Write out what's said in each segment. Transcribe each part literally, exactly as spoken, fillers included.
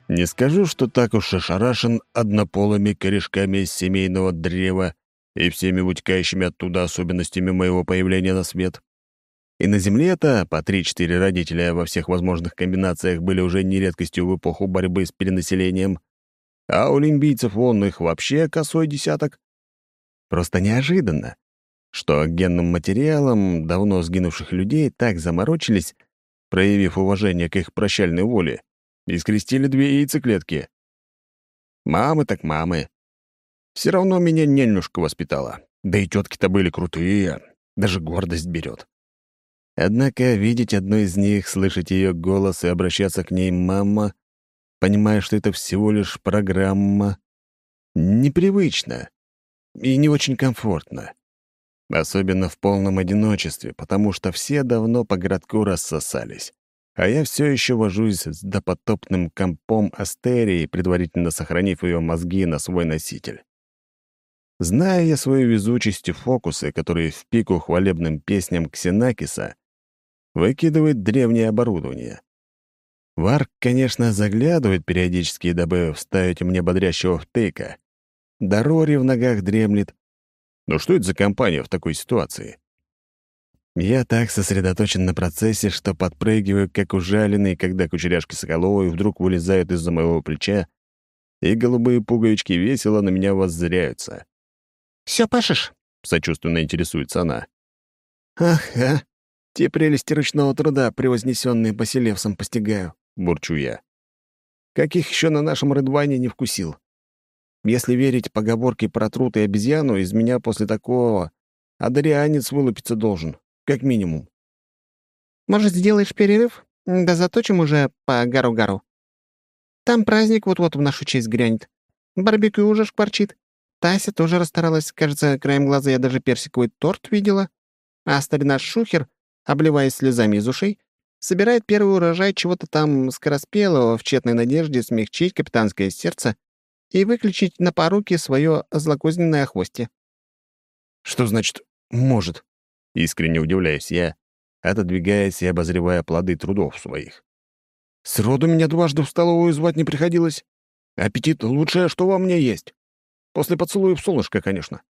Не скажу, что так уж ошарашен однополыми корешками из семейного древа и всеми вытекающими оттуда особенностями моего появления на свет. И на Земле-то по три-четыре родителя во всех возможных комбинациях были уже не редкостью в эпоху борьбы с перенаселением, а у лимбийцев вон их вообще косой десяток. Просто неожиданно, что генным материалом давно сгинувших людей так заморочились, проявив уважение к их прощальной воле, и скрестили две яйцеклетки. Мамы так мамы. Все равно меня нянюшка воспитала. Да и тетки-то были крутые, даже гордость берет. Однако видеть одну из них, слышать ее голос и обращаться к ней «мама», понимая, что это всего лишь программа, непривычно и не очень комфортно. Особенно в полном одиночестве, потому что все давно по городку рассосались. А я все еще вожусь с допотопным компом Астерии, предварительно сохранив ее мозги на свой носитель. Зная я свою везучесть и фокусы, которые в пику хвалебным песням Ксенакиса выкидывает древнее оборудование. Варк, конечно, заглядывает периодически, дабы вставить мне бодрящего втыка. Да Рори в ногах дремлет. Но что это за компания в такой ситуации? Я так сосредоточен на процессе, что подпрыгиваю, как ужаленный, когда кучеряшки Соколовой вдруг вылезают из-за моего плеча, и голубые пуговички весело на меня воззряются. «Все пашешь?» — сочувственно интересуется она. «Ага, те прелести ручного труда, превознесенные Басилевсом, постигаю», — бурчу я. «Каких еще на нашем Рыдване не вкусил? Если верить поговорке про труд и обезьяну, из меня после такого адарианец вылупиться должен, как минимум». «Может, сделаешь перерыв? Да заточим уже по гару-гару. Там праздник вот-вот в нашу честь грянет. Барбекю уже шкварчит. Тася тоже расстаралась. Кажется, краем глаза я даже персиковый торт видела. А старина Шухер, обливаясь слезами из ушей, собирает первый урожай чего-то там скороспелого в тщетной надежде смягчить капитанское сердце и выключить на поруки свое злокозненное хвосте». «Что значит «может»?» — искренне удивляюсь я, отодвигаясь и обозревая плоды трудов своих. «Сроду меня дважды в столовую звать не приходилось. Аппетит — лучшее, что во мне есть. После поцелуев солнышко, конечно».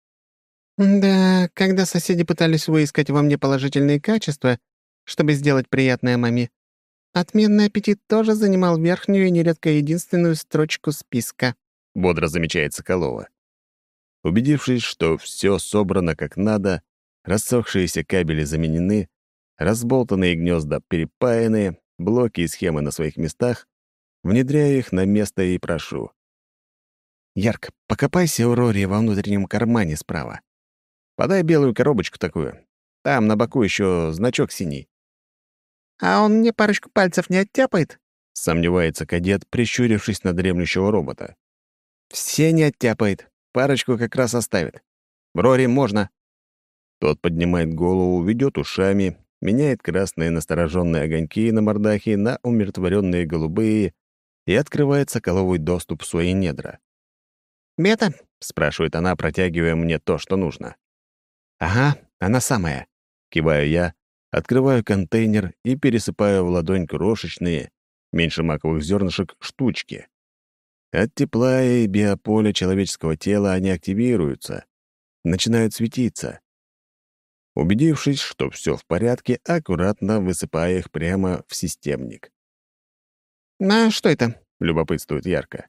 «Да, когда соседи пытались выискать во мне положительные качества, чтобы сделать приятное маме, отменный аппетит тоже занимал верхнюю и нередко единственную строчку списка», — бодро замечает Соколова. Убедившись, что все собрано как надо, рассохшиеся кабели заменены, разболтанные гнезда перепаяны, блоки и схемы на своих местах, внедряю их на место и прошу. «Ярк, покопайся у Рори во внутреннем кармане справа. Подай белую коробочку такую. Там на боку еще значок синий». «А он мне парочку пальцев не оттяпает?» — сомневается кадет, прищурившись на дремлющего робота. «Все не оттяпает. Парочку как раз оставит. Рори можно». Тот поднимает голову, ведет ушами, меняет красные настороженные огоньки на мордахе на умиротворенные голубые и открывает Соколовый доступ в свои недра. «Бета?» — спрашивает она, протягивая мне то, что нужно. «Ага, она самая», — киваю я, открываю контейнер и пересыпаю в ладонь крошечные, меньше маковых зернышек, штучки. От тепла и биополя человеческого тела они активируются, начинают светиться. Убедившись, что все в порядке, аккуратно высыпаю их прямо в системник. «А что это?» — любопытствует Ярко.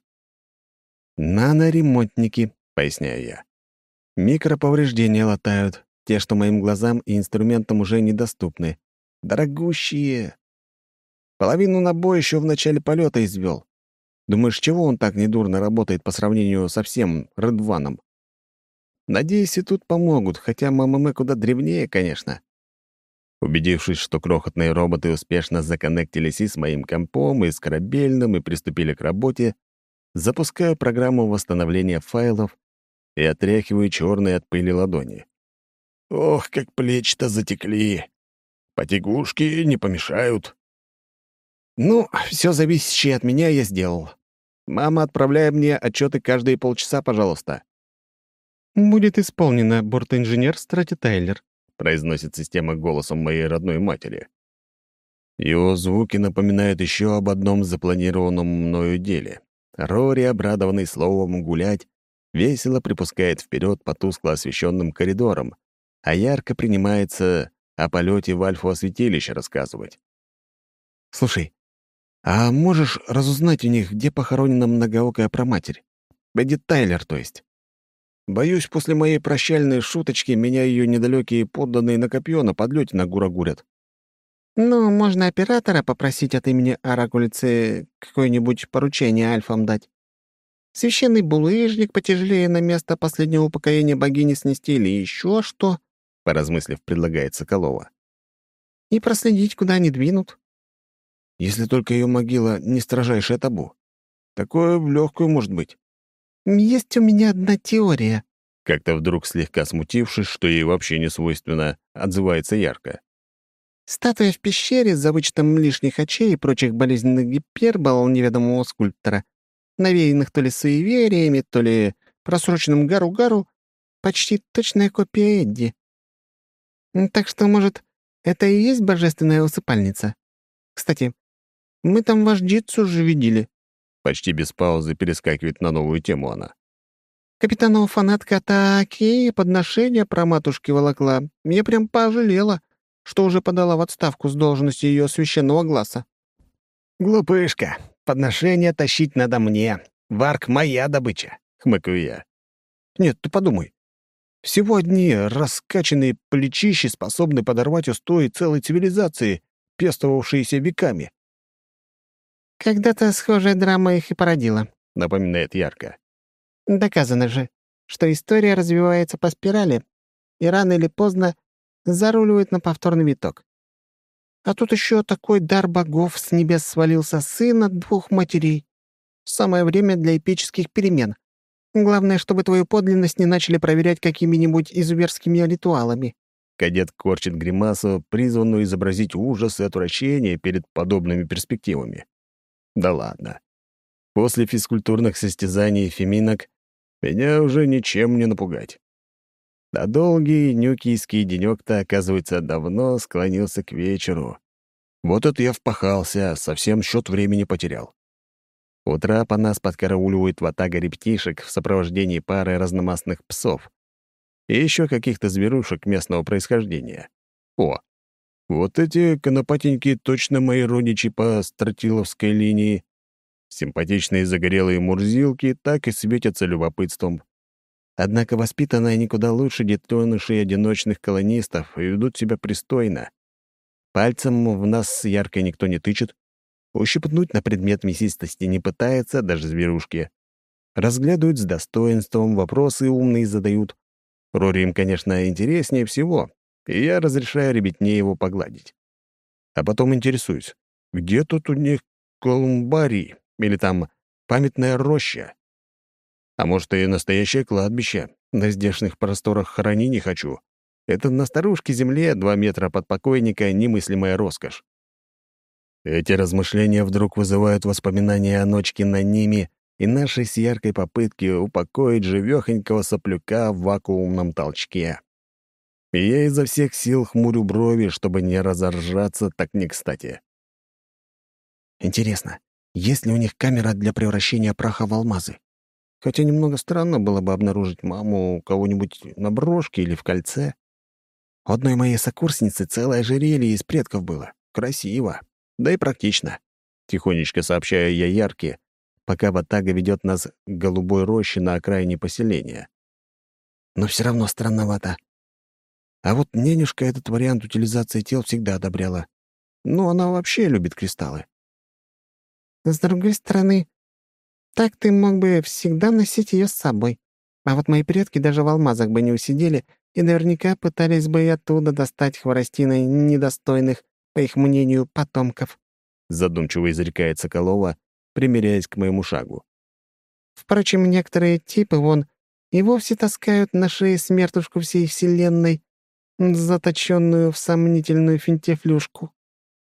«Наноремонтники», — поясняю я. «Микроповреждения латают, те, что моим глазам и инструментам уже недоступны. Дорогущие. Половину набоя еще в начале полета извел. Думаешь, чего он так недурно работает по сравнению со всем Рыдваном? Надеюсь, и тут помогут, хотя МММ куда древнее, конечно». Убедившись, что крохотные роботы успешно законнектились и с моим компом, и с корабельным, и приступили к работе, запускаю программу восстановления файлов и отряхиваю черные от пыли ладони. Ох, как плечи-то затекли. Потягушки не помешают. Ну, все зависящее от меня я сделал. Мама, отправляй мне отчеты каждые полчаса, пожалуйста. «Будет исполнено, бортинженер Страти Тайлер», произносит система голосом моей родной матери. Его звуки напоминают еще об одном запланированном мною деле. Рори, обрадованный словом «гулять», весело припускает вперед по тускло освещенным коридорам, а ярко принимается о полете в Альфа-святилище рассказывать. «Слушай, а можешь разузнать у них, где похоронена многоокая проматерь? Эдит Тайлер, то есть. Боюсь, после моей прощальной шуточки меня ее недалекие подданные на копье на подлете нагурагурят». «Ну, можно оператора попросить от имени Оракулицы какое-нибудь поручение альфам дать. Священный булыжник потяжелее на место последнего упокоения богини снести или еще что», — поразмыслив, предлагает Соколова. «И проследить, куда они двинут». «Если только ее могила не строжайшее табу. Такое в легкую может быть». «Есть у меня одна теория», — как-то вдруг слегка смутившись, что ей вообще не свойственно, отзывается ярко. «Статуя в пещере за вычетом лишних очей и прочих болезненных гипербол неведомого скульптора, навеянных то ли суевериями, то ли просроченным гару-гару, почти точная копия Эдди. Так что, может, это и есть божественная усыпальница? Кстати, мы там вождицу уже видели». Почти без паузы перескакивает на новую тему она. «Капитанова фанатка такие подношения про матушки волокла. Я прям пожалела, что уже подала в отставку с должности ее священного глаза». «Глупышка, подношения тащить надо мне. Варк — моя добыча», — хмыкаю я. «Нет, ты подумай. Всего одни раскачанные плечищи способны подорвать устои целой цивилизации, пестовавшиеся веками». «Когда-то схожая драма их и породила», — напоминает ярко. «Доказано же, что история развивается по спирали и рано или поздно заруливает на повторный виток. А тут еще такой дар богов с небес свалился, сын от двух матерей. Самое время для эпических перемен. Главное, чтобы твою подлинность не начали проверять какими-нибудь изуверскими ритуалами». Кадет корчит гримасу, призванную изобразить ужас и отвращение перед подобными перспективами. Да ладно. После физкультурных состязаний феминок меня уже ничем не напугать. А долгий нюкийский денёк-то, оказывается, давно склонился к вечеру. Вот это я впахался, совсем счет времени потерял. У трапа нас подкарауливает ватага ребятишек в сопровождении пары разномастных псов и еще каких-то зверушек местного происхождения. О, вот эти конопатенькие точно мои родичи по стратиловской линии. Симпатичные загорелые мурзилки так и светятся любопытством. Однако воспитанные они куда лучше детенышей одиночных колонистов и ведут себя пристойно. Пальцем в нас ярко никто не тычет, ущипнуть на предмет мясистости не пытается даже зверушки. Разглядывают с достоинством, вопросы умные задают. Рори им, конечно, интереснее всего, и я разрешаю ребятне его погладить. А потом интересуюсь, где тут у них колумбарий или там памятная роща? А может, и настоящее кладбище? На здешних просторах хорони не хочу. Это на старушке земле два метра под покойника — немыслимая роскошь. Эти размышления вдруг вызывают воспоминания о ночке на Ниме и нашей с яркой попытки упокоить живёхонького соплюка в вакуумном толчке. И я изо всех сил хмурю брови, чтобы не разоржаться так не кстати. Интересно, есть ли у них камера для превращения праха в алмазы? Хотя немного странно было бы обнаружить маму у кого-нибудь на брошке или в кольце. У одной моей сокурсницы целое ожерелье из предков было. Красиво. Да и практично. Тихонечко сообщаю я Ярке, пока ватага ведет нас к голубой роще на окраине поселения. Но все равно странновато. А вот нянюшка этот вариант утилизации тел всегда одобряла. Ну, она вообще любит кристаллы. С другой стороны, так ты мог бы всегда носить ее с собой. А вот мои предки даже в алмазах бы не усидели и наверняка пытались бы и оттуда достать хворостиной недостойных, по их мнению, потомков. Задумчиво изрекает Соколова, примиряясь к моему шагу. Впрочем, некоторые типы, вон, и вовсе таскают на шее смертушку всей вселенной, заточенную в сомнительную финтифлюшку.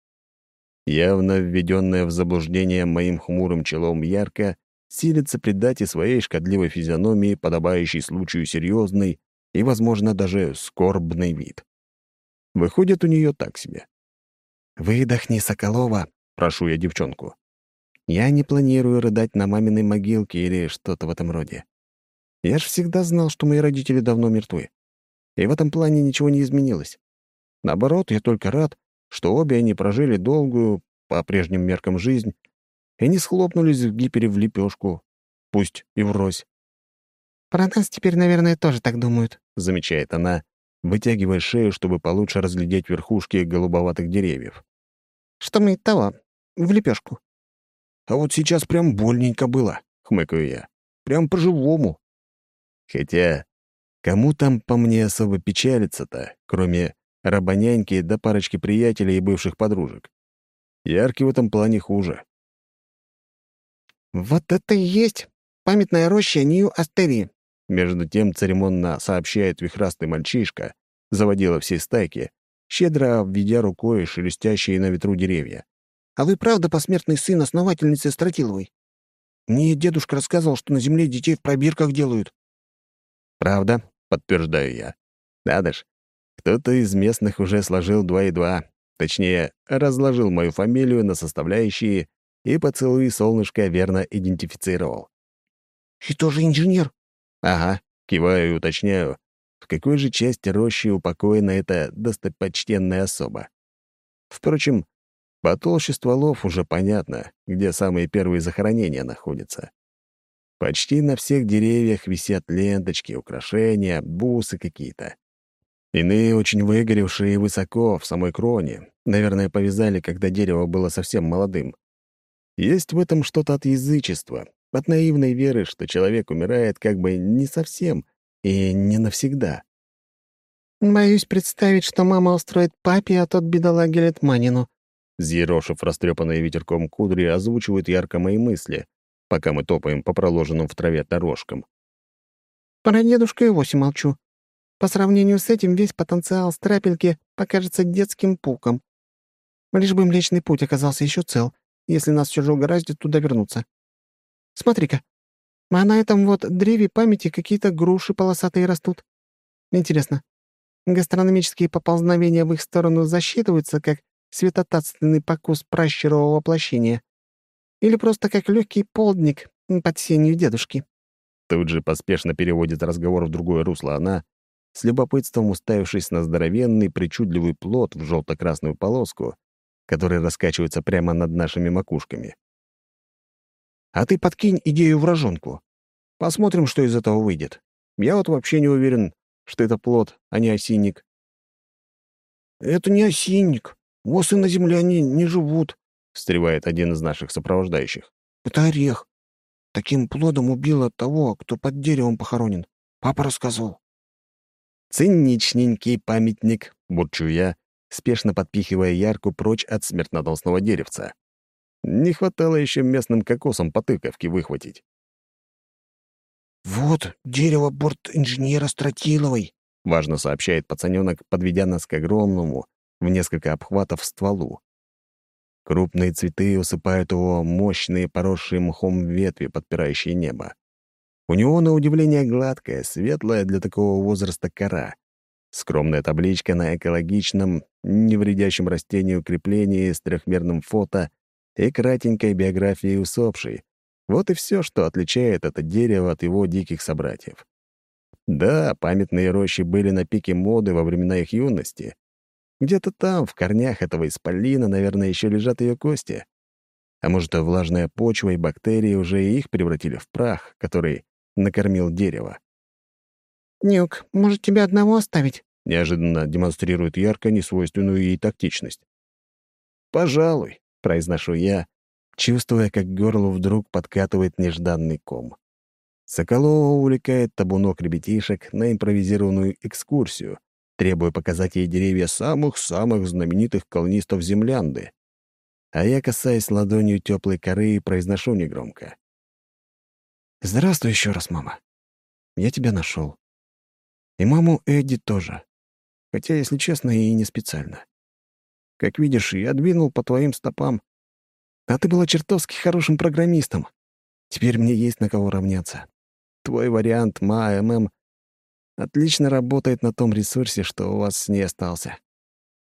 Явно введенная в заблуждение моим хмурым челом Ярко силится придать и своей шкодливой физиономии подобающий случаю серьезный и, возможно, даже скорбный вид. Выходит у нее так себе. «Выдохни, Соколова», — прошу я девчонку. «Я не планирую рыдать на маминой могилке или что-то в этом роде. Я ж всегда знал, что мои родители давно мертвы. И в этом плане ничего не изменилось. Наоборот, я только рад, что обе они прожили долгую, по прежним меркам, жизнь и не схлопнулись в гипере в лепешку, пусть и врозь. «Про нас теперь, наверное, тоже так думают», — замечает она, вытягивая шею, чтобы получше разглядеть верхушки голубоватых деревьев. «что мы того, в лепешку. «А вот сейчас прям больненько было», — хмыкаю я. «Прям по-живому». Хотя, кому там по мне особо печалиться-то, кроме рабоняньки да парочки приятелей и бывших подружек? Яркий в этом плане хуже. «Вот это и есть памятная роща Нью-Астерии», Между тем церемонно сообщает вихрастый мальчишка, заводила всей стайки, щедро обведя рукой шелестящие на ветру деревья. «А вы правда посмертный сын основательницы Стратиловой? Мне дедушка рассказывал, что на земле детей в пробирках делают». «Правда?» — подтверждаю я. «Надо ж, кто-то из местных уже сложил два и два, точнее, разложил мою фамилию на составляющие и поцелуй солнышко верно идентифицировал». «И тоже инженер?» «Ага», — киваю и уточняю, в какой же части рощи упокоена эта достопочтенная особа. Впрочем, по толще стволов уже понятно, где самые первые захоронения находятся. Почти на всех деревьях висят ленточки, украшения, бусы какие-то. Иные очень выгоревшие и высоко, в самой кроне. Наверное, повязали, когда дерево было совсем молодым. Есть в этом что-то от язычества, от наивной веры, что человек умирает как бы не совсем и не навсегда. «Боюсь представить, что мама устроит папе, а тот бедолаге Летманину». Зерошев, растрепанные ветерком кудри, озвучивает ярко мои мысли, пока мы топаем по проложенным в траве дорожкам. «Про дедушку и вовсе молчу. По сравнению с этим весь потенциал страпельки покажется детским пуком. Лишь бы Млечный Путь оказался еще цел, если нас все же угораздит туда вернуться. Смотри-ка, а на этом вот древе памяти какие-то груши полосатые растут. Интересно, гастрономические поползновения в их сторону засчитываются как святотатственный покус пращурового воплощения? Или просто как легкий полдник под сенью дедушки?» Тут же поспешно переводит разговор в другое русло она, с любопытством уставившись на здоровенный причудливый плод в желто-красную полоску, который раскачивается прямо над нашими макушками. «А ты подкинь идею в рожонку. Посмотрим, что из этого выйдет. Я вот вообще не уверен, что это плод, а не осинник». «Это не осинник. Осы на земле они не живут», — встревает один из наших сопровождающих. «Это орех. Таким плодом убило того, кто под деревом похоронен. Папа рассказывал». «Циничненький памятник», — бурчу я, спешно подпихивая Ярку прочь от смертноносного деревца. Не хватало еще местным кокосом по тыковке выхватить. «Вот дерево борт-инженера Стратиловой», — важно сообщает пацаненок, подведя нас к огромному, в несколько обхватов стволу. Крупные цветы усыпают его мощные, поросшие мхом ветви, подпирающие небо. У него, на удивление, гладкая, светлая для такого возраста кора. Скромная табличка на экологичном, невредящем растению креплении с трехмерным фото и кратенькой биографией усопшей. Вот и все, что отличает это дерево от его диких собратьев. Да, памятные рощи были на пике моды во времена их юности. Где-то там, в корнях этого исполина, наверное, еще лежат ее кости. А может, влажная почва и бактерии уже и их превратили в прах, который накормил дерево. «Нюк, может, тебя одного оставить?» — неожиданно демонстрирует ярко несвойственную ей тактичность. «Пожалуй», — произношу я, чувствуя, как к горлу вдруг подкатывает нежданный ком. Соколова увлекает табунок ребятишек на импровизированную экскурсию, требуя показать ей деревья самых-самых знаменитых колонистов Землянды. А я касаюсь ладонью теплой коры и произношу негромко. «Здравствуй еще раз, мама. Я тебя нашел. И маму Эдди тоже. Хотя, если честно, и не специально. Как видишь, я двинул по твоим стопам. А ты была чертовски хорошим программистом. Теперь мне есть на кого равняться. Твой вариант МА-ММ отлично работает на том ресурсе, что у вас с ней остался».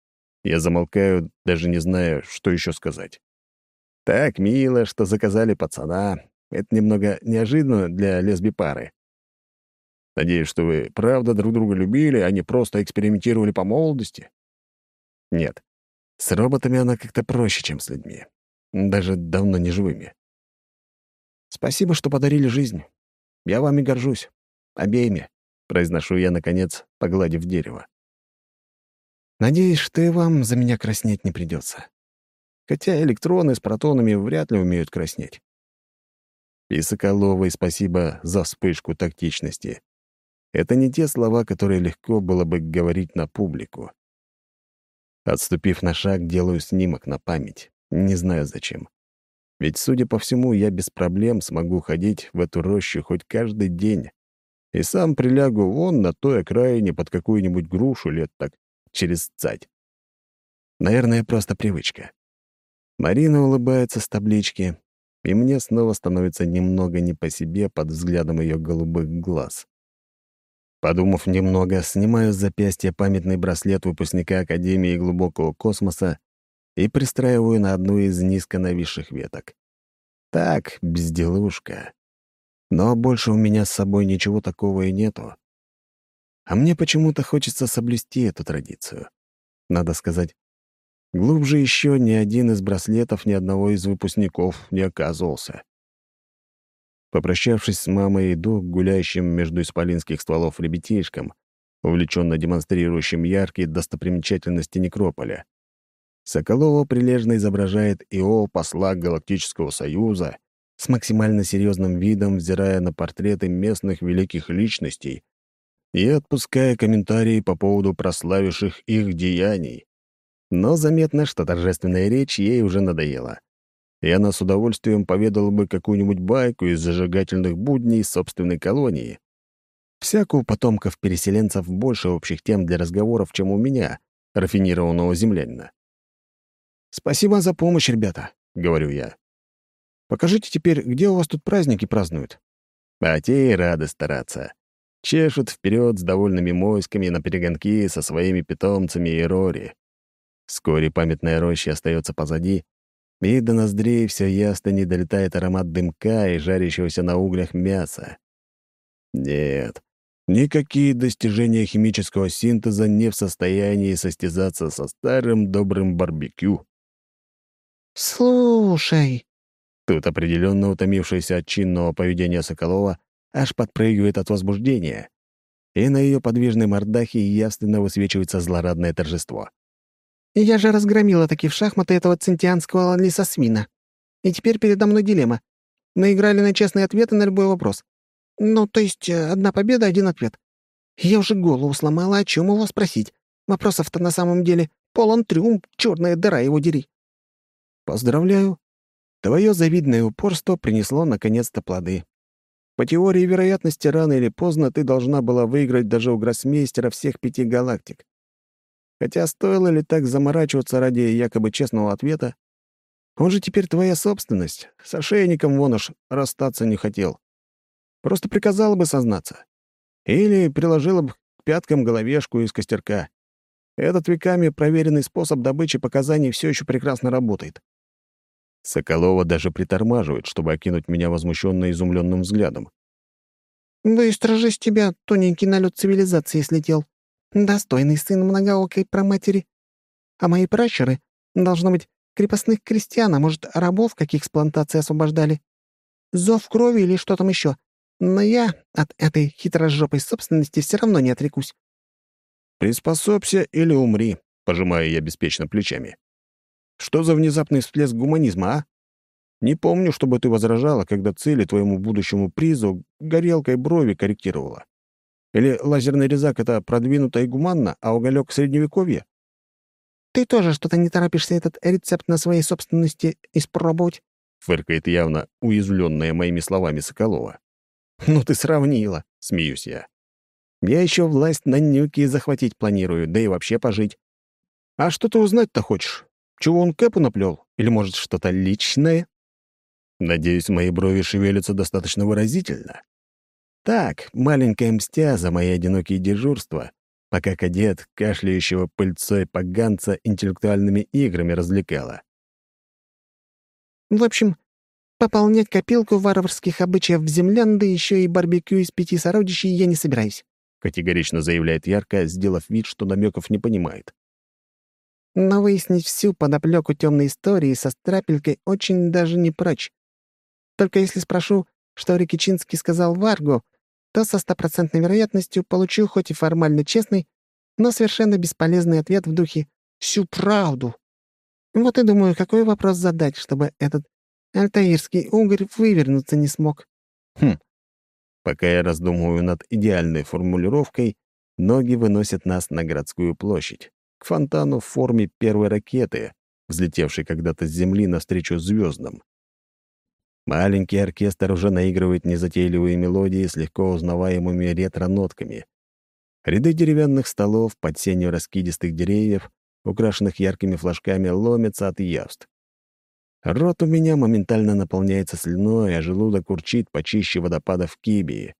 Я замолкаю, даже не зная, что еще сказать. Так мило, что заказали пацана. Это немного неожиданно для лесби-пары. Надеюсь, что вы правда друг друга любили, а не просто экспериментировали по молодости? Нет. С роботами она как-то проще, чем с людьми. Даже давно не живыми. Спасибо, что подарили жизнь. Я вами горжусь. Обеими, произношу я, наконец, погладив дерево. Надеюсь, что и вам за меня краснеть не придется. Хотя электроны с протонами вряд ли умеют краснеть. И Соколовой спасибо за вспышку тактичности. Это не те слова, которые легко было бы говорить на публику. Отступив на шаг, делаю снимок на память. Не знаю зачем. Ведь, судя по всему, я без проблем смогу ходить в эту рощу хоть каждый день. И сам прилягу вон на той окраине под какую-нибудь грушу лет так через цать. Наверное, просто привычка. Марина улыбается с таблички, и мне снова становится немного не по себе под взглядом ее голубых глаз. Подумав немного, снимаю с запястья памятный браслет выпускника Академии глубокого космоса и пристраиваю на одну из низко нависших веток. Так, безделушка. Но больше у меня с собой ничего такого и нету. А мне почему-то хочется соблюсти эту традицию. Надо сказать, глубже еще ни один из браслетов ни одного из выпускников не оказывался. Попрощавшись с мамой, иду к гуляющим между исполинских стволов ребятишкам, увлеченно демонстрирующим яркие достопримечательности некрополя. Соколова прилежно изображает ИО посла Галактического Союза, с максимально серьезным видом взирая на портреты местных великих личностей и отпуская комментарии по поводу прославивших их деяний. Но заметно, что торжественная речь ей уже надоела, и она с удовольствием поведала бы какую-нибудь байку из зажигательных будней собственной колонии. Всяко у потомков переселенцев больше общих тем для разговоров, чем у меня, рафинированного землянина. «Спасибо за помощь, ребята», — говорю я. «Покажите теперь, где у вас тут праздники празднуют?» А те и рады стараться. Чешут вперед с довольными моськами на перегонки со своими питомцами и Рори. Вскоре памятная роща остается позади, и до ноздрей все ясно не долетает аромат дымка и жарящегося на углях мяса. Нет, никакие достижения химического синтеза не в состоянии состязаться со старым добрым барбекю. «Слушай», Тут определенно утомившаяся от чинного поведения Соколова аж подпрыгивает от возбуждения, и на ее подвижной мордахе явственно высвечивается злорадное торжество. «я же разгромила таки в шахматы этого центианского лисосвина. И теперь передо мной дилемма. Мы играли на честные ответы на любой вопрос. Ну, то есть э, одна победа, один ответ. Я уже голову сломала, о чем его спросить. Вопросов-то на самом деле полон трюм, черная дыра его дери». «Поздравляю. Твое завидное упорство принесло наконец-то плоды. По теории вероятности, рано или поздно ты должна была выиграть даже у гроссмейстера всех пяти галактик. Хотя стоило ли так заморачиваться ради якобы честного ответа? Он же теперь твоя собственность. С ошейником вон уж расстаться не хотел. Просто приказала бы сознаться. Или приложила бы к пяткам головешку из костерка. Этот веками проверенный способ добычи показаний все еще прекрасно работает». Соколова даже притормаживает, чтобы окинуть меня возмущенно изумленным взглядом. «Быстро же с тебя тоненький налет цивилизации слетел. Достойный сын многоокой праматери. А мои пращуры, должно быть, крепостных крестьян, а может, рабов каких с плантации освобождали. Зов крови или что там еще. Но я от этой хитрожопой собственности все равно не отрекусь». «Приспособься или умри», — пожимаю я беспечно плечами. «Что за внезапный всплеск гуманизма, а? Не помню, чтобы ты возражала, когда цели твоему будущему призу горелкой брови корректировала. Или лазерный резак — это продвинуто и гуманно, а уголек — средневековье?» «Ты тоже что-то не торопишься этот рецепт на своей собственности испробовать?» — фыркает явно уязвленная моими словами Соколова. «Ну ты сравнила», — смеюсь я. «Я еще власть на нюки захватить планирую, да и вообще пожить. А что ты узнать-то хочешь? Чего он Кэпу наплел? Или, может, что-то личное?» Надеюсь, мои брови шевелятся достаточно выразительно. Так, маленькая мстя за мои одинокие дежурства, пока кадет, кашляющего пыльцой поганца, интеллектуальными играми развлекала. В общем, пополнять копилку варварских обычаев в землян, да еще и барбекю из пяти сородичей я не собираюсь. Категорично заявляет Ярко, сделав вид, что намеков не понимает. Но выяснить всю подоплеку темной истории со страпелькой очень даже не прочь. Только если спрошу, что Рикичинский сказал Варгу, то со стопроцентной вероятностью получу хоть и формально честный, но совершенно бесполезный ответ в духе «всю правду». Вот и думаю, какой вопрос задать, чтобы этот альтаирский угорь вывернуться не смог. Хм. Пока я раздумываю над идеальной формулировкой, ноги выносят нас на городскую площадь, к фонтану в форме первой ракеты, взлетевшей когда-то с земли навстречу звездам. Маленький оркестр уже наигрывает незатейливые мелодии с легко узнаваемыми ретро-нотками. Ряды деревянных столов под сенью раскидистых деревьев, украшенных яркими флажками, ломятся от явств. Рот у меня моментально наполняется слюной, а желудок урчит почище водопада в Кибии.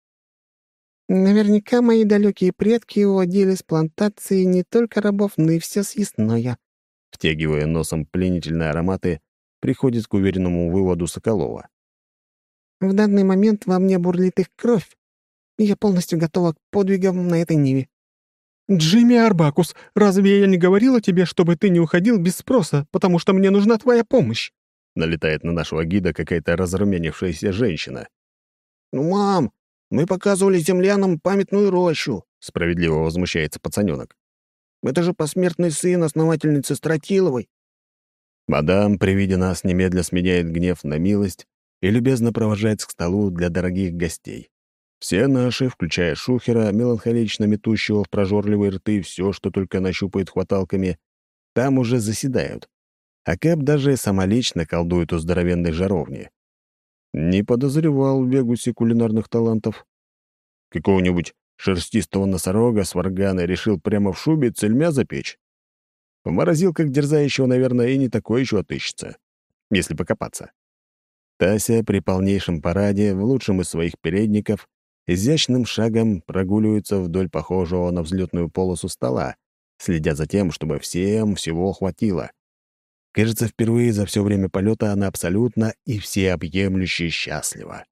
Наверняка мои далекие предки уводили с плантации не только рабов, но и все съестное. Втягивая носом пленительные ароматы, приходит к уверенному выводу Соколова. В данный момент во мне бурлит их кровь, и я полностью готова к подвигам на этой ниве. «Джимми Арбакус, разве я не говорила тебе, чтобы ты не уходил без спроса, потому что мне нужна твоя помощь?» Налетает на нашего гида какая-то разрумянившаяся женщина. «Ну, мам, мы показывали землянам памятную рощу», — справедливо возмущается пацанёнок. «Это же посмертный сын основательницы Стратиловой». Мадам при виде нас немедля сменяет гнев на милость и любезно провожает к столу для дорогих гостей. Все наши, включая Шухера, меланхолично метущего в прожорливые рты все, что только нащупает хваталками, там уже заседают. А Кэп даже самолично колдует у здоровенной жаровни. Не подозревал в Вегусе кулинарных талантов. Какого-нибудь шерстистого носорога с варганой решил прямо в шубе цельмя запечь. В морозилках дерзающего, наверное, и не такое еще отыщется, если покопаться. Тася при полнейшем параде, в лучшем из своих передников, изящным шагом прогуливается вдоль похожего на взлетную полосу стола, следя за тем, чтобы всем всего хватило. Кажется, впервые за все время полета она абсолютно и всеобъемлюще счастлива.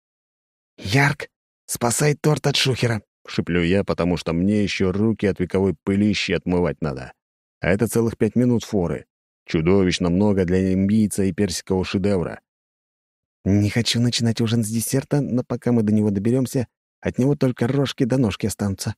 «Ярк, спасай торт от Шухера!» — шеплю я, потому что мне еще руки от вековой пылищи отмывать надо. А это целых пять минут форы. Чудовищно много для имбийца и персикового шедевра. «Не хочу начинать ужин с десерта, но пока мы до него доберемся, от него только рожки до ножки останутся».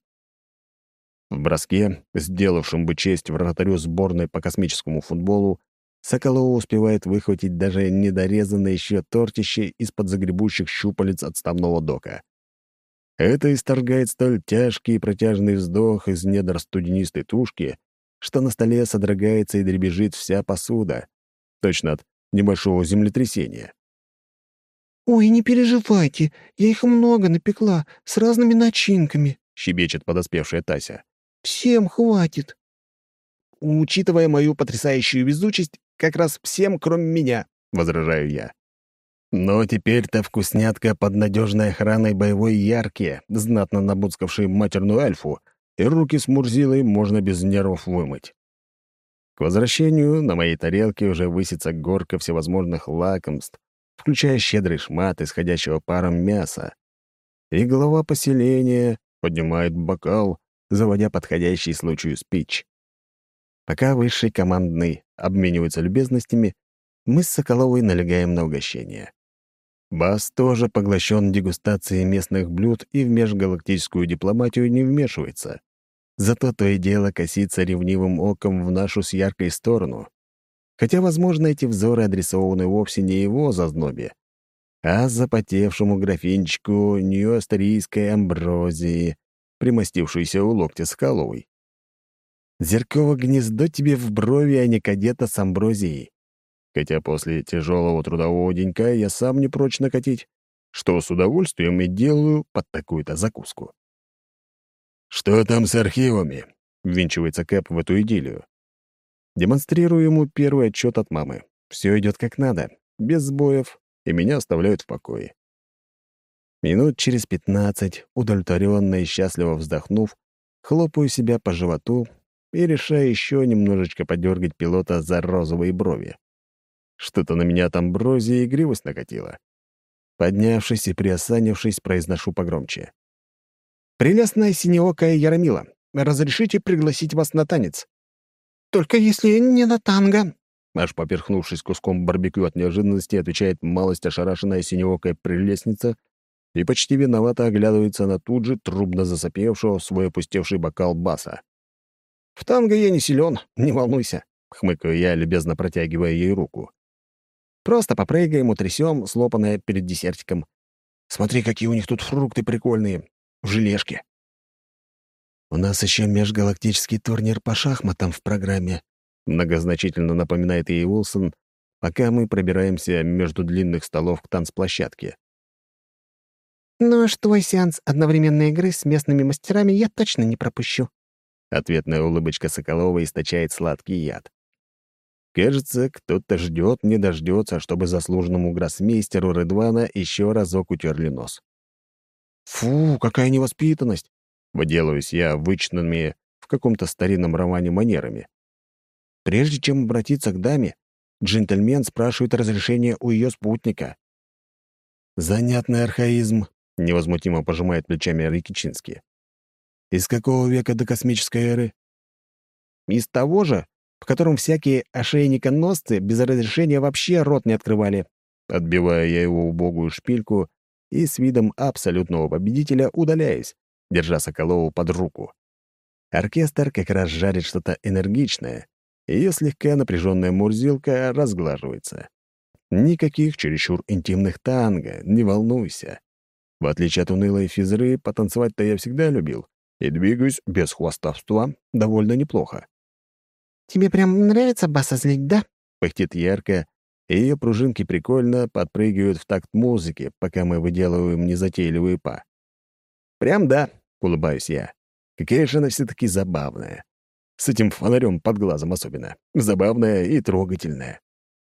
В броске, сделавшем бы честь вратарю сборной по космическому футболу, Соколова успевает выхватить даже недорезанное еще тортище из-под загребущих щупалец отставного дока. Это исторгает столь тяжкий и протяжный вздох из недр студенистой тушки, что на столе содрогается и дребезжит вся посуда, точно от небольшого землетрясения. «Ой, не переживайте, я их много напекла, с разными начинками», — щебечет подоспевшая Тася. «Всем хватит». «Учитывая мою потрясающую везучесть, как раз всем, кроме меня», — возражаю я. Но теперь-то вкуснятка под надежной охраной боевой Ярки, знатно набуцкавшей матерную альфу, и руки с Мурзилой можно без нервов вымыть. К возвращению на моей тарелке уже высится горка всевозможных лакомств, включая щедрый шмат исходящего паром мяса. И глава поселения поднимает бокал, заводя подходящий случаю спич. Пока высший командный обмениваются любезностями, мы с Соколовой налегаем на угощение. Бас тоже поглощен дегустацией местных блюд и в межгалактическую дипломатию не вмешивается. Зато то и дело косится ревнивым оком в нашу с яркой сторону. Хотя, возможно, эти взоры адресованы вовсе не его зазнобе, а запотевшему графинчику нью-астерийской амброзии, примостившейся у локтя Соколовой. Зерково гнездо тебе в брови, а не кадета с амброзией. Хотя после тяжелого трудового денька я сам не прочь накатить, что с удовольствием и делаю под такую-то закуску. «Что там с архивами?» — ввинчивается Кэп в эту идиллию. Демонстрирую ему первый отчет от мамы. Все идет как надо, без сбоев, и меня оставляют в покое. Минут через пятнадцать, удовлетворенно и счастливо вздохнув, Хлопаю себя по животу и решаю еще немножечко подергать пилота за розовые брови. Что-то на меня там амброзия и игривость накатила. Поднявшись и приосанившись, произношу погромче. «Прелестная синеокая Яромила, разрешите пригласить вас на танец?» «Только если не на танго». Аж поперхнувшись куском барбекю от неожиданности, отвечает малость ошарашенная синеокая прелестница и почти виновато оглядывается на тут же трубно засопевшего в свой опустевший бокал баса. «В танго я не силен, не волнуйся», — хмыкаю я, любезно протягивая ей руку. «Просто попрыгаем, утрясем, слопанное перед десертиком. Смотри, какие у них тут фрукты прикольные, в желешке». «У нас еще межгалактический турнир по шахматам в программе», многозначительно напоминает ей Уилсон, пока мы пробираемся между длинных столов к танцплощадке. «Ну а твой сеанс одновременной игры с местными мастерами я точно не пропущу». Ответная улыбочка Соколова источает сладкий яд. Кажется, кто-то ждет, не дождется, чтобы заслуженному гроссмейстеру Рыдвана еще разок утерли нос. «Фу, какая невоспитанность!» — выделываюсь я вычитанными в каком-то старинном романе манерами. Прежде чем обратиться к даме, джентльмен спрашивает разрешение у ее спутника. «Занятный архаизм», — невозмутимо пожимает плечами Рикичинский. «Из какого века до космической эры?» «Из того же, в котором всякие ошейниконосцы без разрешения вообще рот не открывали», отбивая я его убогую шпильку и с видом абсолютного победителя удаляюсь, держа Соколову под руку. Оркестр как раз жарит что-то энергичное, и ее слегка напряженная мурзилка разглаживается. Никаких чересчур интимных танго, не волнуйся. В отличие от унылой физры, потанцевать-то я всегда любил и двигаюсь без хвастовства довольно неплохо. «Тебе прям нравится баса злить, да?» — пыхтит ярко, и ее пружинки прикольно подпрыгивают в такт музыки, пока мы выделываем незатейливые па. «Прям да», — улыбаюсь я. «Какая же она все-таки забавная. С этим фонарем под глазом особенно. Забавная и трогательная».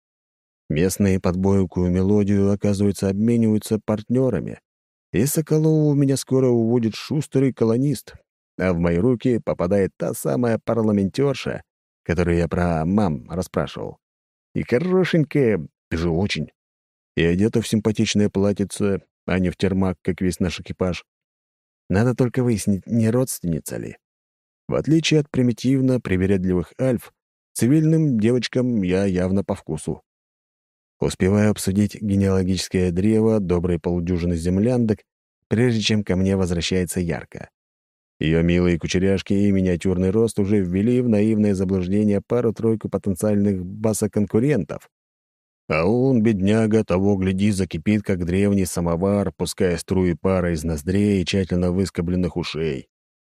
Местные под бойкую мелодию, оказывается, обмениваются партнерами, и Соколову у меня скоро уводит шустрый колонист, а в мои руки попадает та самая парламентерша, которую я про мам расспрашивал. И хорошенькая, же очень. И одета в симпатичное платьице, а не в термак, как весь наш экипаж. Надо только выяснить, не родственница ли. В отличие от примитивно-привередливых альф, цивильным девочкам я явно по вкусу. Успеваю обсудить генеалогическое древо доброй полудюжины земляндок, прежде чем ко мне возвращается Ярко. Ее милые кучеряшки и миниатюрный рост уже ввели в наивное заблуждение пару-тройку потенциальных басоконкурентов. А он, бедняга, того гляди, закипит, как древний самовар, пуская струи пара из ноздрей и тщательно выскобленных ушей.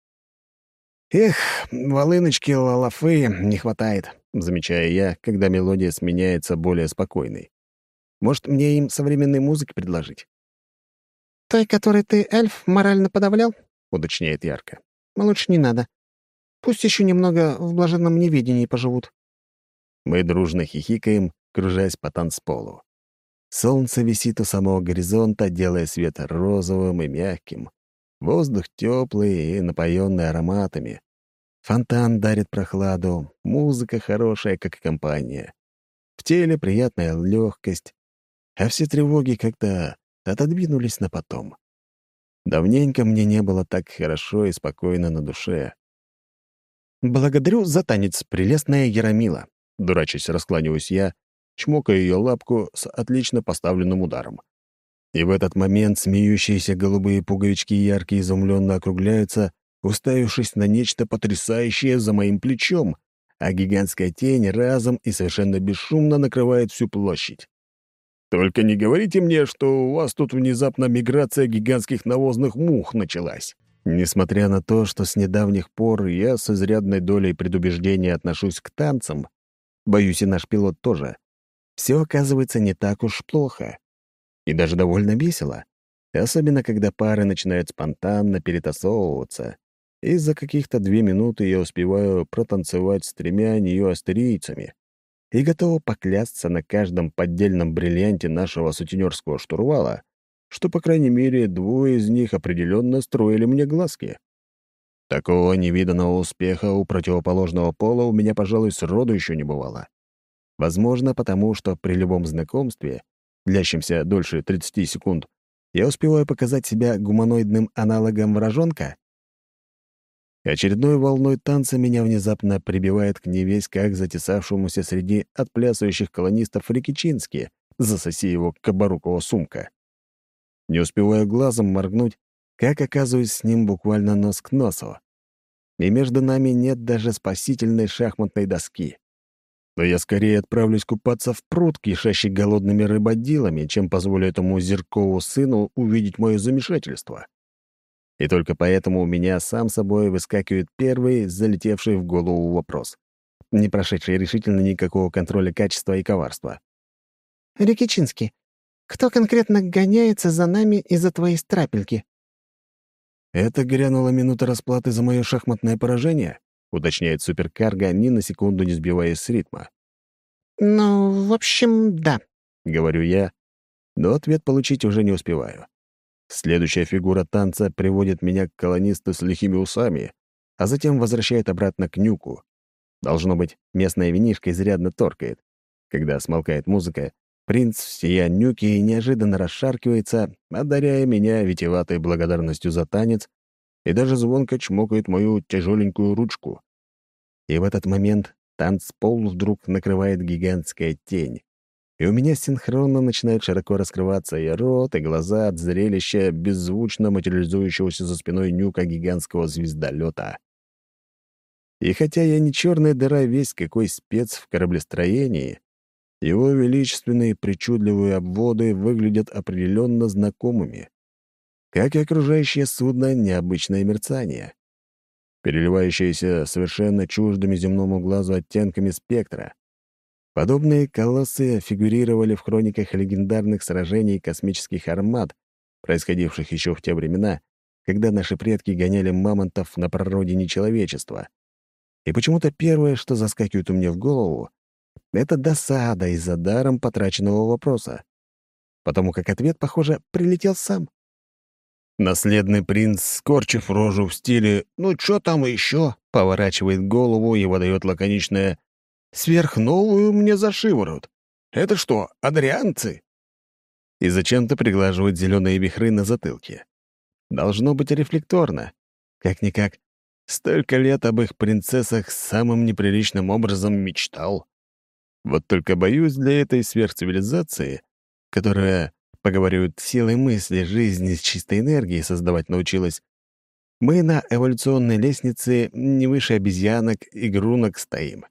«Эх, волыночки лалафы не хватает», — замечаю я, когда мелодия сменяется более спокойной. «Может, мне им современной музыки предложить?» «Той, которой ты, эльф, морально подавлял?» — уточняет Ярко. «Лучше не надо. Пусть еще немного в блаженном неведении поживут». Мы дружно хихикаем, кружась по танцполу. Солнце висит у самого горизонта, делая свет розовым и мягким. Воздух теплый и напоенный ароматами. Фонтан дарит прохладу, музыка хорошая, как и компания. В теле приятная легкость, а все тревоги как-то отодвинулись на потом. Давненько мне не было так хорошо и спокойно на душе. «Благодарю за танец, прелестная Яромила», — дурачась раскланиваюсь я, чмокая ее лапку с отлично поставленным ударом. И в этот момент смеющиеся голубые пуговички ярко изумленно округляются, уставившись на нечто потрясающее за моим плечом, а гигантская тень разом и совершенно бесшумно накрывает всю площадь. Только не говорите мне, что у вас тут внезапно миграция гигантских навозных мух началась. Несмотря на то, что с недавних пор я с изрядной долей предубеждения отношусь к танцам, боюсь, и наш пилот тоже, все оказывается не так уж плохо. И даже довольно весело. Особенно, когда пары начинают спонтанно перетасовываться, и за каких-то две минуты я успеваю протанцевать с тремя неоастерийцами и готова поклясться на каждом поддельном бриллианте нашего сутенерского штурвала, что, по крайней мере, двое из них определенно строили мне глазки. Такого невиданного успеха у противоположного пола у меня, пожалуй, сроду еще не бывало. Возможно, потому что при любом знакомстве, длящемся дольше тридцати секунд, я успеваю показать себя гуманоидным аналогом вражонка. Очередной волной танца меня внезапно прибивает к невесть как затесавшемуся среди отплясывающих колонистов Рикичински, засоси его кабарукова сумка. Не успеваю глазом моргнуть, как оказываюсь с ним буквально нос к носу. И между нами нет даже спасительной шахматной доски. Но я скорее отправлюсь купаться в пруд, кишащий голодными рыбодилами, чем позволю этому Зеркову сыну увидеть мое замешательство. И только поэтому у меня сам собой выскакивает первый, залетевший в голову вопрос, не прошедший решительно никакого контроля качества и коварства. «Рикичинский, кто конкретно гоняется за нами из-за твоей страпельки?» «Это грянула минута расплаты за мое шахматное поражение?» — уточняет суперкарго, ни на секунду не сбиваясь с ритма. «Ну, в общем, да», — говорю я, но ответ получить уже не успеваю. Следующая фигура танца приводит меня к колонисту с лихими усами, а затем возвращает обратно к нюку. Должно быть, местная винишка изрядно торкает. Когда смолкает музыка, принц всея нюки неожиданно расшаркивается, одаряя меня витиеватой благодарностью за танец, и даже звонко чмокает мою тяжеленькую ручку. И в этот момент танцпол вдруг накрывает гигантская тень, и у меня синхронно начинает широко раскрываться и рот, и глаза от зрелища беззвучно материализующегося за спиной нюка гигантского звездолета. И хотя я не черная дыра весь какой спец в кораблестроении, его величественные причудливые обводы выглядят определенно знакомыми, как и окружающее судно необычное мерцание, переливающееся совершенно чуждыми земному глазу оттенками спектра. Подобные колоссы фигурировали в хрониках легендарных сражений космических армад, происходивших еще в те времена, когда наши предки гоняли мамонтов на прародине человечества. И почему-то первое, что заскакивает у меня в голову, — это досада из-за даром потраченного вопроса, потому как ответ, похоже, прилетел сам. Наследный принц, скорчив рожу в стиле «ну чё там еще?», поворачивает голову и выдает лаконичное «сверхновую мне за шиворот. Это что, адрианцы?» И зачем-то приглаживает зеленые вихры на затылке. Должно быть рефлекторно. Как-никак, столько лет об их принцессах самым неприличным образом мечтал. Вот только боюсь, для этой сверхцивилизации, которая, поговаривают, силой мысли жизни с чистой энергией создавать научилась, мы на эволюционной лестнице не выше обезьянок и грунок стоим.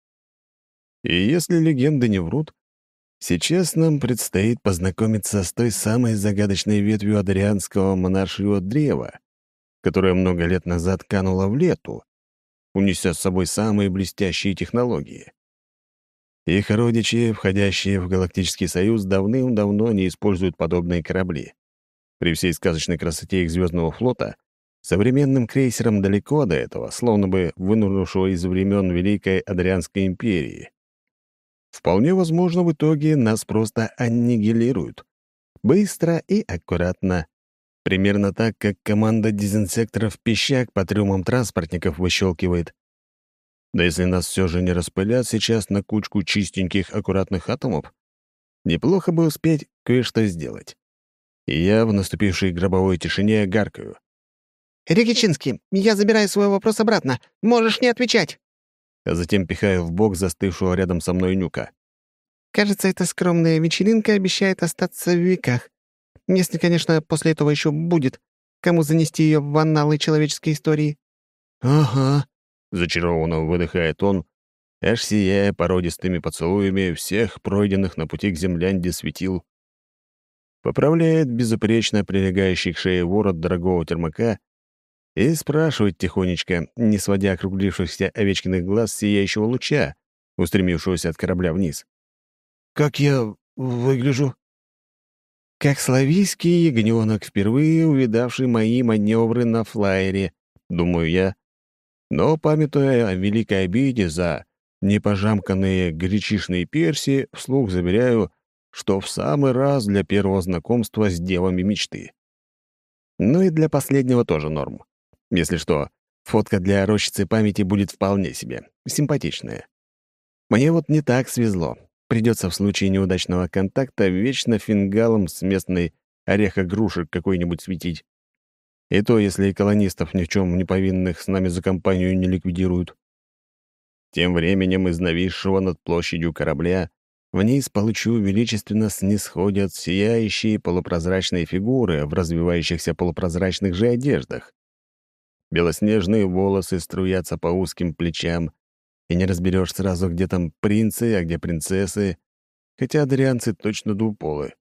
И если легенды не врут, сейчас нам предстоит познакомиться с той самой загадочной ветвью адрианского монаршего древа, которая много лет назад канула в лету, унеся с собой самые блестящие технологии. Их родичи, входящие в Галактический Союз, давным-давно не используют подобные корабли. При всей сказочной красоте их звездного флота современным крейсерам далеко до этого, словно бы вынурнувшего из времен Великой Адрианской империи. Вполне возможно, в итоге нас просто аннигилируют. Быстро и аккуратно. Примерно так, как команда дезинсекторов пищак по трюмам транспортников выщелкивает. Да если нас все же не распылят сейчас на кучку чистеньких аккуратных атомов, неплохо бы успеть кое-что сделать. И я в наступившей гробовой тишине гаркаю. «Рикичинский, я забираю свой вопрос обратно. Можешь не отвечать!» А затем пихаю в бок застывшего рядом со мной нюка. «Кажется, эта скромная вечеринка обещает остаться в веках. Если, конечно, после этого еще будет, кому занести ее в анналы человеческой истории». «Ага», — зачарованно выдыхает он, аж сияя породистыми поцелуями всех пройденных на пути к землянде светил. Поправляет безупречно прилегающий к шее ворот дорогого термака и спрашивает тихонечко, не сводя округлившихся овечкиных глаз сияющего луча, устремившегося от корабля вниз. «Как я выгляжу?» «Как славийский ягненок, впервые увидавший мои маневры на флайере», — думаю я, но, памятуя о великой обиде за непожамканные гречишные перси, вслух заверяю, что в самый раз для первого знакомства с девами мечты. Ну и для последнего тоже норм. Если что, Фотка для рощицы памяти будет вполне себе. Симпатичная. Мне вот не так свезло. Придется в случае неудачного контакта вечно фингалом с местной ореха-грушек какой-нибудь светить. И то, если колонистов ни в чем не повинных с нами за компанию не ликвидируют. Тем временем из нависшего над площадью корабля вниз по лучу величественно снисходят сияющие полупрозрачные фигуры в развивающихся полупрозрачных же одеждах. Белоснежные волосы струятся по узким плечам, и не разберешь сразу, где там принцы, а где принцессы, хотя адрианцы точно двуполы.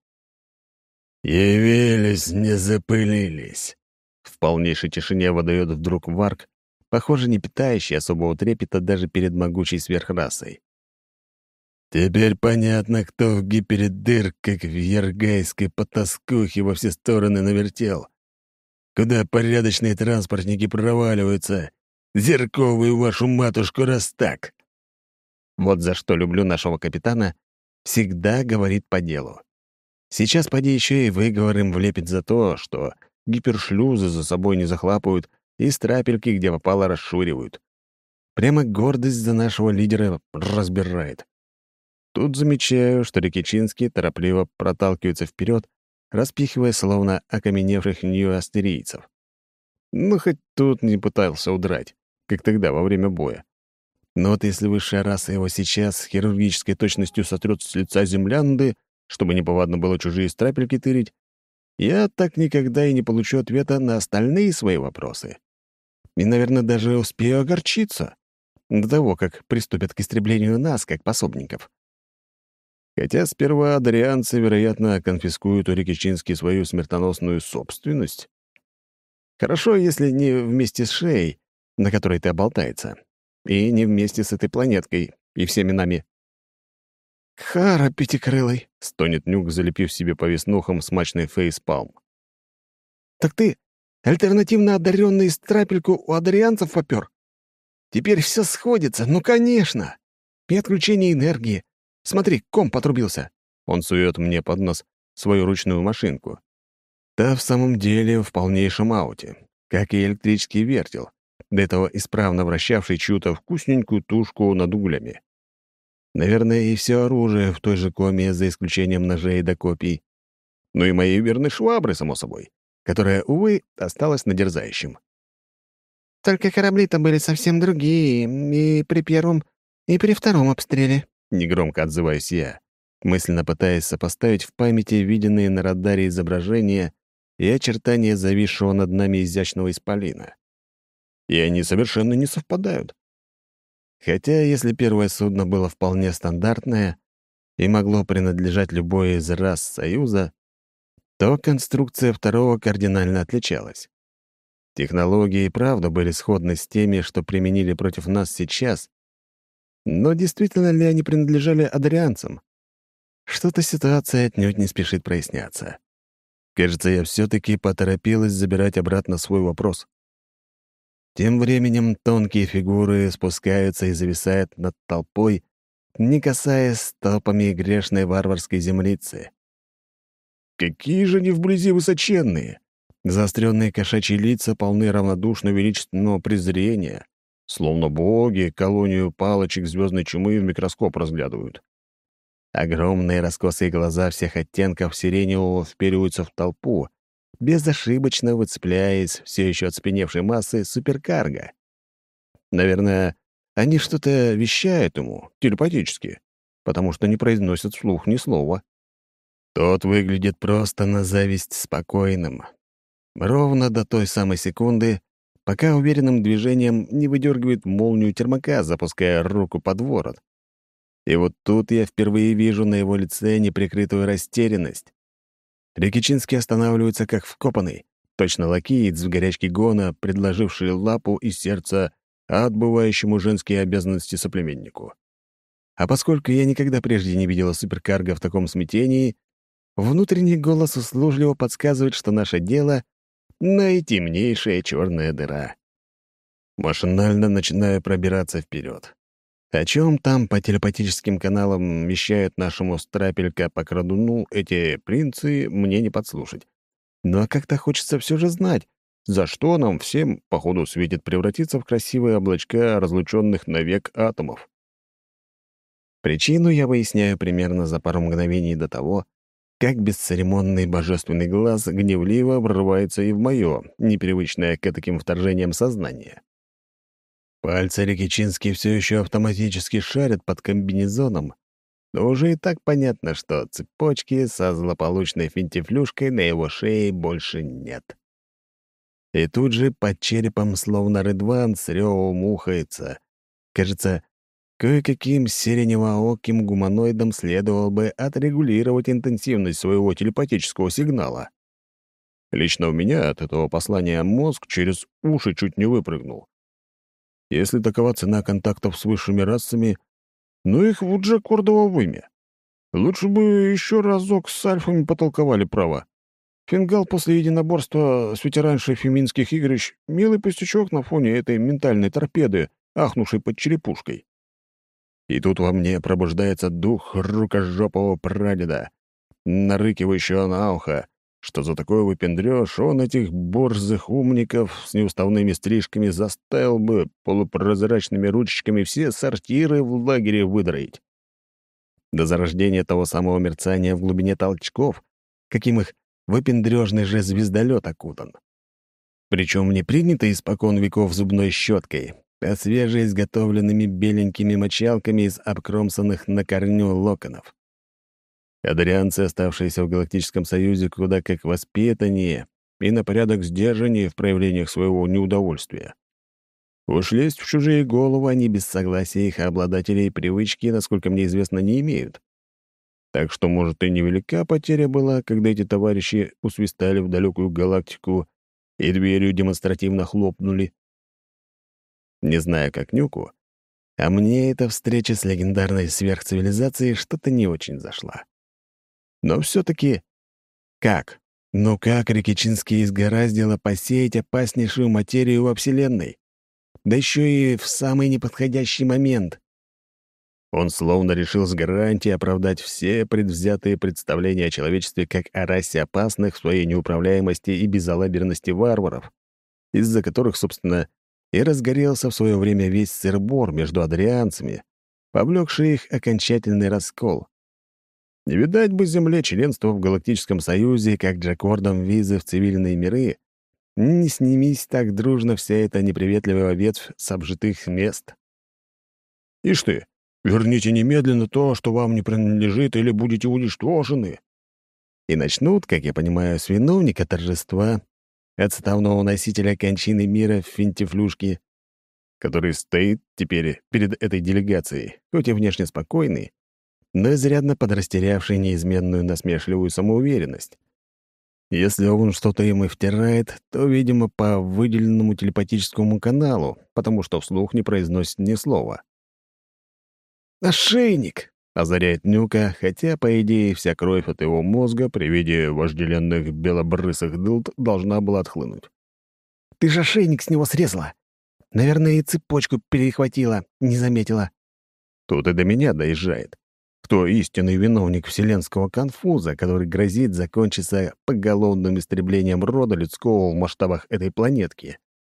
«Явились, не запылились!» В полнейшей тишине выдает вдруг Варк, похоже, не питающий особого трепета даже перед могучей сверхрасой. «Теперь понятно, кто в гипердыр, как в яргайской потаскухе, во все стороны навертел. Куда порядочные транспортники проваливаются. Зерковую вашу матушку, раз так!» Вот за что люблю нашего капитана, всегда говорит по делу. Сейчас поди еще и выговор им влепит за то, что гипершлюзы за собой не захлапывают и страпельки, где попало, расшуривают. Прямо гордость за нашего лидера разбирает. Тут замечаю, что Рикичинский торопливо проталкивается вперед, распихивая словно окаменевших нью-астерийцев. Ну, хоть тут не пытался удрать, как тогда, во время боя. Но вот если высшая раса его сейчас с хирургической точностью сотрет с лица землянды, чтобы неповадно было чужие страпельки тырить, я так никогда и не получу ответа на остальные свои вопросы. И, наверное, даже успею огорчиться до того, как приступят к истреблению нас, как пособников. Хотя сперва адарианцы, вероятно, конфискуют у Рикичински свою смертоносную собственность. Хорошо, если не вместе с шеей, на которой ты оболтается, и не вместе с этой планеткой и всеми нами. «Хара пятикрылый!» — стонет Нюк, залепив себе по веснухам смачный фейспалм. «Так ты альтернативно одаренный страпельку у адарианцев попер? Теперь все сходится, ну, конечно! И отключение энергии. Смотри, комп отрубился!» Он сует мне под нос свою ручную машинку. Та в самом деле в полнейшем ауте, как и электрический вертел, до этого исправно вращавший чью-то вкусненькую тушку над углями. Наверное, и все оружие в той же коме, за исключением ножей да копий. Ну и моей верной швабры, само собой, которая, увы, осталась на дерзающем. «Только корабли-то были совсем другие, и при первом, и при втором обстреле», — негромко отзываюсь я, мысленно пытаясь сопоставить в памяти виденные на радаре изображения и очертания зависшего над нами изящного исполина. И они совершенно не совпадают. Хотя, если первое судно было вполне стандартное и могло принадлежать любой из рас Союза, то конструкция второго кардинально отличалась. Технологии и правда были сходны с теми, что применили против нас сейчас, но действительно ли они принадлежали адарианцам? Что-то ситуация отнюдь не спешит проясняться. Кажется, я все-таки поторопилась забирать обратно свой вопрос. Тем временем тонкие фигуры спускаются и зависают над толпой, не касаясь стопами грешной варварской землицы. Какие же они вблизи высоченные! Заостренные кошачьи лица полны равнодушно-величественного презрения, словно боги колонию палочек звездной чумы в микроскоп разглядывают. Огромные раскосые глаза всех оттенков сиреневого впериваются в толпу, безошибочно выцепляясь все еще от спеневшей массы суперкарго. Наверное, они что-то вещают ему телепатически, потому что не произносят вслух ни слова. Тот выглядит просто на зависть спокойным. Ровно до той самой секунды, пока уверенным движением не выдергивает молнию термока, запуская руку под ворот. И вот тут я впервые вижу на его лице неприкрытую растерянность. Рикичинский останавливается как вкопанный, точно лакеец в горячке гона, предложивший лапу и сердце отбывающему женские обязанности соплеменнику. А поскольку я никогда прежде не видела суперкарго в таком смятении, внутренний голос услужливо подсказывает, что наше дело — наитемнейшая черная дыра. Машинально начинаю пробираться вперед. О чем там по телепатическим каналам вещают нашему страпелька по крадуну эти принцы, мне не подслушать. Но как-то хочется все же знать, за что нам всем, походу, светит превратиться в красивые облачка разлученных навек атомов. Причину я выясняю примерно за пару мгновений до того, как бесцеремонный божественный глаз гневливо врывается и в мое, непривычное к таким вторжениям сознание. Пальцы Рикичински все еще автоматически шарят под комбинезоном, но уже и так понятно, что цепочки со злополучной финтифлюшкой на его шее больше нет. И тут же под черепом, словно рыдван, с рёвом ухается. Кажется, кое-каким сиреневооким гуманоидам следовало бы отрегулировать интенсивность своего телепатического сигнала. Лично у меня от этого послания мозг через уши чуть не выпрыгнул. Если такова цена контактов с высшими расами, ну их в Джекордово вымя. Лучше бы еще разок с альфами потолковали право. Фингал после единоборства с ветераншей феминских игрищ — милый пустячок на фоне этой ментальной торпеды, ахнувшей под черепушкой. И тут во мне пробуждается дух рукожопого прадеда, нарыкивающего на ухо, что за такой выпендрёж он этих борзых умников с неуставными стрижками заставил бы полупрозрачными ручечками все сортиры в лагере выдроить. До зарождения того самого мерцания в глубине толчков, каким их выпендрёжный же звездолёт окутан. Причем не принято испокон веков зубной щеткой, а свежеизготовленными беленькими мочалками из обкромсанных на корню локонов. Адрианцы, оставшиеся в Галактическом Союзе, куда как воспитаннее и на порядок сдержаннее в проявлениях своего неудовольствия. Уж лезть в чужие головы они без согласия их обладателей привычки, насколько мне известно, не имеют. Так что, может, и невелика потеря была, когда эти товарищи усвистали в далекую галактику и дверью демонстративно хлопнули. Не знаю, как Нюку, а мне эта встреча с легендарной сверхцивилизацией что-то не очень зашла. Но все-таки как? Ну как Рикичинский изгораздило посеять опаснейшую материю во Вселенной? Да еще и в самый неподходящий момент. Он словно решил с гарантией оправдать все предвзятые представления о человечестве как о расе опасных в своей неуправляемости и безалаберности варваров, из-за которых, собственно, и разгорелся в свое время весь сыр-бор между адрианцами, повлекший их окончательный раскол. Не видать бы Земле членства в Галактическом Союзе, как Джекордам визы в цивильные миры, не снимись так дружно вся эта неприветливая ветвь с обжитых мест. Ишь ты! Верните немедленно то, что вам не принадлежит, или будете уничтожены. И начнут, как я понимаю, с виновника торжества, отставного носителя кончины мира в финтифлюшке, который стоит теперь перед этой делегацией, хоть и внешне спокойный, но изрядно подрастерявший неизменную насмешливую самоуверенность. Если он что-то им и втирает, то, видимо, по выделенному телепатическому каналу, потому что вслух не произносит ни слова. «Ошейник!» — озаряет Нюка, хотя, по идее, вся кровь от его мозга при виде вожделенных белобрысых дылд должна была отхлынуть. «Ты же ошейник с него срезала! Наверное, и цепочку перехватила, не заметила». Тут и до меня доезжает. Кто истинный виновник вселенского конфуза, который грозит закончиться поголовным истреблением рода людского в масштабах этой планетки?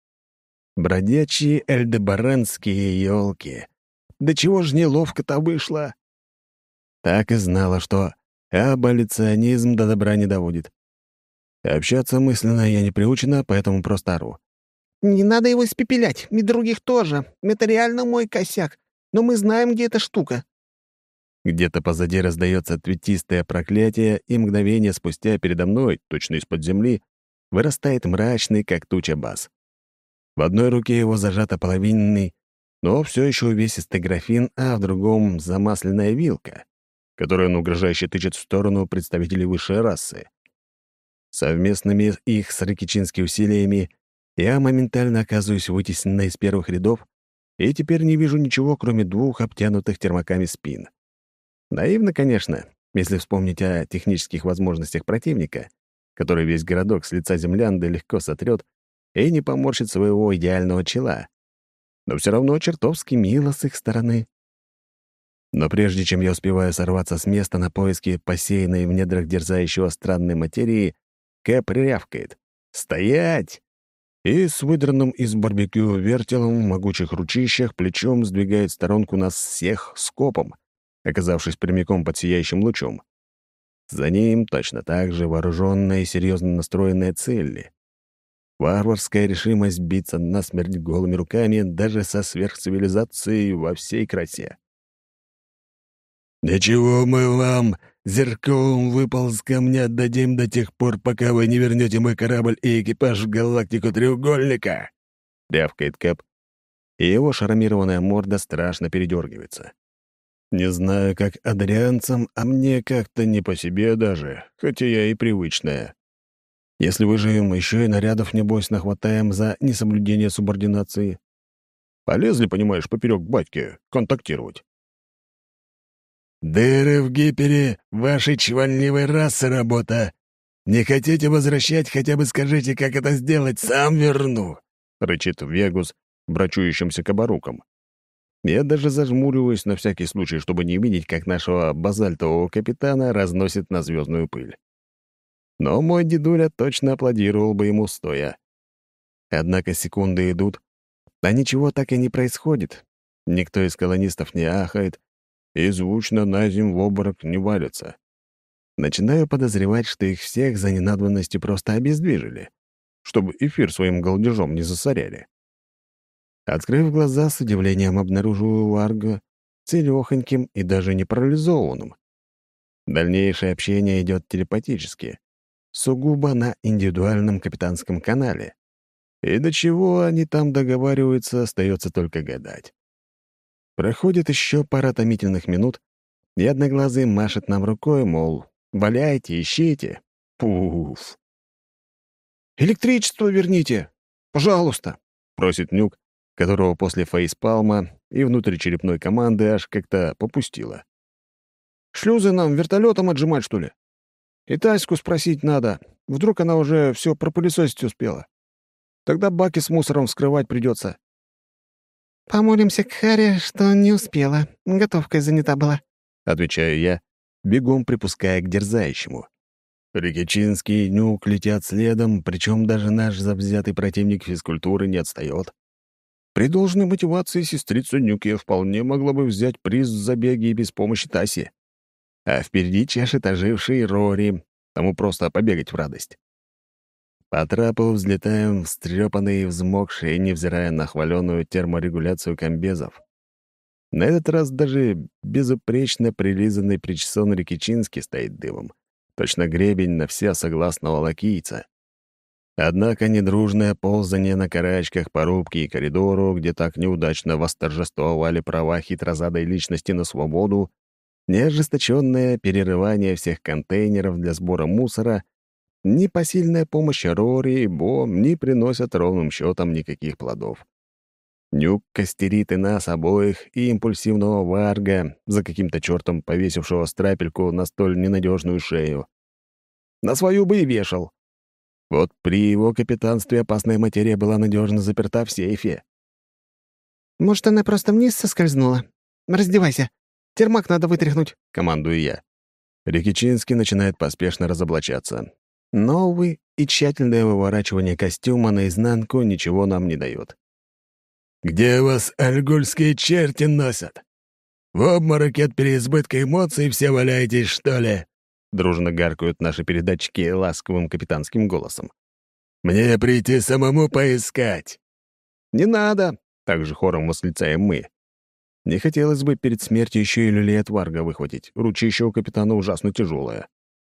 Бродячие эльдебаранские елки. Да чего ж неловко-то вышло? Так и знала, что аболиционизм до добра не доводит. Общаться мысленно я не приучена, поэтому просто ору. «Не надо его испепелять, и других тоже. Это реально мой косяк. Но мы знаем, где эта штука». Где-то позади раздается цветистое проклятие, и мгновение спустя передо мной, точно из-под земли, вырастает мрачный, как туча, бас. В одной руке его зажата половинный, но все еще увесистый графин, а в другом — замасленная вилка, которую он угрожающе тычет в сторону представителей высшей расы. Совместными их с Рикичински усилиями я моментально оказываюсь вытесненной из первых рядов и теперь не вижу ничего, кроме двух обтянутых термаками спин. Наивно, конечно, если вспомнить о технических возможностях противника, который весь городок с лица землянды легко сотрет и не поморщит своего идеального чела. Но все равно чертовски мило с их стороны. Но прежде чем я успеваю сорваться с места на поиски посеянной в недрах дерзающего странной материи, Кэп рявкает: «Стоять!» и с выдранным из барбекю вертелом в могучих ручищах плечом сдвигает в сторонку нас всех скопом, оказавшись прямиком под сияющим лучом. За ним точно так же вооруженная и серьезно настроенная Целли. Варварская решимость биться насмерть голыми руками даже со сверхцивилизацией во всей красе. «Ничего мы вам, зеркалом выползком, не отдадим до тех пор, пока вы не вернете мой корабль и экипаж в галактику треугольника!» — рявкает Кэп, и его шармированная морда страшно передергивается. Не знаю, как адрианцам, а мне как-то не по себе даже, хотя я и привычная. Если выживем, еще и нарядов, небось, нахватаем за несоблюдение субординации. Полезли, понимаешь, поперек батьки контактировать. «Дыры в гипере вашей чванливой расы работа. Не хотите возвращать, хотя бы скажите, как это сделать, сам верну», — рычит Вегус брачующимся кабаруком. Я даже зажмуриваюсь на всякий случай, чтобы не видеть, как нашего базальтового капитана разносит на звездную пыль. Но мой дедуля точно аплодировал бы ему стоя. Однако секунды идут, а ничего так и не происходит. Никто из колонистов не ахает, и звучно на земь в обморок не валится. Начинаю подозревать, что их всех за ненадобностью просто обездвижили, чтобы эфир своим голдежом не засоряли. Открыв глаза, с удивлением обнаруживаю Варга целёхоньким и даже не парализованным. Дальнейшее общение идет телепатически, сугубо на индивидуальном капитанском канале. И до чего они там договариваются, остается только гадать. Проходит еще пара томительных минут, и Одноглазый машет нам рукой, мол, валяйте, ищите. Пуф. «Электричество верните! Пожалуйста!» — просит Нюк, которого после фейспалма и внутричерепной команды аж как-то попустило. «Шлюзы нам вертолетом отжимать, что ли? И Таську спросить надо. Вдруг она уже все пропылесосить успела. Тогда баки с мусором вскрывать придется. «Помолимся к Харе, что не успела. Готовкой занята была», — отвечаю я, бегом припуская к дерзающему. Рикичинский и Нюк летят следом, причем даже наш завзятый противник физкультуры не отстает. При должной мотивации сестрица Нюки вполне могла бы взять приз в забеге и без помощи Таси. А впереди чашет оживший Рори, тому просто побегать в радость. По трапу взлетаем, встрепанные и взмокшие, невзирая на хваленую терморегуляцию комбезов. На этот раз даже безупречно прилизанный причесон Рикичинский стоит дымом. Точно гребень на все согласного лакийца. Однако недружное ползание на карачках по рубке и коридору, где так неудачно восторжествовали права хитрозадой личности на свободу, неожесточенное перерывание всех контейнеров для сбора мусора, ни посильная помощь Рори и Бо не приносят ровным счетом никаких плодов. Нюк костерит и нас обоих, и импульсивного Варга, за каким-то чертом повесившего страпельку на столь ненадежную шею. На свою бы и вешал. Вот при его капитанстве опасная материя была надежно заперта в сейфе. «Может, она просто вниз соскользнула? Раздевайся. Термак надо вытряхнуть», — командую я. Рикичинский начинает поспешно разоблачаться. Но, увы, и тщательное выворачивание костюма наизнанку ничего нам не дает. «Где вас альгульские черти носят? В обмороке от переизбытка эмоций все валяетесь, что ли?» Дружно гаркают наши передатчики ласковым капитанским голосом. «Мне прийти самому поискать!» «Не надо!» — также хором восклицаем мы. Не хотелось бы перед смертью еще и люлей от Варга выхватить. Ручище у капитана ужасно тяжелое.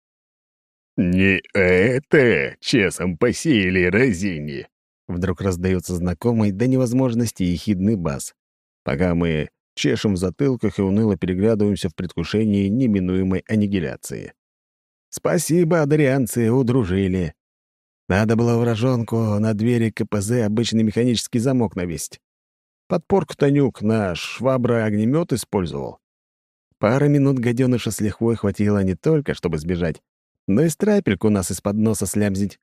«Не это часом посеяли разини!» Вдруг раздается знакомый до невозможности ехидный бас, пока мы чешем в затылках и уныло переглядываемся в предвкушении неминуемой аннигиляции. «Спасибо, адрианцы, удружили. Надо было вражонку на двери КПЗ обычный механический замок навесить. Подпорку-то Нюк на швабра-огнемет использовал. Пара минут гаденыша с лихвой хватило не только, чтобы сбежать, но и страпельку нас из-под носа слямзить.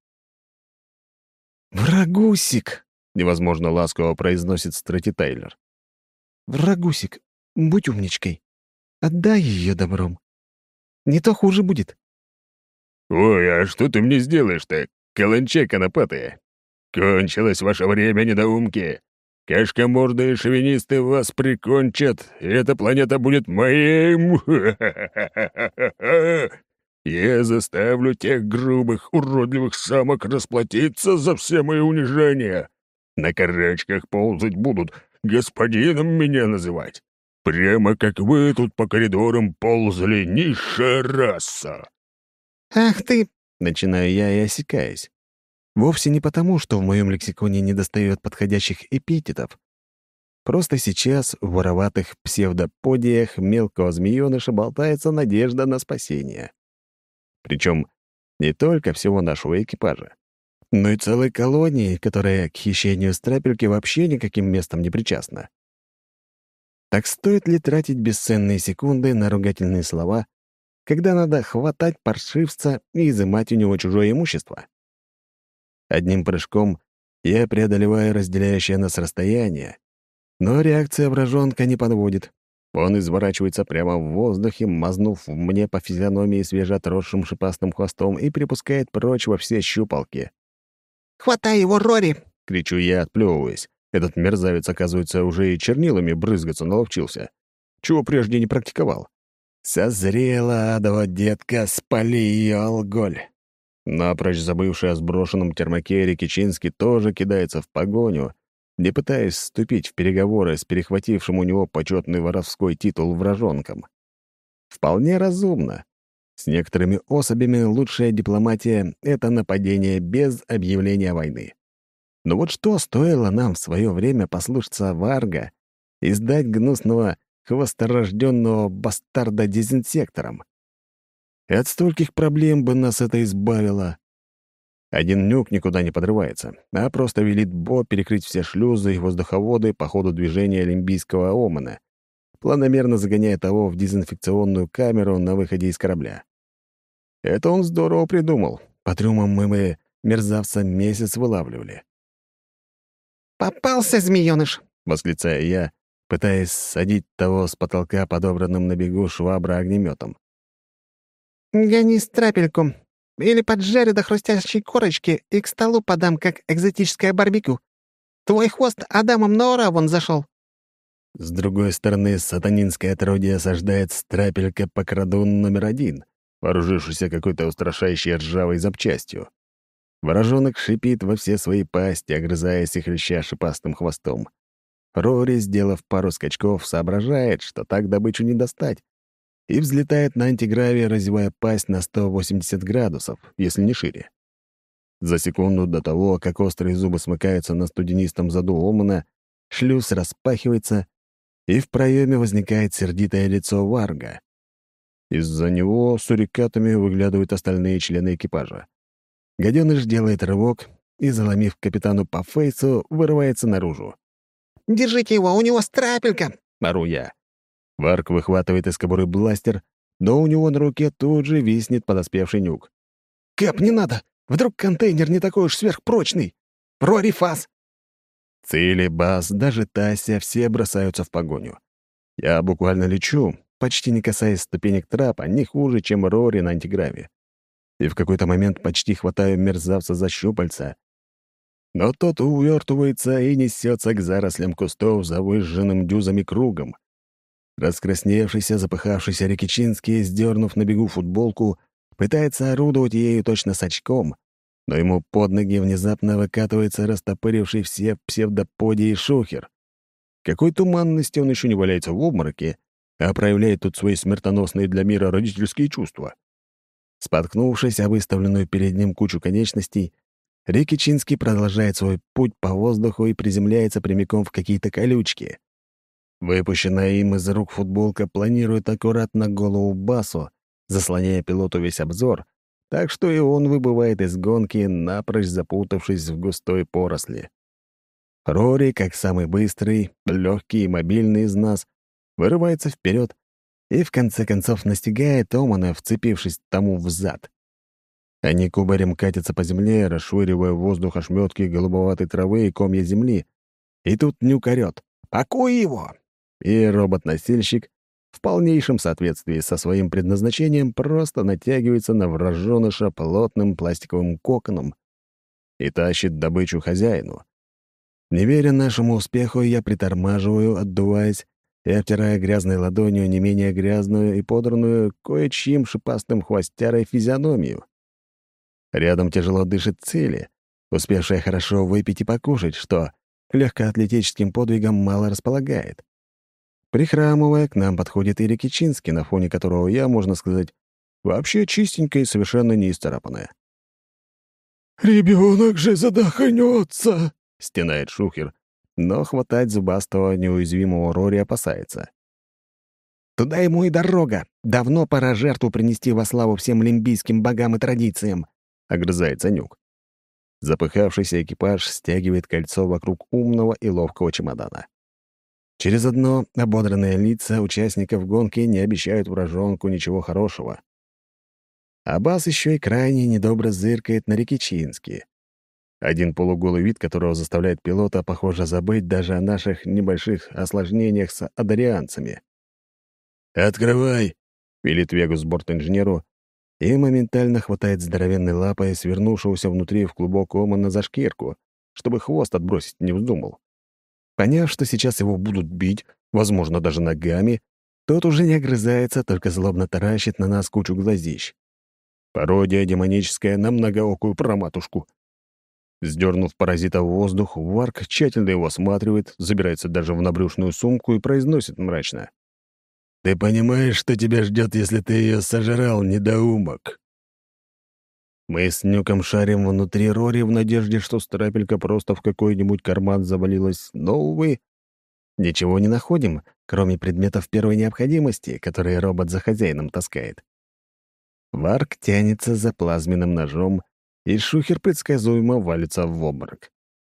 «Врагусик!» — невозможно ласково произносит Страти Тайлер. «Врагусик, будь умничкой. Отдай ее добром. Не то хуже будет». «Ой, а что ты мне сделаешь-то, каланча конопатая?» «Кончилось ваше время, недоумки! Кашкомордые шовинисты вас прикончат, и эта планета будет моим! Я заставлю тех грубых, уродливых самок расплатиться за все мои унижения! На карачках ползать будут, господином меня называть! Прямо как вы тут по коридорам ползали, низшая раса!» «Ах ты!» — начинаю я и осекаюсь. Вовсе не потому, что в моем лексиконе недостает подходящих эпитетов. Просто сейчас в вороватых псевдоподиях мелкого змеёныша болтается надежда на спасение. Причем не только всего нашего экипажа, но и целой колонии, которая к хищению страпельки вообще никаким местом не причастна. Так стоит ли тратить бесценные секунды на ругательные слова, когда надо хватать паршивца и изымать у него чужое имущество? Одним прыжком я преодолеваю разделяющее нас расстояние, но реакция вражонка не подводит. Он изворачивается прямо в воздухе, мазнув мне по физиономии свежеотросшим шипастым хвостом и перепускает прочь во все щупалки. «Хватай его, Рори!» — кричу я, отплевываясь. Этот мерзавец, оказывается, уже и чернилами брызгаться наловчился, чего прежде не практиковал. «Созрела адова, детка, спали ее, алголь!» Напрочь забывший о сброшенном термаке Рикичинский тоже кидается в погоню, не пытаясь вступить в переговоры с перехватившим у него почетный воровской титул вражонком. Вполне разумно. С некоторыми особями лучшая дипломатия — это нападение без объявления войны. Но вот что стоило нам в свое время послушаться Варга и сдать гнусного хвосторожденного бастарда дезинсектором? И от стольких проблем бы нас это избавило. Один нюк никуда не подрывается, а просто велит Бо перекрыть все шлюзы и воздуховоды по ходу движения олимпийского омана, планомерно загоняя того в дезинфекционную камеру на выходе из корабля. Это он здорово придумал. По трюмам мы бы мерзавца месяц вылавливали. «Попался, змеёныш!» — восклицаю я, пытаясь садить того с потолка подобранным на бегу швабра-огнеметом. «Гони страпельку. Или поджарю до хрустящей корочки и к столу подам, как экзотическое барбекю. Твой хвост Адамом на ура вон зашел. С другой стороны, сатанинское отродье осаждает страпелька покрадун номер один, вооружившийся какой-то устрашающей ржавой запчастью. Ворожонок шипит во все свои пасти, огрызаясь и хряща шипастым хвостом. Рори, сделав пару скачков, соображает, что так добычу не достать, и взлетает на антигравии, разевая пасть на сто восемьдесят градусов, если не шире. За секунду до того, как острые зубы смыкаются на студенистом заду Омана, шлюз распахивается, и в проеме возникает сердитое лицо Варга. Из-за него сурикатами выглядывают остальные члены экипажа. Гаденыш делает рывок и, заломив капитану по фейсу, вырывается наружу. «Держите его, у него страпелька!» — ору я. Варг выхватывает из кобуры бластер, но у него на руке тут же виснет подоспевший нюк. «Кэп, не надо! Вдруг контейнер не такой уж сверхпрочный! Рори, фас!» Цили, Бас, даже Тася — все бросаются в погоню. Я буквально лечу, почти не касаясь ступенек трапа, не хуже, чем Рори на антиграве. И в какой-то момент почти хватаю мерзавца за щупальца. Но тот увертывается и несется к зарослям кустов за выжженным дюзами кругом. Раскрасневшийся, запыхавшийся Рикичинский, сдернув на бегу футболку, пытается орудовать ею точно с очком, но ему под ноги внезапно выкатывается растопыривший все псевдоподии шухер. Какой туманности он еще не валяется в обмороке, а проявляет тут свои смертоносные для мира родительские чувства. Споткнувшись о выставленную перед ним кучу конечностей, Рикичинский продолжает свой путь по воздуху и приземляется прямиком в какие-то колючки. Выпущенная им из рук футболка планирует аккуратно голову Басу, заслоняя пилоту весь обзор, так что и он выбывает из гонки, напрочь запутавшись в густой поросли. Рори, как самый быстрый, легкий и мобильный из нас, вырывается вперед и в конце концов настигает Омана, вцепившись тому в зад. Они кубарем катятся по земле, расшвыривая в воздух ошметки голубоватой травы и комья земли. И тут Нюк орёт: «Пакуй его!» И робот-носильщик, в полнейшем соответствии со своим предназначением, просто натягивается на вражёныша плотным пластиковым коконом. и тащит добычу хозяину. Не веря нашему успеху, я притормаживаю, отдуваясь и обтирая грязной ладонью не менее грязную и подранную кое-чьим шипастым хвостярой физиономию. Рядом тяжело дышит Цели, успевшая хорошо выпить и покушать, что к легкоатлетическим подвигам мало располагает. Прихрамывая, к нам подходит и Рикичинский, на фоне которого я, можно сказать, вообще чистенькая и совершенно не исцарапанная. «Ребенок же задохнется!» — стенает Шухер, но хватать зубастого неуязвимого Рори опасается. «Туда ему и дорога. Давно пора жертву принести во славу всем лимбийским богам и традициям», — огрызается Нюк. Запыхавшийся экипаж стягивает кольцо вокруг умного и ловкого чемодана. Через одно ободранные лица участников гонки не обещают вражонку ничего хорошего. Аббас еще и крайне недобро зыркает на Рикичинский. Один полуголый вид, которого заставляет пилота, похоже, забыть даже о наших небольших осложнениях с адарианцами. «Открывай!» — велит Вегус бортинженеру и моментально хватает здоровенной лапой свернувшегося внутри в клубок Омана за шкирку, чтобы хвост отбросить не вздумал. Поняв, что сейчас его будут бить, возможно, даже ногами, тот уже не огрызается, только злобно таращит на нас кучу глазищ. Пародия демоническая на многоокую проматушку. Сдернув паразита в воздух, Варк тщательно его осматривает, забирается даже в набрюшную сумку и произносит мрачно. «Ты понимаешь, что тебя ждет, если ты ее сожрал, недоумок?» Мы с Нюком шарим внутри Рори в надежде, что страпелька просто в какой-нибудь карман завалилась, но, увы, ничего не находим, кроме предметов первой необходимости, которые робот за хозяином таскает. Варк тянется за плазменным ножом, и Шухер предсказуемо валится в обморок.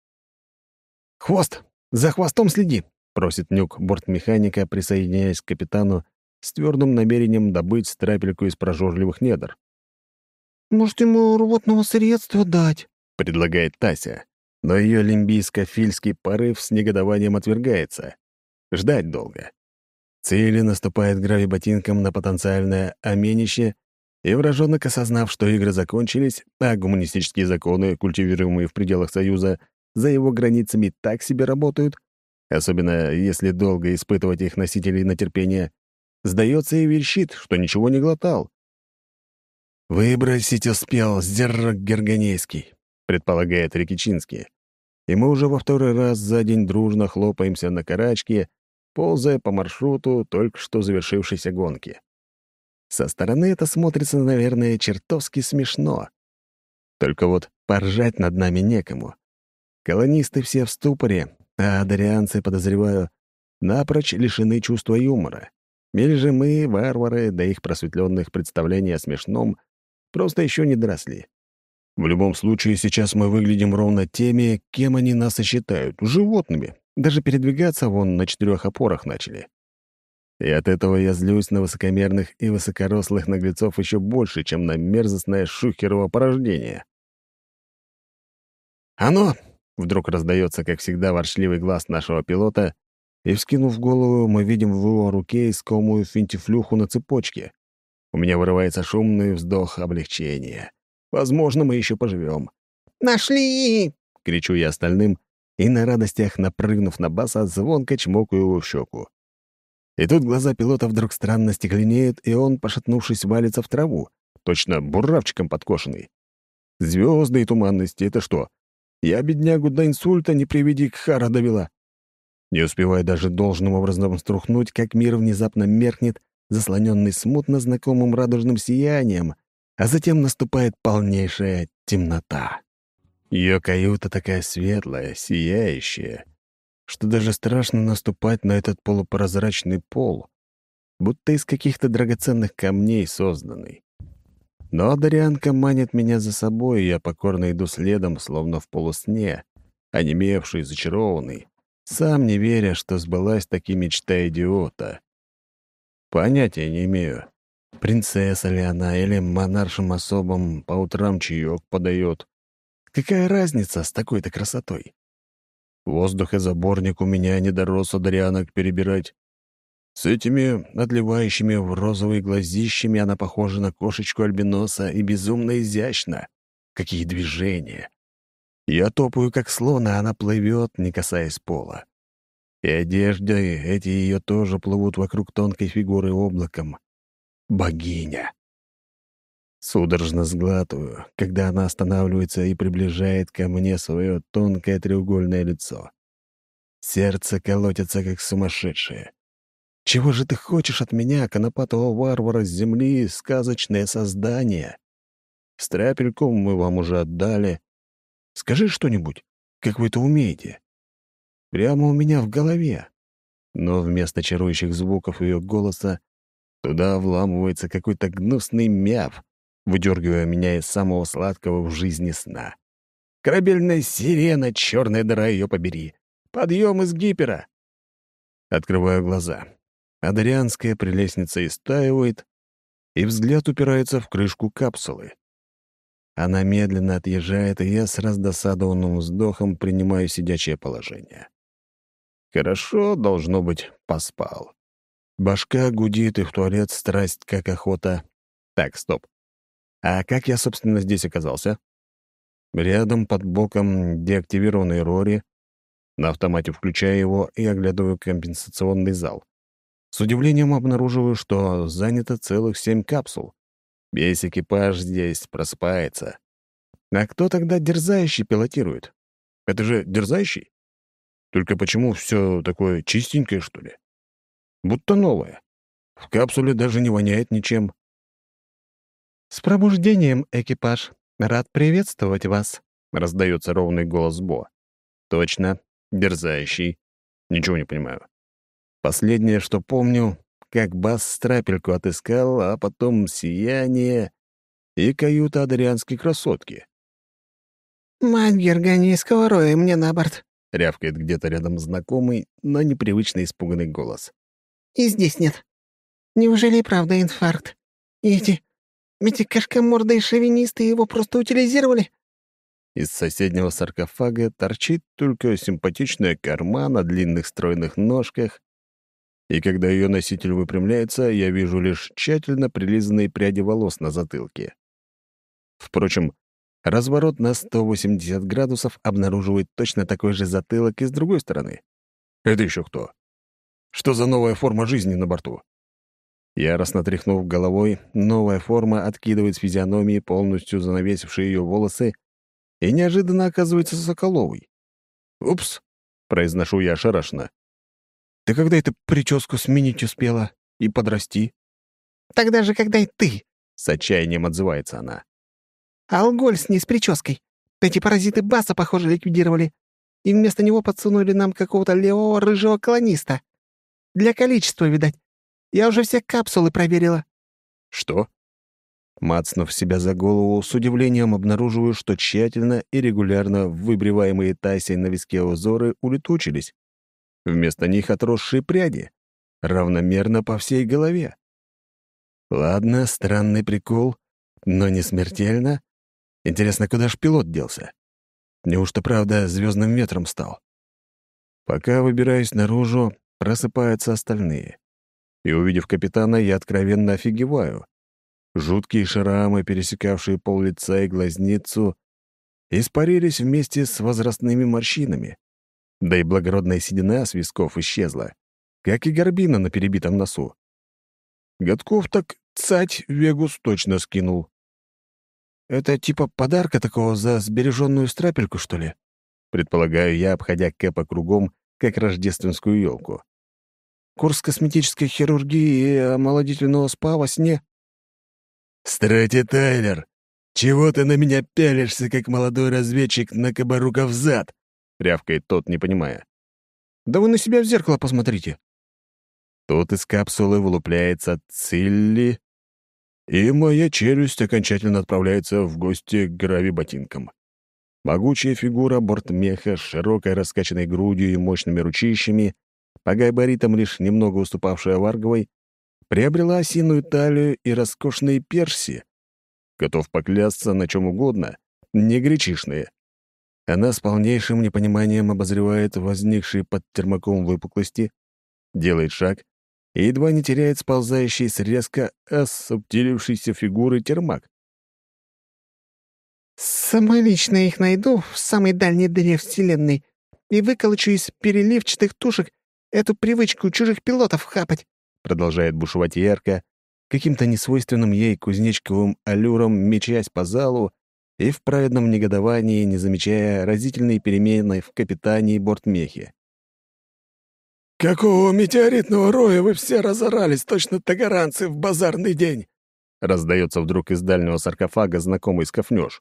«Хвост! За хвостом следи!» — просит Нюк бортмеханика, присоединяясь к капитану с твердым намерением добыть страпельку из прожорливых недр. «Может, ему рвотного средства дать?» — предлагает Тася, но ее лимбийско-фильский порыв с негодованием отвергается. Ждать долго. Цели наступает гравиботинком на потенциальное аменище, и вражонок, осознав, что игры закончились, а гуманистические законы, культивируемые в пределах Союза, за его границами так себе работают, особенно если долго испытывать их носителей на терпение, сдается и верещит, что ничего не глотал. «Выбросить успел Зеррок Гергонейский», — предполагает Рикичинский. И мы уже во второй раз за день дружно хлопаемся на карачке, ползая по маршруту только что завершившейся гонки. Со стороны это смотрится, наверное, чертовски смешно. Только вот поржать над нами некому. Колонисты все в ступоре, а адарианцы, подозреваю, напрочь лишены чувства юмора. Или же мы, варвары, до их просветленных представлений о смешном, просто еще не доросли. В любом случае, сейчас мы выглядим ровно теми, кем они нас и считают — животными. Даже передвигаться вон на четырех опорах начали. И от этого я злюсь на высокомерных и высокорослых наглецов еще больше, чем на мерзостное шухерово порождение. «Оно!» — вдруг раздается, как всегда, ворчливый глаз нашего пилота, и, вскинув голову, мы видим в его руке искомую финтифлюху на цепочке. У меня вырывается шумный вздох облегчения. Возможно, мы еще поживем. «Нашли!» — кричу я остальным, и на радостях, напрыгнув на баса, звонко чмокаю его в щеку. И тут глаза пилота вдруг странно стекленеют, и он, пошатнувшись, валится в траву, точно буравчиком подкошенный. Звезды и туманности — это что? Я беднягу до инсульта не приведи к хара довела. Не успевая даже должным образом струхнуть, как мир внезапно меркнет, заслоненный смутно знакомым радужным сиянием, а затем наступает полнейшая темнота. Ее каюта такая светлая, сияющая, что даже страшно наступать на этот полупрозрачный пол, будто из каких-то драгоценных камней созданный. Но Адарианка манит меня за собой, и я покорно иду следом, словно в полусне, онемевший, зачарованный, сам не веря, что сбылась таки мечта идиота. Понятия не имею, принцесса ли она или монаршим особам по утрам чаек подает. Какая разница с такой-то красотой? Воздухозаборник у меня не дорос адарианок перебирать. С этими отливающими в розовые глазищами она похожа на кошечку альбиноса и безумно изящна. Какие движения! Я топаю, как слон, а она плывет, не касаясь пола. И одежды эти ее тоже плывут вокруг тонкой фигуры облаком. Богиня. Судорожно сглатываю, когда она останавливается и приближает ко мне свое тонкое треугольное лицо. Сердце колотится, как сумасшедшее. Чего же ты хочешь от меня, конопатого варвара с земли, сказочное создание? Страпельку мы вам уже отдали. Скажи что-нибудь, как вы это умеете. Прямо у меня в голове. Но вместо чарующих звуков ее голоса туда вламывается какой-то гнусный мяв, выдергивая меня из самого сладкого в жизни сна. Корабельная сирена, черная дыра ее побери. Подъем из гипера. Открываю глаза. Адрианская прелестница истаивает, и взгляд упирается в крышку капсулы. Она медленно отъезжает, и я с раздосадованным вздохом принимаю сидячее положение. Хорошо, должно быть, поспал. Башка гудит, и в туалет страсть, как охота. Так, стоп. А как я, собственно, здесь оказался? Рядом, под боком, деактивированный Рори. На автомате включаю его и оглядываю компенсационный зал. С удивлением обнаруживаю, что занято целых семь капсул. Весь экипаж здесь просыпается. А кто тогда дерзающий пилотирует? Это же дерзающий? Только почему все такое чистенькое, что ли? Будто новое. В капсуле даже не воняет ничем. «С пробуждением, экипаж! Рад приветствовать вас!» — раздается ровный голос Бо. Точно, дерзающий. Ничего не понимаю. Последнее, что помню, как Бас страпельку отыскал, а потом сияние и каюта адрианской красотки. «Мать герганийского роя, мне на борт!» — рявкает где-то рядом знакомый, но непривычно испуганный голос. «И здесь нет. Неужели и правда инфаркт? И эти... эти кошкомордые шовинисты его просто утилизировали?» Из соседнего саркофага торчит только симпатичная корма на длинных стройных ножках, и когда ее носитель выпрямляется, я вижу лишь тщательно прилизанные пряди волос на затылке. Впрочем, разворот на сто восемьдесят градусов обнаруживает точно такой же затылок и с другой стороны. Это еще кто? Что за новая форма жизни на борту? Яростно тряхнув головой, новая форма откидывает с физиономии полностью занавесившие ее волосы и неожиданно оказывается Соколовой. «Упс!» — произношу я ошарашенно. «Ты когда эту прическу сменить успела и подрасти?» «Тогда же, когда и ты!» — с отчаянием отзывается она. «Алголь с ней с прической. Эти паразиты Баса, похоже, ликвидировали. И вместо него подсунули нам какого-то левого рыжего колониста. Для количества, видать. Я уже все капсулы проверила». «Что?» Мацнув себя за голову, с удивлением обнаруживаю, что тщательно и регулярно выбриваемые Тайсой на виске узоры улетучились. Вместо них отросшие пряди, равномерно по всей голове. Ладно, странный прикол, но не смертельно. Интересно, куда ж пилот делся? Неужто, правда, звездным ветром стал? Пока выбираюсь наружу, просыпаются остальные. И, увидев капитана, я откровенно офигеваю. Жуткие шрамы, пересекавшие пол лица и глазницу, испарились вместе с возрастными морщинами. Да и благородная седина с висков исчезла, как и горбина на перебитом носу. Годков так цать Вегус точно скинул. «Это типа подарка такого за сбереженную страпельку, что ли?» Предполагаю я, обходя Кэпа кругом, как рождественскую елку. «Курс косметической хирургии и омолодительного спа во сне?» «Страти, Тайлер! Чего ты на меня пялишься, как молодой разведчик на кабаруков зад?» — рявкает тот, не понимая. «Да вы на себя в зеркало посмотрите!» Тут из капсулы вылупляется Цилли, и моя челюсть окончательно отправляется в гости к грави-ботинкам. Могучая фигура бортмеха с широкой раскачанной грудью и мощными ручищами, по габаритам лишь немного уступавшая Варговой, приобрела осиную талию и роскошные перси. Готов поклясться на чем угодно, не гречишные. Она с полнейшим непониманием обозревает возникшие под термаком выпуклости, делает шаг и едва не теряет сползающий с резко осубтилившейся фигуры термак. «Самолично их найду в самой дальней дыре Вселенной и выколочу из переливчатых тушек эту привычку чужих пилотов хапать», — продолжает бушевать ярко, каким-то несвойственным ей кузнечковым аллюром мечась по залу и в праведном негодовании, не замечая разительной перемены в капитане и бортмехе. «Какого метеоритного роя вы все разорались, точно тагаранцы в базарный день?» Раздается вдруг из дальнего саркофага знакомый скафнёж.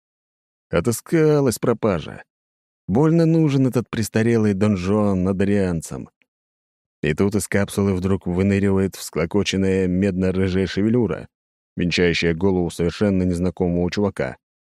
Отыскалась пропажа. Больно нужен этот престарелый донжон надарианцам. И тут из капсулы вдруг выныривает всклокоченная медно-рыжая шевелюра, венчающая голову совершенно незнакомого чувака.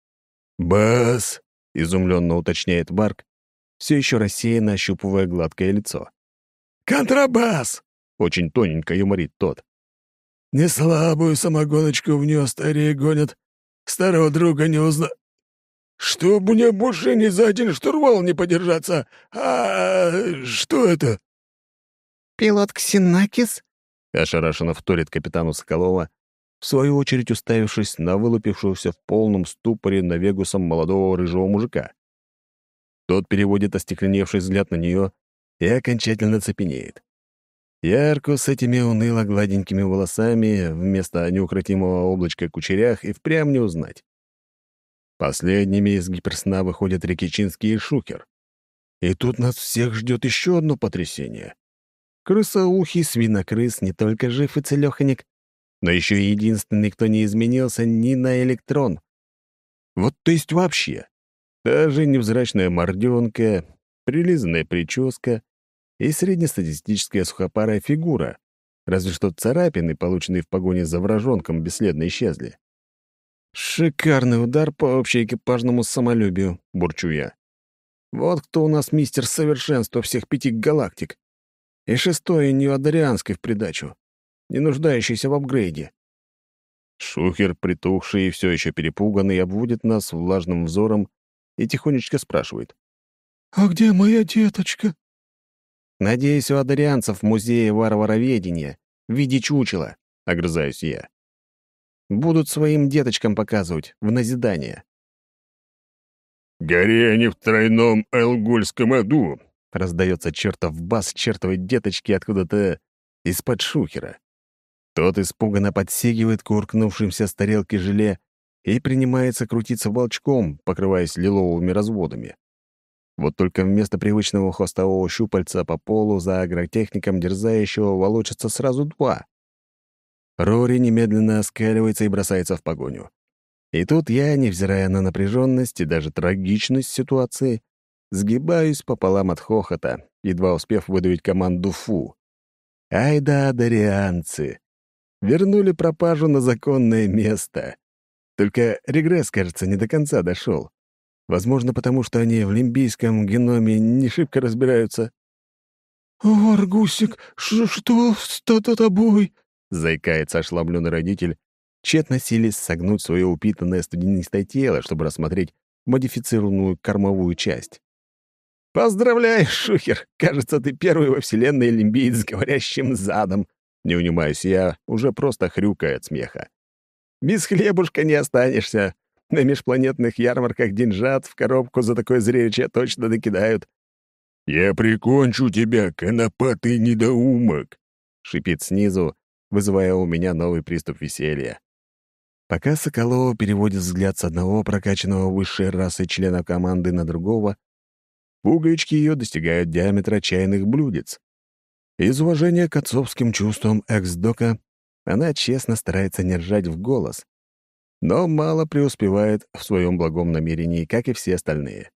«Бас!» — изумленно уточняет Барк, все еще рассеянно ощупывая гладкое лицо. «Контрабас!» — очень тоненько юморит тот. «Не слабую самогоночку в нее старее гонят. Старого друга не узна...» «Чтоб мне больше ни за один штурвал не подержаться! А что это?» «Пилот Ксенакис?» — ошарашенно вторит капитану Соколова, в свою очередь уставившись на вылупившегося в полном ступоре навегусом молодого рыжего мужика. Тот переводит остекленевший взгляд на нее и окончательно цепенеет. Ярко с этими уныло-гладенькими волосами вместо неукротимого облачка кучерях и впрямь не узнать. Последними из гиперсна выходят Рикичинский и Шухер. И тут нас всех ждет еще одно потрясение. Крысоухий свинокрыс не только жив и целеханик, но еще и единственный, кто не изменился ни на электрон. Вот то есть вообще. Даже невзрачная морденка, прилизанная прическа и среднестатистическая сухопарая фигура, разве что царапины, полученные в погоне за вражонком, бесследно исчезли. «Шикарный удар по общеэкипажному самолюбию», — бурчу я. «Вот кто у нас мистер совершенства всех пяти галактик. И шестой неодарианской в придачу, не нуждающийся в апгрейде». Шухер, притухший и все еще перепуганный, обводит нас влажным взором и тихонечко спрашивает. «А где моя деточка?» «Надеюсь, у адарианцев в музее варвароведения в виде чучела», — огрызаюсь я. «Будут своим деточкам показывать, в назидание». «Гори они в тройном элгульском аду!» — раздается чертов бас чертовой деточки откуда-то из-под Шухера. Тот испуганно подсигивает к уркнувшимся с тарелки желе и принимается крутиться волчком, покрываясь лиловыми разводами. Вот только вместо привычного хвостового щупальца по полу за агротехником дерзающего волочатся сразу два. Рори немедленно оскаливается и бросается в погоню. И тут я, невзирая на напряженность и даже трагичность ситуации, сгибаюсь пополам от хохота, едва успев выдавить команду «фу». Ай да, дарианцы! Вернули пропажу на законное место. Только регресс, кажется, не до конца дошел. Возможно, потому что они в лимбийском геноме не шибко разбираются. «Варгусик, ш- что с тобой?» — заикается ошеломленный родитель, тщетно силясь согнуть свое упитанное студенистое тело, чтобы рассмотреть модифицированную кормовую часть. «Поздравляю, Шухер! Кажется, ты первый во вселенной лимбиец с говорящим задом!» Не унимаюсь я, уже просто хрюкая от смеха. «Без хлебушка не останешься. На межпланетных ярмарках деньжат в коробку за такое зрелище точно докидают». «Я прикончу тебя, конопатый недоумок!» — шипит снизу, вызывая у меня новый приступ веселья. Пока Соколова переводит взгляд с одного прокачанного высшей расы члена команды на другого, пуговички ее достигают диаметра чайных блюдец. Из уважения к отцовским чувствам экс-дока она честно старается не ржать в голос, но мало преуспевает в своем благом намерении, как и все остальные.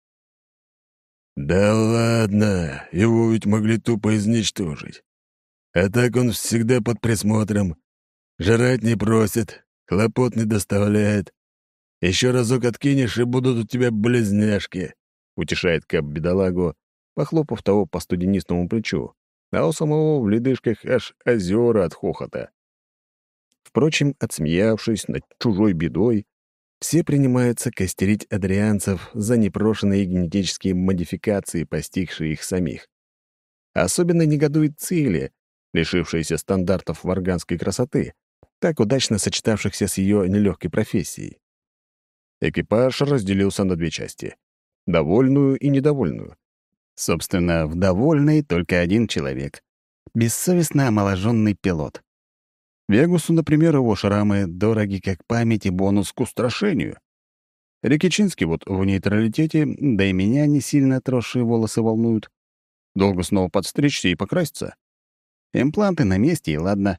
«Да ладно, его ведь могли тупо изничтожить. А так он всегда под присмотром, жрать не просит, хлопот не доставляет. Еще разок откинешь, и будут у тебя близняшки», — утешает Кэп бедолагу, похлопав того по студенистому плечу, а у самого в ледышках аж озера от хохота. Впрочем, отсмеявшись над чужой бедой, все принимаются костерить адрианцев за непрошенные генетические модификации, постигшие их самих. Особенно негодует Цили, лишившаяся стандартов варганской красоты, так удачно сочетавшихся с ее нелегкой профессией. Экипаж разделился на две части — довольную и недовольную. Собственно, в довольной только один человек — бессовестно омоложенный пилот. Вегусу, например, его шрамы дороги как память и бонус к устрашению. Рикичинский вот в нейтралитете, да и меня не сильно отросшие волосы волнуют. Долго снова подстричься и покраситься. Импланты на месте, и ладно.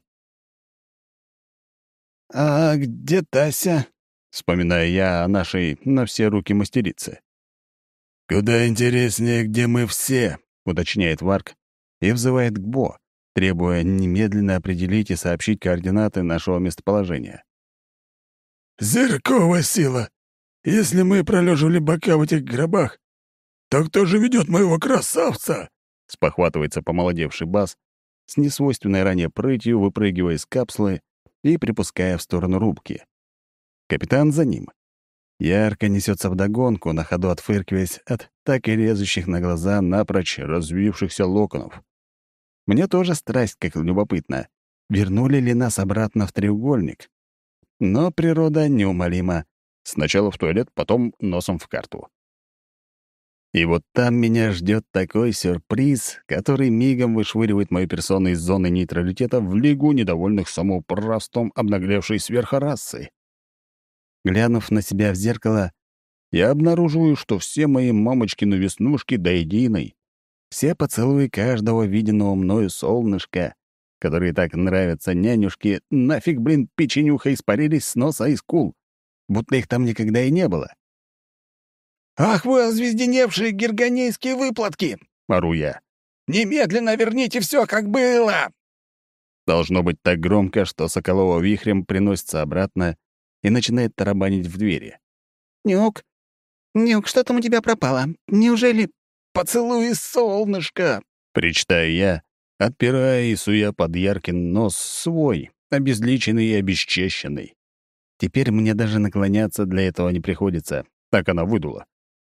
«А где Тася?» — вспоминаю я о нашей на все руки мастерице. «Куда интереснее, где мы все», — уточняет Варк и взывает к Бо, требуя немедленно определить и сообщить координаты нашего местоположения. «Зыркова сила! Если мы пролеживали бока в этих гробах, то кто же ведет моего красавца?» — спохватывается помолодевший Бас, с несвойственной ранее прытью выпрыгивая из капсулы и припуская в сторону рубки. Капитан за ним. Ярко несется вдогонку, на ходу отфыркиваясь от так и лезущих на глаза напрочь развившихся локонов. Мне тоже страсть, как любопытно, вернули ли нас обратно в треугольник. Но природа неумолима. Сначала в туалет, потом носом в карту. И вот там меня ждет такой сюрприз, который мигом вышвыривает мою персону из зоны нейтралитета в лигу недовольных самоуправством обнаглевшей сверхрасы. Глянув на себя в зеркало, я обнаруживаю, что все мои мамочкины веснушки до единой, все поцелуи каждого виденного мною солнышка, которые так нравятся нянюшке, нафиг, блин, печенюха испарились с носа и скул, будто их там никогда и не было. «Ах вы, озвезденевшие гергонейские выплатки!» — ору я. «Немедленно верните все, как было!» Должно быть так громко, что Соколова вихрем приносится обратно и начинает тарабанить в двери. «Нюк, Нюк, что там у тебя пропало? Неужели...» «Поцелуй, солнышко!» — причитаю я, отпирая и суя под Яркин нос свой, обезличенный и обесчещенный. Теперь мне даже наклоняться для этого не приходится, так она выдула.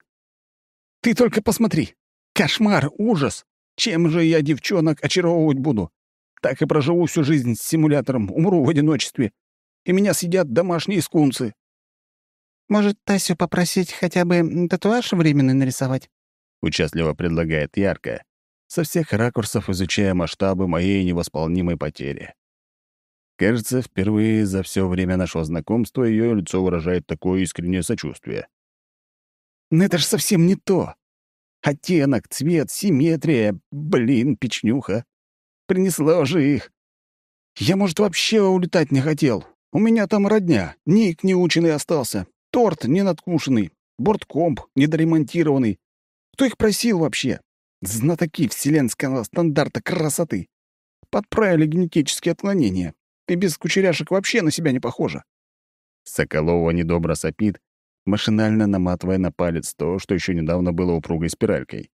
«Ты только посмотри! Кошмар, ужас! Чем же я девчонок очаровывать буду? Так и проживу всю жизнь с симулятором, умру в одиночестве, и меня съедят домашние скунсы». «Может, Тасю попросить хотя бы татуаж временный нарисовать?» — участливо предлагает Ярко, со всех ракурсов изучая масштабы моей невосполнимой потери. Кажется, впервые за все время нашего знакомства ее лицо выражает такое искреннее сочувствие. «Но это же совсем не то! Оттенок, цвет, симметрия, блин, печнюха! Принесла же их! Я, может, вообще улетать не хотел. У меня там родня, ник неученый остался, торт ненадкушенный, борткомп недоремонтированный. Кто их просил вообще? Знатоки вселенского стандарта красоты. Подправили генетические отклонения. Ты без кучеряшек вообще на себя не похожа». Соколова недобро сопит, машинально наматывая на палец то, что еще недавно было упругой спиралькой.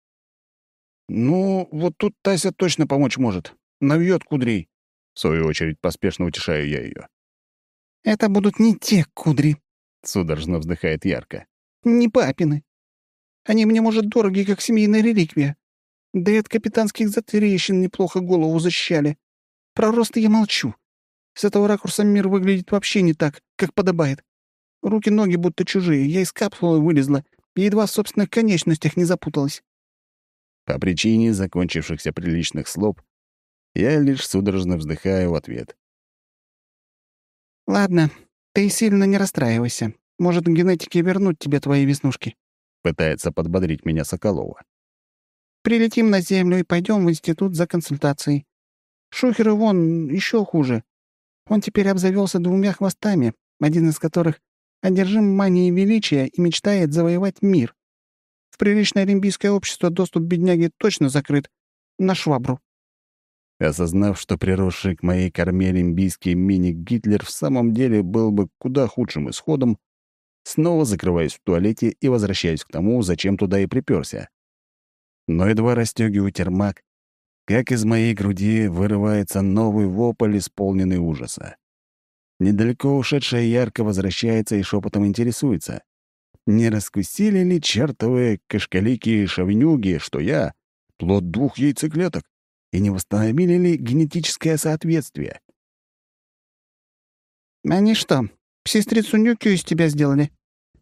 «Ну, вот тут Тася точно помочь может. Навьет кудрей». В свою очередь поспешно утешаю я ее. «Это будут не те кудри», — судорожно вздыхает Ярко. «не папины. Они мне, может, дороги, как семейная реликвия. Да и от капитанских затрещин неплохо голову защищали. Про рост я молчу. С этого ракурса мир выглядит вообще не так, как подобает. Руки-ноги будто чужие, я из капсулы вылезла и едва в собственных конечностях не запуталась». По причине закончившихся приличных слов я лишь судорожно вздыхаю в ответ. «Ладно, ты сильно не расстраивайся. Может, генетики вернут тебе твои веснушки». Пытается подбодрить меня Соколова. «Прилетим на Землю и пойдем в институт за консультацией. Шухеру вон еще хуже. Он теперь обзавелся двумя хвостами, один из которых одержим манией величия и мечтает завоевать мир. В приличное олимпийское общество доступ бедняги точно закрыт. На швабру». Осознав, что приросший к моей корме олимпийский мини-Гитлер в самом деле был бы куда худшим исходом, снова закрываюсь в туалете и возвращаюсь к тому, зачем туда и приперся. Но едва расстёгиваю термак, как из моей груди вырывается новый вопль, исполненный ужаса. Недалеко ушедшая Ярко возвращается и шепотом интересуется. Не раскусили ли чертовые кашкалики шовнюги, что я — плод двух яйцеклеток, и не восстановили ли генетическое соответствие? «Они что, сестрицу Нюкю из тебя сделали?»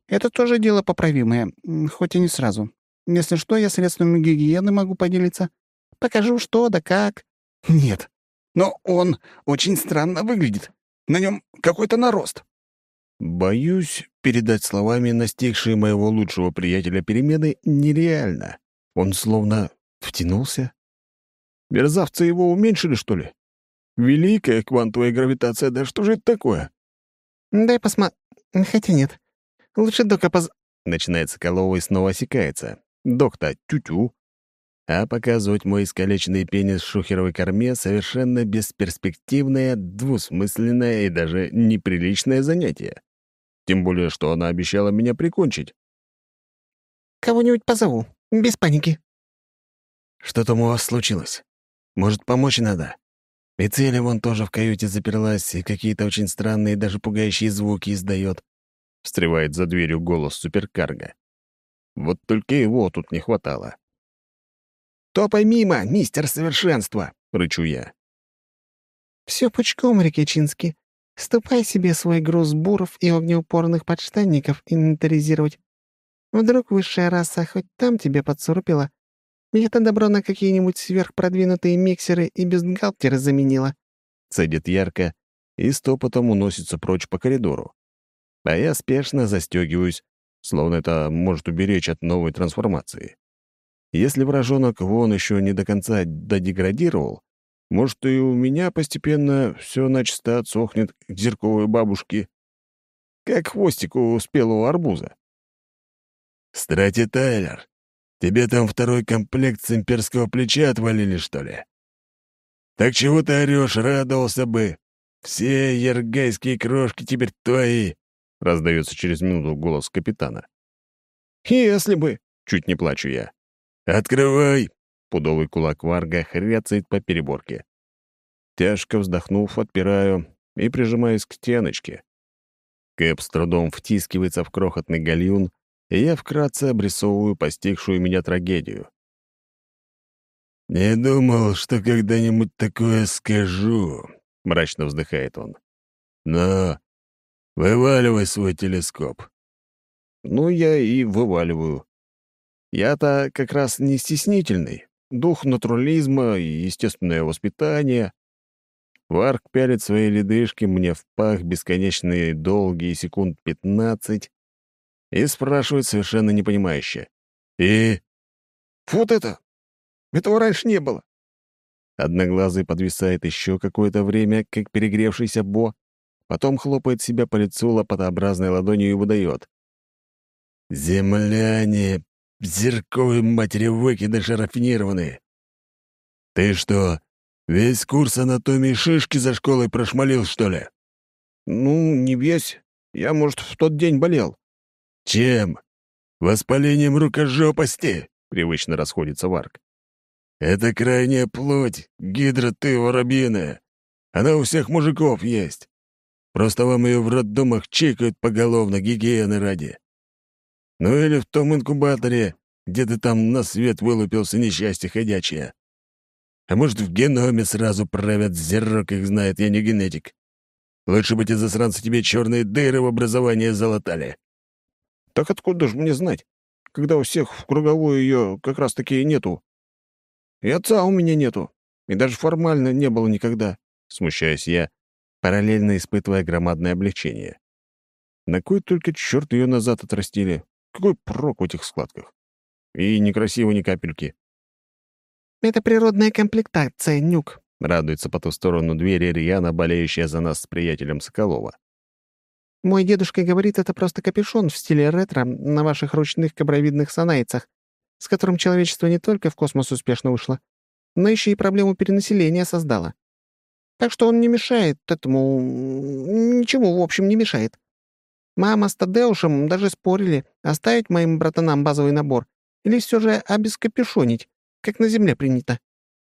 Это тоже дело поправимое, м, хоть и не сразу. Если что, я средствами гигиены могу поделиться. Покажу, что да как». «Нет, но он очень странно выглядит. На нем какой-то нарост». Боюсь, передать словами настигшие моего лучшего приятеля перемены нереально. Он словно втянулся. Мерзавцы его уменьшили, что ли? Великая квантовая гравитация, да что же это такое? «Дай посма... Хотя нет. Лучше дока поз...» Начинает Соколова и снова осекается. Док-то тю-тю. А показывать мой искалеченный пенис в шухеровой корме — совершенно бесперспективное, двусмысленное и даже неприличное занятие. Тем более, что она обещала меня прикончить. «Кого-нибудь позову. Без паники». Что там у вас случилось? Может, помочь надо? И Целя вон тоже в каюте заперлась и какие-то очень странные, даже пугающие звуки издает. Встревает за дверью голос суперкарго. Вот только его тут не хватало. «Топай мимо, мистер Совершенство!» — рычу я. Все пучком, Рикичинский. Ступай себе свой груз буров и огнеупорных подштанников инвентаризировать. Вдруг высшая раса хоть там тебе подсурпила, и это добро на какие-нибудь сверхпродвинутые миксеры и бюстгальтеры заменила». Цедит ярко и стопотом уносится прочь по коридору. А я спешно застегиваюсь, словно это может уберечь от новой трансформации. Если вражонок вон еще не до конца додеградировал, может, и у меня постепенно все начисто отсохнет к зерковой бабушке, как хвостик у спелого арбуза. «Страти, Тайлер, тебе там второй комплект с имперского плеча отвалили, что ли? Так чего ты орёшь, радовался бы. Все ергайские крошки теперь твои», — раздается через минуту голос капитана. «Если бы!» — чуть не плачу я. «Открывай!» — пудовый кулак Варга хряцает по переборке. Тяжко вздохнув, отпираю и прижимаюсь к стеночке. Кэп с трудом втискивается в крохотный гальюн, и я вкратце обрисовываю постигшую меня трагедию. «Не думал, что когда-нибудь такое скажу», — мрачно вздыхает он. «Но вываливай свой телескоп». Ну, я и вываливаю. Я-то как раз не стеснительный. Дух натурализма и естественное воспитание. Варг пялит свои ледышки мне в пах бесконечные долгие секунд пятнадцать и спрашивает совершенно непонимающе. «И?» «Вот это! Этого раньше не было!» Одноглазый подвисает еще какое-то время, как перегревшийся Бо, потом хлопает себя по лицу лопатообразной ладонью и выдает. «Земляне, зерковые матери выкидыши рафинированные! Ты что, весь курс анатомии шишки за школой прошмалил, что ли?» «Ну, не весь. Я, может, в тот день болел». «Чем? Воспалением рукожопости?» — привычно расходится Варг. «Это крайняя плоть, гидра ты воробьиная. Она у всех мужиков есть. Просто вам ее в роддомах чикают поголовно гигиены ради. Ну или в том инкубаторе, где ты там на свет вылупился несчастье ходячее. А может, в геноме сразу правят, зерок их знает, я не генетик. Лучше бы эти засранцы тебе черные дыры в образовании залатали». «Так откуда же мне знать, когда у всех в круговую ее как раз-таки нету? И отца у меня нету, и даже формально не было никогда», — смущаюсь я, параллельно испытывая громадное облегчение. На кой только черт ее назад отрастили? Какой прок в этих складках? И некрасиво ни капельки. «Это природная комплектация, Нюк», — радуется по ту сторону двери рьяно болеющая за нас с приятелем Соколова. «Мой дедушка говорит, это просто капюшон в стиле ретро на ваших ручных кобровидных санайцах, с которым человечество не только в космос успешно вышло, но еще и проблему перенаселения создало. Так что он не мешает этому... ничему, в общем, не мешает. Мама с Тадеушем даже спорили, оставить моим братанам базовый набор или все же обескапюшонить, как на Земле принято».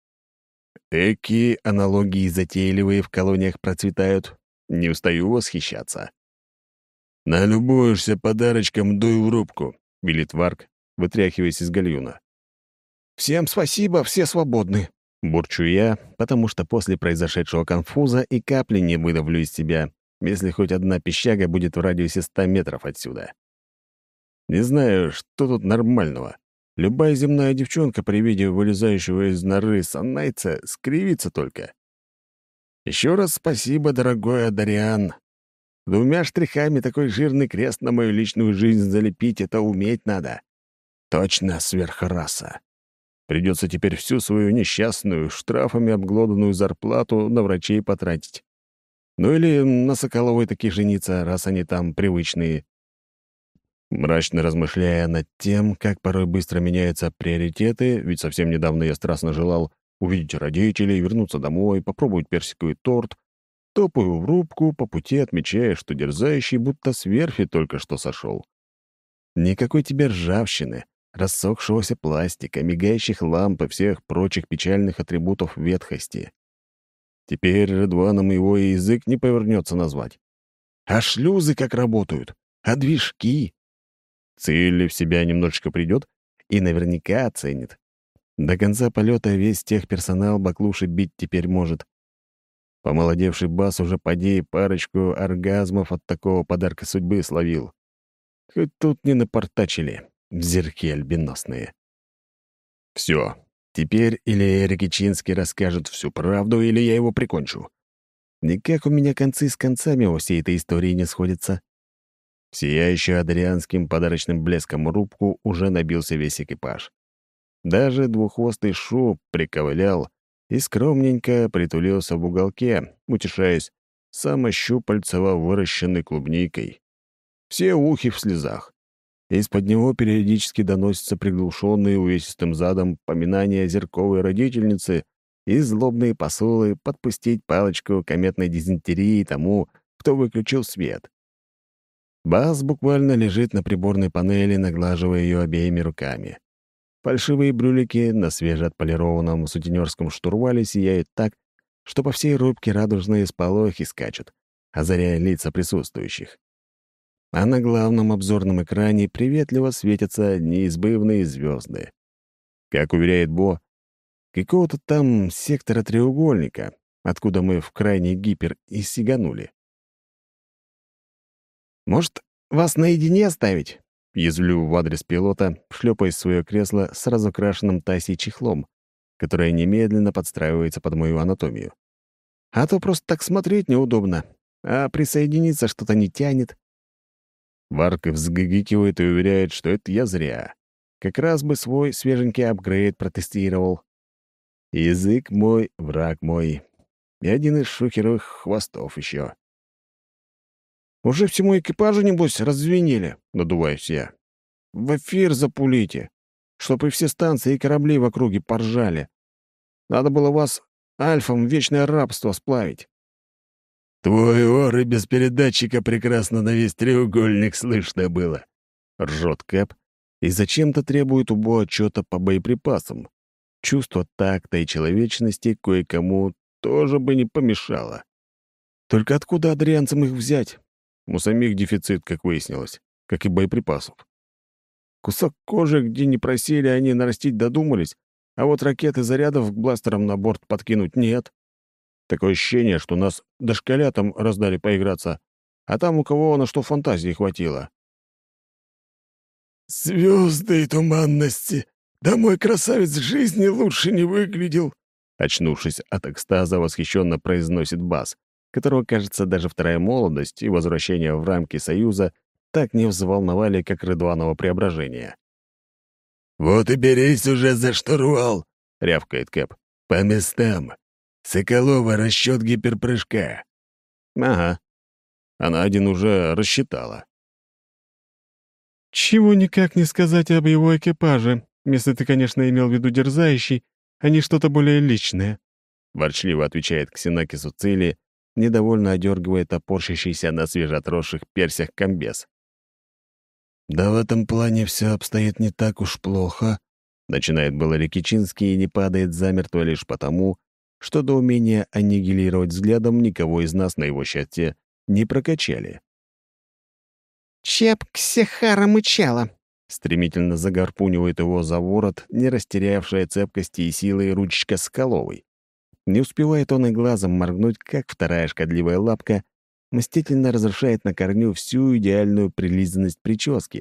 Эки аналогии затейливые в колониях процветают. Не устаю восхищаться. «Налюбуешься подарочком, дуй в рубку», — велит Варг, вытряхиваясь из гальюна. «Всем спасибо, все свободны», — бурчу я, потому что после произошедшего конфуза и капли не выдавлю из себя, если хоть одна пищага будет в радиусе ста метров отсюда. Не знаю, что тут нормального. Любая земная девчонка при виде вылезающего из норы санайца скривится только. Еще раз спасибо, дорогой Адариан. Двумя штрихами такой жирный крест на мою личную жизнь залепить — это уметь надо. Точно сверхраса. Придется теперь всю свою несчастную, штрафами обглоданную зарплату на врачей потратить. Ну или на Соколовой таки жениться, раз они там привычные. Мрачно размышляя над тем, как порой быстро меняются приоритеты, ведь совсем недавно я страстно желал увидеть родителей, вернуться домой, попробовать персиковый торт, топаю в рубку, по пути отмечая, что дерзающий будто с верфи только что сошел. Никакой тебе ржавчины, рассохшегося пластика, мигающих ламп и всех прочих печальных атрибутов ветхости. Теперь Рыдваном его и язык не повернется назвать. А шлюзы как работают? А движки? Цель в себя немножечко придет и наверняка оценит. До конца полета весь техперсонал баклуши бить теперь может. Помолодевший бас уже поди парочку оргазмов от такого подарка судьбы словил. Хоть тут не напортачили, взерки альбиносные. Все. Теперь или Рикичинский расскажет всю правду, или я его прикончу. Никак у меня концы с концами во всей этой истории не сходятся. В сияющую адрианским подарочным блеском рубку уже набился весь экипаж. Даже двуххвостый Шу приковылял и скромненько притулился в уголке, утешаясь самощупальцево выращенной клубникой. Все ухи в слезах. Из-под него периодически доносятся приглушенные увесистым задом поминания зерковой родительницы и злобные посулы подпустить палочку кометной дизентерии тому, кто выключил свет. Бас буквально лежит на приборной панели, наглаживая ее обеими руками. Фальшивые брюлики на свежеотполированном сутенерском штурвале сияют так, что по всей рубке радужные сполохи скачут, озаряя лица присутствующих. А на главном обзорном экране приветливо светятся неизбывные звезды. Как уверяет Бо, какого-то там сектора треугольника, откуда мы в крайний гипер и сиганули. «Может, вас наедине оставить?» — язвлю в адрес пилота, шлепаясь в свое кресло с разукрашенным Тасей чехлом, которое немедленно подстраивается под мою анатомию. «А то просто так смотреть неудобно, а присоединиться что-то не тянет». Варк взгигикивает и уверяет, что это я зря. Как раз бы свой свеженький апгрейд протестировал. Язык мой, враг мой. И один из шухеровых хвостов еще. «Уже всему экипажу, небось, раззвенели?» — надуваюсь я. «В эфир запулите, чтоб и все станции и корабли в округе поржали. Надо было вас альфам в вечное рабство сплавить». «Твой ор и без передатчика прекрасно на весь треугольник слышно было», — ржет Кэп и зачем-то требует у Бо отчета по боеприпасам. Чувство такта и человечности кое-кому тоже бы не помешало. Только откуда адрианцам их взять? У самих дефицит, как выяснилось, как и боеприпасов. Кусок кожи, где не просили, они нарастить додумались, а вот ракеты зарядов к бластерам на борт подкинуть нет. Такое ощущение, что нас дошколятам раздали поиграться, а там у кого на что фантазии хватило. «Звезды и туманности! Да мой красавец жизни лучше не выглядел!» Очнувшись от экстаза, восхищенно произносит Бас, которого, кажется, даже вторая молодость и возвращение в рамки Союза так не взволновали, как Рыдваново преображение. «Вот и берись уже за штурвал!» — рявкает Кэп. «По местам! Соколова, расчет гиперпрыжка!» «Ага. Она один уже рассчитала». «Чего никак не сказать об его экипаже, если ты, конечно, имел в виду дерзающий, а не что-то более личное», — ворчливо отвечает Ксенакису Цили, недовольно одергивая топорщащийся на свежеотросших персях комбез. «Да в этом плане все обстоит не так уж плохо», — начинает было Рикичинский и не падает замертво лишь потому, что до умения аннигилировать взглядом никого из нас, на его счастье, не прокачали. «Чеп Ксехара мычала», — стремительно загарпунивает его за ворот, не растерявшая цепкости и силы ручечка Соколовой. Не успевает он и глазом моргнуть, как вторая шкодливая лапка мстительно разрушает на корню всю идеальную прилизанность прически,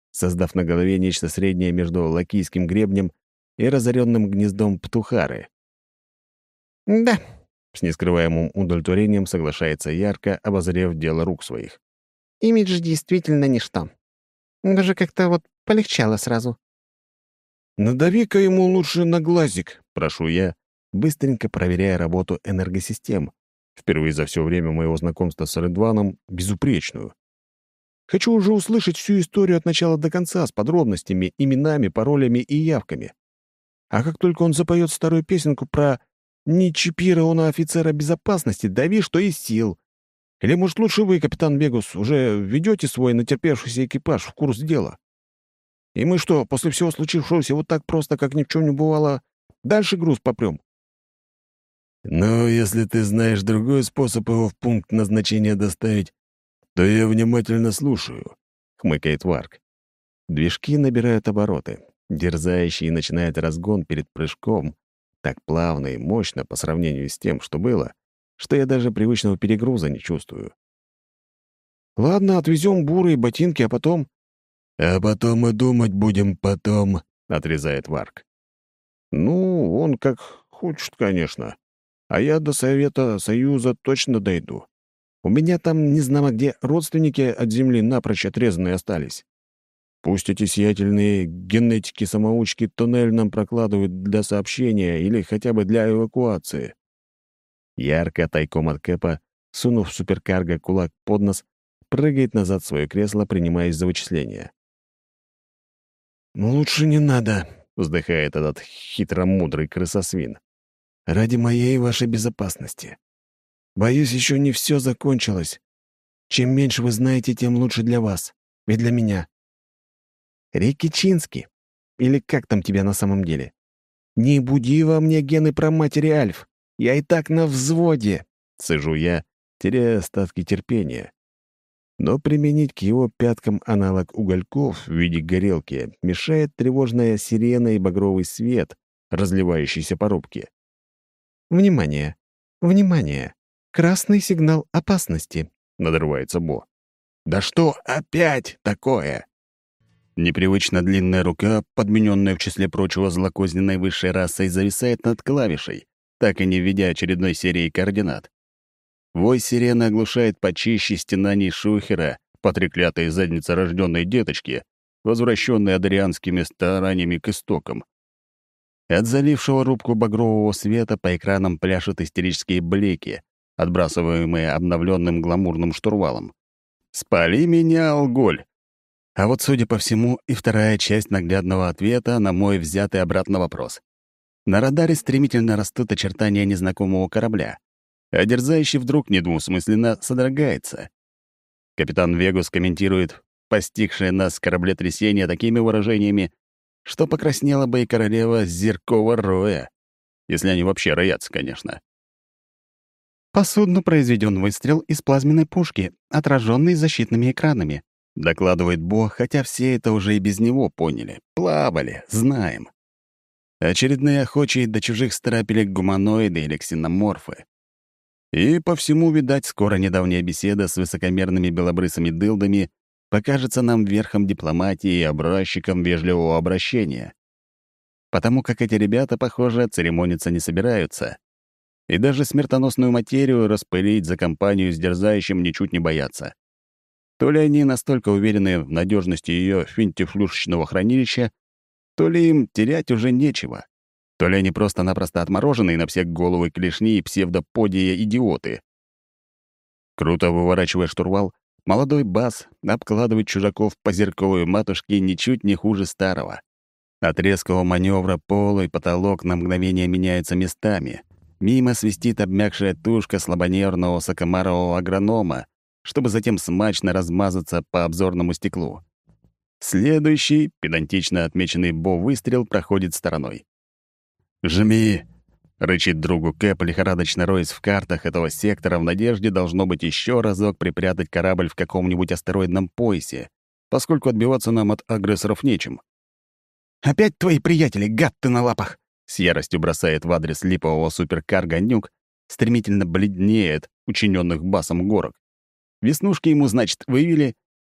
создав на голове нечто среднее между лакийским гребнем и разоренным гнездом птухары. «Да», — с нескрываемым удовлетворением соглашается Ярко, обозрев дело рук своих. имидж действительно ничто. Даже как-то вот полегчало сразу. «Надави-ка ему лучше на глазик», — прошу я, быстренько проверяя работу энергосистем, впервые за все время моего знакомства с Редваном безупречную. Хочу уже услышать всю историю от начала до конца с подробностями, именами, паролями и явками. А как только он запоет старую песенку про нечипированного офицера безопасности, дави, что из сил. Или, может, лучше вы, капитан Вегус, уже введете свой натерпевшийся экипаж в курс дела? И мы что, после всего случившегося вот так просто, как ни в чем не бывало, дальше груз попрем? «Ну, если ты знаешь другой способ его в пункт назначения доставить, то я внимательно слушаю», — хмыкает Варк. Движки набирают обороты. Дерзающий начинает разгон перед прыжком, так плавно и мощно по сравнению с тем, что было, что я даже привычного перегруза не чувствую. «Ладно, отвезем буры и ботинки, а потом...» «А потом мы думать будем потом», — отрезает Варк. «Ну, он как хочет, конечно. А я до Совета Союза точно дойду. У меня там, не знамо где, родственники от земли напрочь отрезанные остались. Пусть эти сиятельные генетики-самоучки туннель нам прокладывают для сообщения или хотя бы для эвакуации». Ярко, тайком от Кэпа, сунув в суперкарго кулак под нос, прыгает назад в свое кресло, принимаясь за вычисления. «Лучше не надо», — вздыхает этот хитромудрый крысосвин. «Ради моей и вашей безопасности. Боюсь, еще не все закончилось. Чем меньше вы знаете, тем лучше для вас. И для меня». «Рикичински. Или как там тебя на самом деле? Не буди во мне гены про матери Альф. Я и так на взводе», — сижу я, теряя остатки терпения. Но применить к его пяткам аналог угольков в виде горелки мешает тревожная сирена и багровый свет, разливающийся по рубке. «Внимание! Внимание! Красный сигнал опасности!» — надрывается Бо. «Да что опять такое?» Непривычно длинная рука, подмененная в числе прочего злокозненной высшей расой, зависает над клавишей, так и не введя очередной серии координат. Вой сирены оглушает почище стенаний шухера по треклятой заднице рожденной деточки, возвращенной адарианскими стараниями к истокам. От залившего рубку багрового света по экранам пляшут истерические блики, отбрасываемые обновленным гламурным штурвалом. «Спали меня, алголь!» А вот, судя по всему, и вторая часть наглядного ответа на мой взятый обратно вопрос. На радаре стремительно растут очертания незнакомого корабля, а дерзающий вдруг недвусмысленно содрогается. Капитан Вегус комментирует постигшее нас кораблекрушение такими выражениями, что покраснела бы и королева Зеркова Роя, если они вообще роятся, конечно. «По судну произведен выстрел из плазменной пушки, отраженный защитными экранами», докладывает Бо, хотя все это уже и без него поняли. Плавали, знаем. Очередные охочие до чужих страпелек гуманоиды или ксеноморфы. И по всему, видать, скоро недавняя беседа с высокомерными белобрысыми дылдами покажется нам верхом дипломатии и образчиком вежливого обращения. Потому как эти ребята, похоже, церемониться не собираются. И даже смертоносную материю распылить за компанию с дерзающим ничуть не боятся. То ли они настолько уверены в надежности ее финтифлюшечного хранилища, то ли им терять уже нечего. То ли они просто-напросто отмороженные на все головы клешни и псевдоподия идиоты. Круто выворачивая штурвал, молодой бас обкладывает чужаков по зерковой матушке ничуть не хуже старого. От резкого маневра пол и потолок на мгновение меняются местами. Мимо свистит обмякшая тушка слабонервного сокомарового агронома, чтобы затем смачно размазаться по обзорному стеклу. Следующий, педантично отмеченный Бо выстрел, проходит стороной. «Жми!» — рычит другу Кэп, лихорадочно роясь в картах этого сектора в надежде, должно быть, еще разок припрятать корабль в каком-нибудь астероидном поясе, поскольку отбиваться нам от агрессоров нечем. «Опять твои приятели, гад ты на лапах!» — с яростью бросает в адрес липового суперкарго Нюк, стремительно бледнеет учиненных басом горок. Веснушки ему, значит, вывели,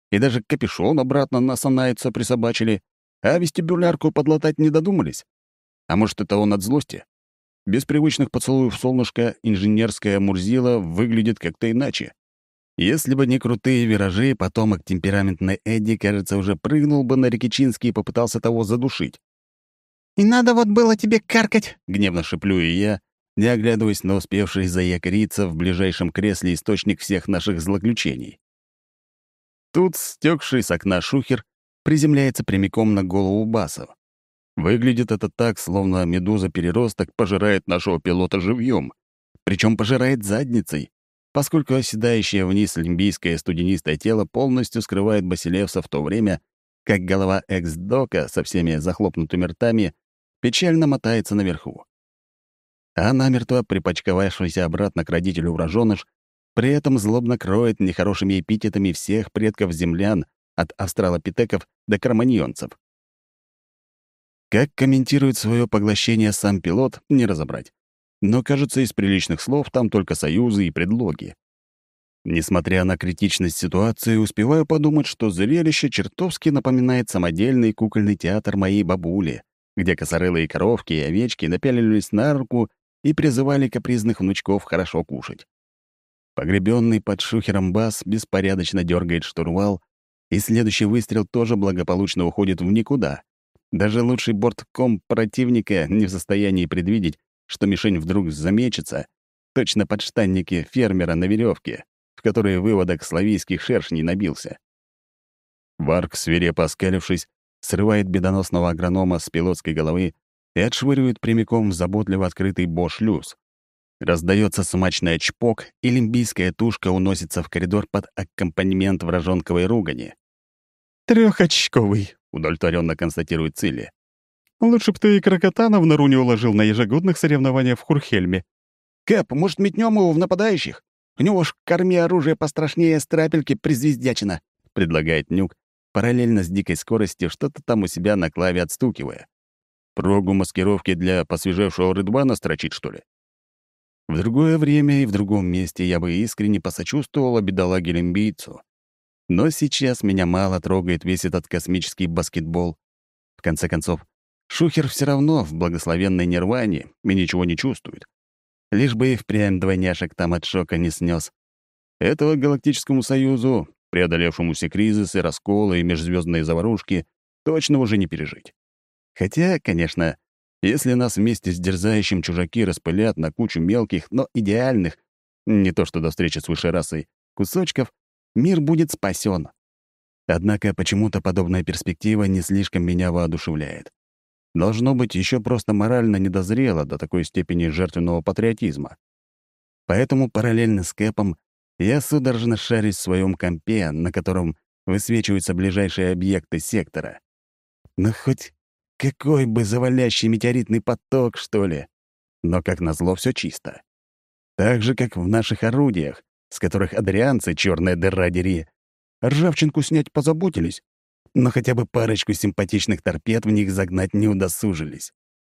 и даже капюшон обратно на Санайца присобачили, а вестибулярку подлатать не додумались. А может, это он от злости? Без привычных поцелуев солнышка инженерская Мурзила выглядит как-то иначе. Если бы не крутые виражи, потомок темпераментной Эдди, кажется, уже прыгнул бы на Рикичинский и попытался того задушить. «И надо вот было тебе каркать!» — гневно шеплю и я, не оглядываясь на успевший заякориться в ближайшем кресле источник всех наших злоключений. Тут стёкший с окна шухер приземляется прямиком на голову Басова. Выглядит это так, словно медуза-переросток пожирает нашего пилота живьем, причем пожирает задницей, поскольку оседающее вниз лимбийское студенистое тело полностью скрывает Басилевса в то время, как голова экс-дока со всеми захлопнутыми ртами печально мотается наверху. А намертво припачковавшийся обратно к родителю вражёныш при этом злобно кроет нехорошими эпитетами всех предков землян от австралопитеков до кроманьонцев. Как комментирует свое поглощение сам пилот, не разобрать. Но, кажется, из приличных слов там только союзы и предлоги. Несмотря на критичность ситуации, успеваю подумать, что зрелище чертовски напоминает самодельный кукольный театр моей бабули, где косорылые коровки и овечки напялились на руку и призывали капризных внучков хорошо кушать. Погребенный под шухером бас беспорядочно дергает штурвал, и следующий выстрел тоже благополучно уходит в никуда. Даже лучший бортком противника не в состоянии предвидеть, что мишень вдруг замечется, точно подштанники фермера на веревке, в которые выводок славийских шершней набился. Варк, свирепо оскалившись, срывает бедоносного агронома с пилотской головы и отшвыривает прямиком в заботливо открытый бош-люз. Раздается смачный чпок, и лимбийская тушка уносится в коридор под аккомпанемент вражонковой ругани. «Трёхочковый», — удовлетворенно констатирует Цилли. «Лучше б ты и крокотана в нору не уложил на ежегодных соревнованиях в Хурхельме». «Кэп, может, метнем его в нападающих? У него ж в корме оружие пострашнее страпельки призвездячина», — предлагает Нюк, параллельно с дикой скоростью что-то там у себя на клаве отстукивая. Прогу маскировки для посвежевшего рыдвана строчить, что ли? В другое время и в другом месте я бы искренне посочувствовала бедолаге-лимбийцу. Но сейчас меня мало трогает весь этот космический баскетбол. В конце концов, шухер все равно в благословенной нирване и ничего не чувствует. Лишь бы и впрямь двойняшек там от шока не снес. Этого Галактическому Союзу, преодолевшему все кризисы, расколы и межзвездные заварушки, точно уже не пережить. Хотя, конечно, если нас вместе с дерзающим чужаки распылят на кучу мелких, но идеальных, не то что до встречи с высшей расой, кусочков, мир будет спасен. Однако почему-то подобная перспектива не слишком меня воодушевляет. Должно быть, еще просто морально недозрело до такой степени жертвенного патриотизма. Поэтому параллельно с Кэпом я судорожно шарюсь в своем компе, на котором высвечиваются ближайшие объекты сектора. Ну, хоть какой бы завалящий метеоритный поток, что ли. Но, как назло, все чисто. Так же, как в наших орудиях, с которых адрианцы, черная дыра дери, ржавчинку снять позаботились, но хотя бы парочку симпатичных торпед в них загнать не удосужились.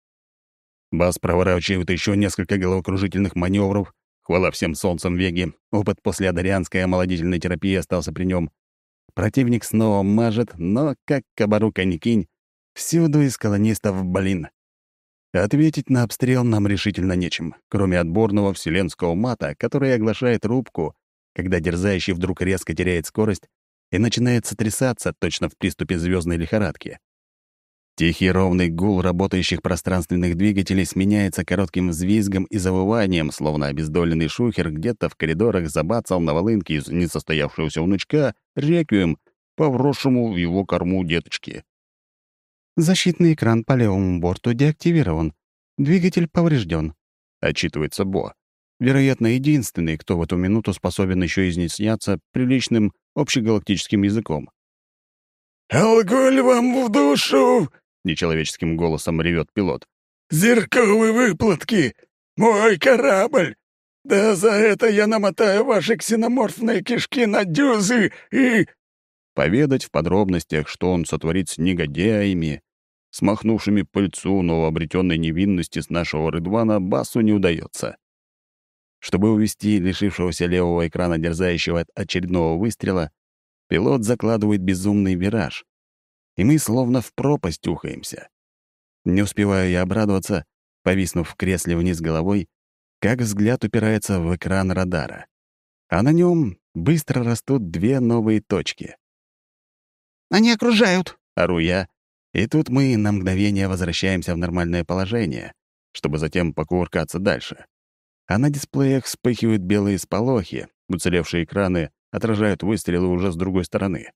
Бас проворачивает еще несколько головокружительных маневров, хвала всем солнцам Веги, опыт после адарианской омолодительной терапии остался при нем. Противник снова мажет, но, как кабарука ни кинь, всюду из колонистов блин. Ответить на обстрел нам решительно нечем, кроме отборного вселенского мата, который оглашает рубку, когда дерзающий вдруг резко теряет скорость и начинает сотрясаться точно в приступе звездной лихорадки. Тихий ровный гул работающих пространственных двигателей сменяется коротким взвизгом и завыванием, словно обездоленный шухер где-то в коридорах забацал на волынке из несостоявшегося внучка реквием по вросшему в его корму деточки. «Защитный экран по левому борту деактивирован. Двигатель поврежден», — отчитывается Бо. Вероятно, единственный, кто в эту минуту способен еще изъясняться приличным общегалактическим языком. «Алкоголь вам в душу!» — нечеловеческим голосом ревет пилот. «Зерковые выплатки! Мой корабль! Да за это я намотаю ваши ксеноморфные кишки на дюзы и...» Поведать в подробностях, что он сотворит с негодяями, смахнувшими пыльцу новообретенной невинности с нашего Рыдвана, Басу не удается. Чтобы увести лишившегося левого экрана дерзающего от очередного выстрела, пилот закладывает безумный вираж, и мы словно в пропасть ухаемся. Не успеваю я обрадоваться, повиснув в кресле вниз головой, как взгляд упирается в экран радара. А на нем быстро растут две новые точки. «Они окружают!» — ору я, и тут мы на мгновение возвращаемся в нормальное положение, чтобы затем покувыркаться дальше. А на дисплеях вспыхивают белые сполохи, уцелевшие экраны отражают выстрелы уже с другой стороны.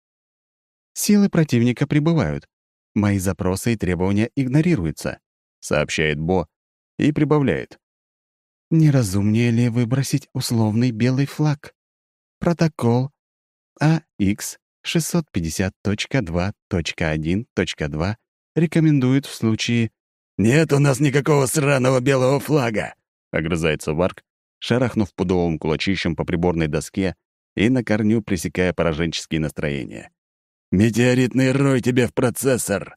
«Силы противника прибывают. Мои запросы и требования игнорируются», — сообщает Бо и прибавляет. «Не разумнее ли выбросить условный белый флаг? Протокол А Х шестьсот пятьдесят точка два точка один точка два рекомендует в случае...» «Нет у нас никакого сраного белого флага!» — огрызается Варк, шарахнув пудовым кулачищем по приборной доске и на корню пресекая пораженческие настроения. «Метеоритный рой тебе в процессор!»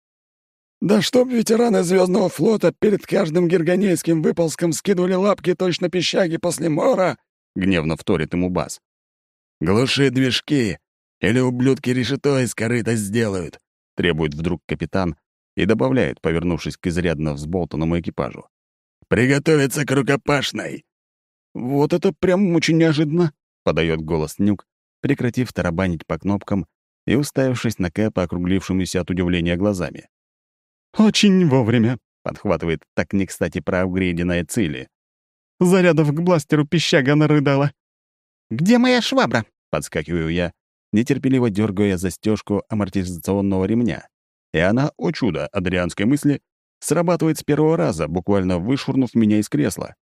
«Да чтоб ветераны Звездного флота перед каждым гергонейским выползком скидывали лапки точно пищаги после мора!» — гневно вторит ему Бас. «Глуши движки, или ублюдки решето из корыта сделают!» — требует вдруг капитан и добавляет, повернувшись к изрядно взболтанному экипажу. «Приготовиться к рукопашной!» «Вот это прям очень неожиданно!» — подает голос Нюк, прекратив тарабанить по кнопкам и уставившись на Кэпа округлившимися от удивления глазами. «Очень вовремя», — подхватывает так не кстати проапгрейденная Цили. «Зарядов к бластеру пищага нарыдала». «Где моя швабра?» — подскакиваю я, нетерпеливо дергая застежку амортизационного ремня. И она, о чудо, адрианской мысли, срабатывает с первого раза, буквально вышвырнув меня из кресла.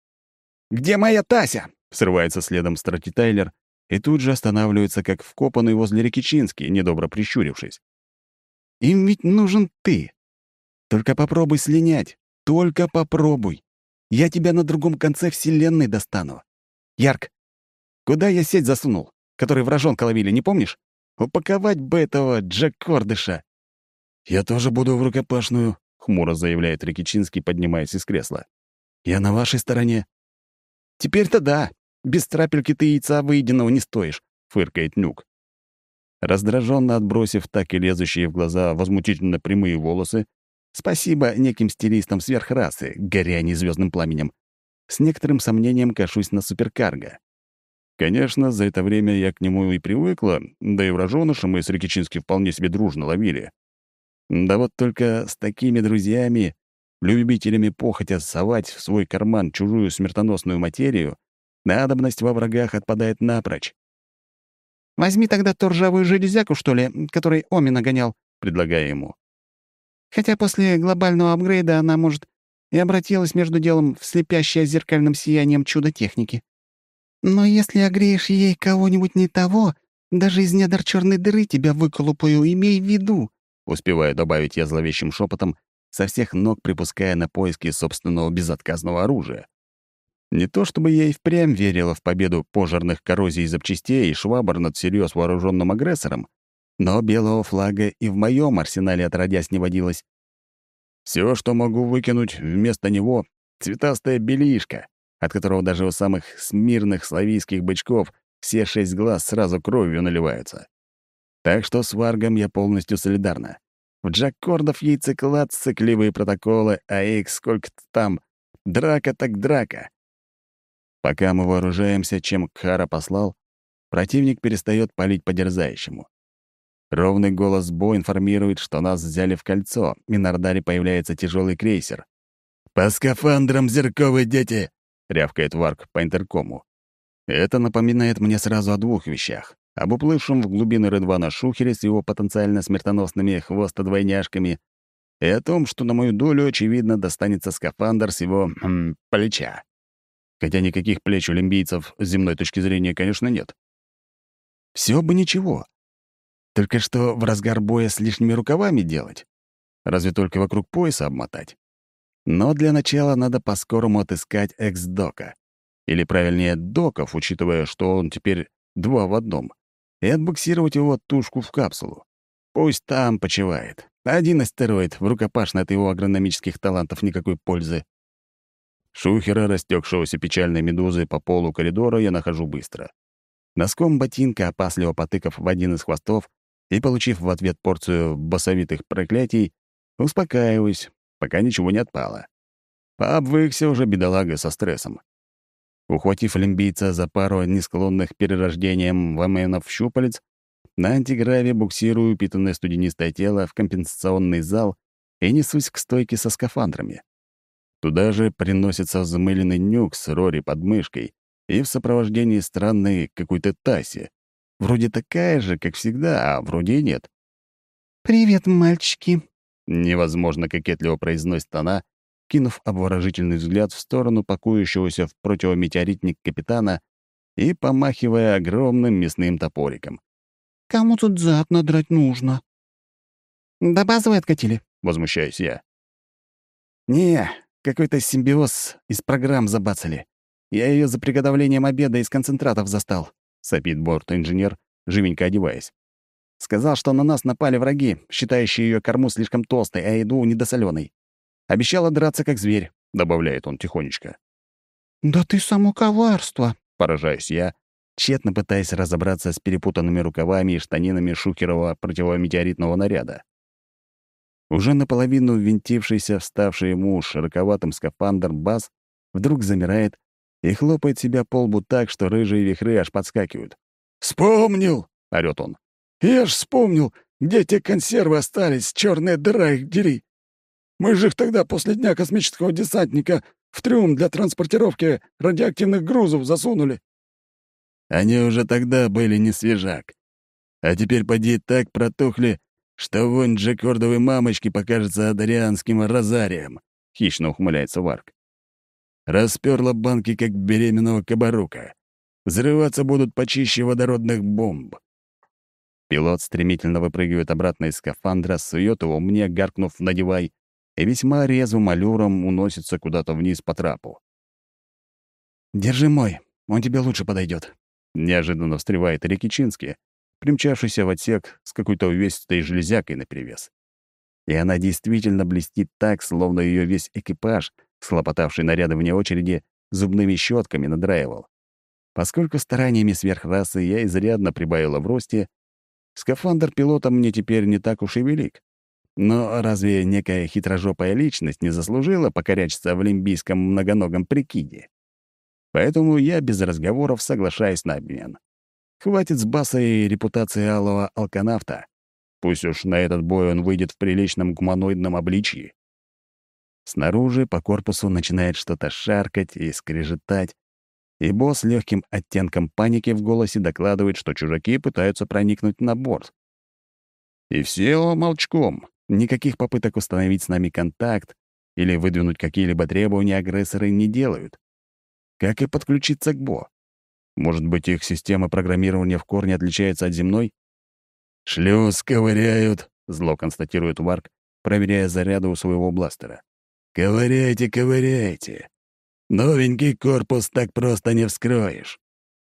«Где моя Тася?» — срывается следом Страти Тайлер и тут же останавливается, как вкопанный возле реки Чински, недобро прищурившись. «Им ведь нужен ты. Только попробуй слинять. Только попробуй. Я тебя на другом конце вселенной достану. Ярк, куда я сеть засунул, который вражонка ловили, не помнишь? Упаковать бы этого Джакордыша». «Я тоже буду в рукопашную», — хмуро заявляет Рикичинский, поднимаясь из кресла. «Я на вашей стороне». «Теперь-то да. Без трапельки ты яйца выеденного не стоишь», — фыркает Нюк. Раздраженно отбросив так и лезущие в глаза возмутительно прямые волосы, спасибо неким стилистам сверхрасы, горя незвездным пламенем, с некоторым сомнением кашусь на суперкарго. Конечно, за это время я к нему и привыкла, да и вражоныша мы с Рикичински вполне себе дружно ловили. Да вот только с такими друзьями, любителями похотя совать в свой карман чужую смертоносную материю, надобность во врагах отпадает напрочь. «Возьми тогда ту ржавую железяку, что ли, который Оми нагонял», — предлагаю ему. «Хотя после глобального апгрейда она, может, и обратилась между делом в слепящее зеркальным сиянием чудо техники. Но если огреешь ей кого-нибудь не того, даже из недр черной дыры тебя выколупаю, имей в виду», — успеваю добавить я зловещим шепотом, со всех ног припуская на поиски собственного безотказного оружия. Не то чтобы я и впрямь верила в победу пожарных коррозий запчастей и швабр над всерьез вооруженным агрессором, но белого флага и в моем арсенале отродясь не водилось. Все, что могу выкинуть вместо него — цветастая белишка, от которого даже у самых смирных славийских бычков все шесть глаз сразу кровью наливаются. Так что с Варгом я полностью солидарна. В Джаккордов яйцеклад, сыкливые протоколы, а их сколько-то там. Драка так драка. Пока мы вооружаемся, чем Кхара послал, противник перестает палить по дерзающему. Ровный голос Бо информирует, что нас взяли в кольцо, и на радаре появляется тяжелый крейсер. «По скафандрам, зерковые дети!» — рявкает Варк по интеркому. Это напоминает мне сразу о двух вещах. Об уплывшем в глубины Редвана шухере с его потенциально смертоносными хвостодвойняшками и о том, что на мою долю, очевидно, достанется скафандр с его м, плеча. Хотя никаких плеч у лимбийцев с земной точки зрения, конечно, нет. Все бы ничего. Только что в разгар боя с лишними рукавами делать? Разве только вокруг пояса обмотать? Но для начала надо по-скорому отыскать экс-дока. Или, правильнее, доков, учитывая, что он теперь два в одном, и отбуксировать его тушку в капсулу. Пусть там почивает. Один астероид, в рукопашной от его агрономических талантов никакой пользы. Шухера, растекшегося печальной медузой по полу коридора, я нахожу быстро. Носком ботинка, опасливо потыкав в один из хвостов и получив в ответ порцию басовитых проклятий, успокаиваюсь, пока ничего не отпало. Пообвыкся уже бедолага со стрессом. Ухватив лимбийца за пару несклонных перерождением воменов щупалец, на антиграве буксирую упитанное студенистое тело в компенсационный зал и несусь к стойке со скафандрами. Туда же приносится взмыленный нюк с Рори под мышкой и в сопровождении странной какой-то Таси. Вроде такая же, как всегда, а вроде и нет. «Привет, мальчики!» — невозможно кокетливо произносит она, кинув обворожительный взгляд в сторону пакующегося в противометеоритник капитана и помахивая огромным мясным топориком. «Кому тут зад надрать нужно?» «До базовой откатили», — возмущаюсь я. «Не, какой-то симбиоз из программ забацали. Я ее за приготовлением обеда из концентратов застал», — сопит борт-инженер, живенько одеваясь. «Сказал, что на нас напали враги, считающие ее корму слишком толстой, а еду недосоленой. Обещала драться, как зверь», — добавляет он тихонечко. «Да ты само коварство», — поражаюсь я, тщетно пытаясь разобраться с перепутанными рукавами и штанинами шухерова противометеоритного наряда. Уже наполовину ввинтившийся, вставший ему широковатым скафандр Бас вдруг замирает и хлопает себя по лбу так, что рыжие вихры аж подскакивают. «Вспомнил!» — орёт он. «Я ж вспомнил, где те консервы остались, черная дыра их дери. Мы же их тогда после дня космического десантника в трюм для транспортировки радиоактивных грузов засунули». Они уже тогда были не свежак. А теперь поди так протухли, что вонь джекордовой мамочки покажется адарианским розарием, — хищно ухмыляется Варк. Распёрла банки, как беременного кабарука. Взрываться будут почище водородных бомб. Пилот стремительно выпрыгивает обратно из скафандра, сует его мне, гаркнув «надевай», и весьма резвым аллюром уносится куда-то вниз по трапу. «Держи мой, он тебе лучше подойдет. Неожиданно встревает Рикичинский, примчавшийся в отсек с какой-то увесистой железякой наперевес. И она действительно блестит так, словно ее весь экипаж, схлопотавший наряды вне очереди, зубными щетками надраивал. Поскольку стараниями сверхрасы я изрядно прибавила в росте, скафандр пилота мне теперь не так уж и велик. Но разве некая хитрожопая личность не заслужила покорячиться в лимбийском многоногом прикиде? Поэтому я без разговоров соглашаюсь на обмен. Хватит с Баса и репутации алого алканавта. Пусть уж на этот бой он выйдет в приличном гуманоидном обличье. Снаружи по корпусу начинает что-то шаркать и скрежетать, и босс легким оттенком паники в голосе докладывает, что чужаки пытаются проникнуть на борт. И все молчком. Никаких попыток установить с нами контакт или выдвинуть какие-либо требования агрессоры не делают. Как и подключиться к БО. Может быть, их система программирования в корне отличается от земной? «Шлюз ковыряют», — зло констатирует Варк, проверяя заряды у своего бластера. «Ковыряйте, ковыряйте. Новенький корпус так просто не вскроешь».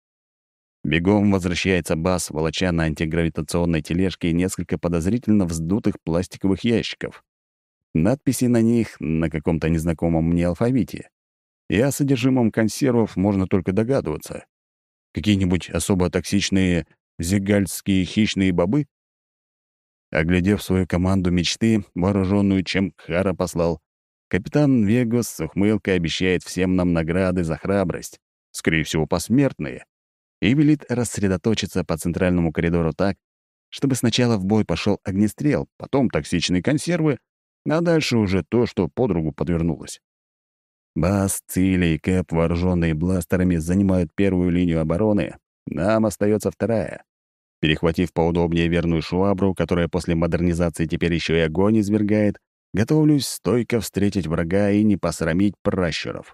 Бегом возвращается Бас, волоча на антигравитационной тележке несколько подозрительно вздутых пластиковых ящиков. Надписи на них на каком-то незнакомом мне алфавите. И о содержимом консервов можно только догадываться. Какие-нибудь особо токсичные зигальские хищные бобы? Оглядев свою команду мечты, вооруженную, чем Кхара послал, капитан Вегос с ухмылкой обещает всем нам награды за храбрость, скорее всего, посмертные, и велит рассредоточиться по центральному коридору так, чтобы сначала в бой пошел огнестрел, потом токсичные консервы, а дальше уже то, что под руку подвернулось. Бас, Цили и Кэп, вооруженные бластерами, занимают первую линию обороны, нам остается вторая. Перехватив поудобнее верную швабру, которая после модернизации теперь еще и огонь извергает, готовлюсь стойко встретить врага и не посрамить пращуров.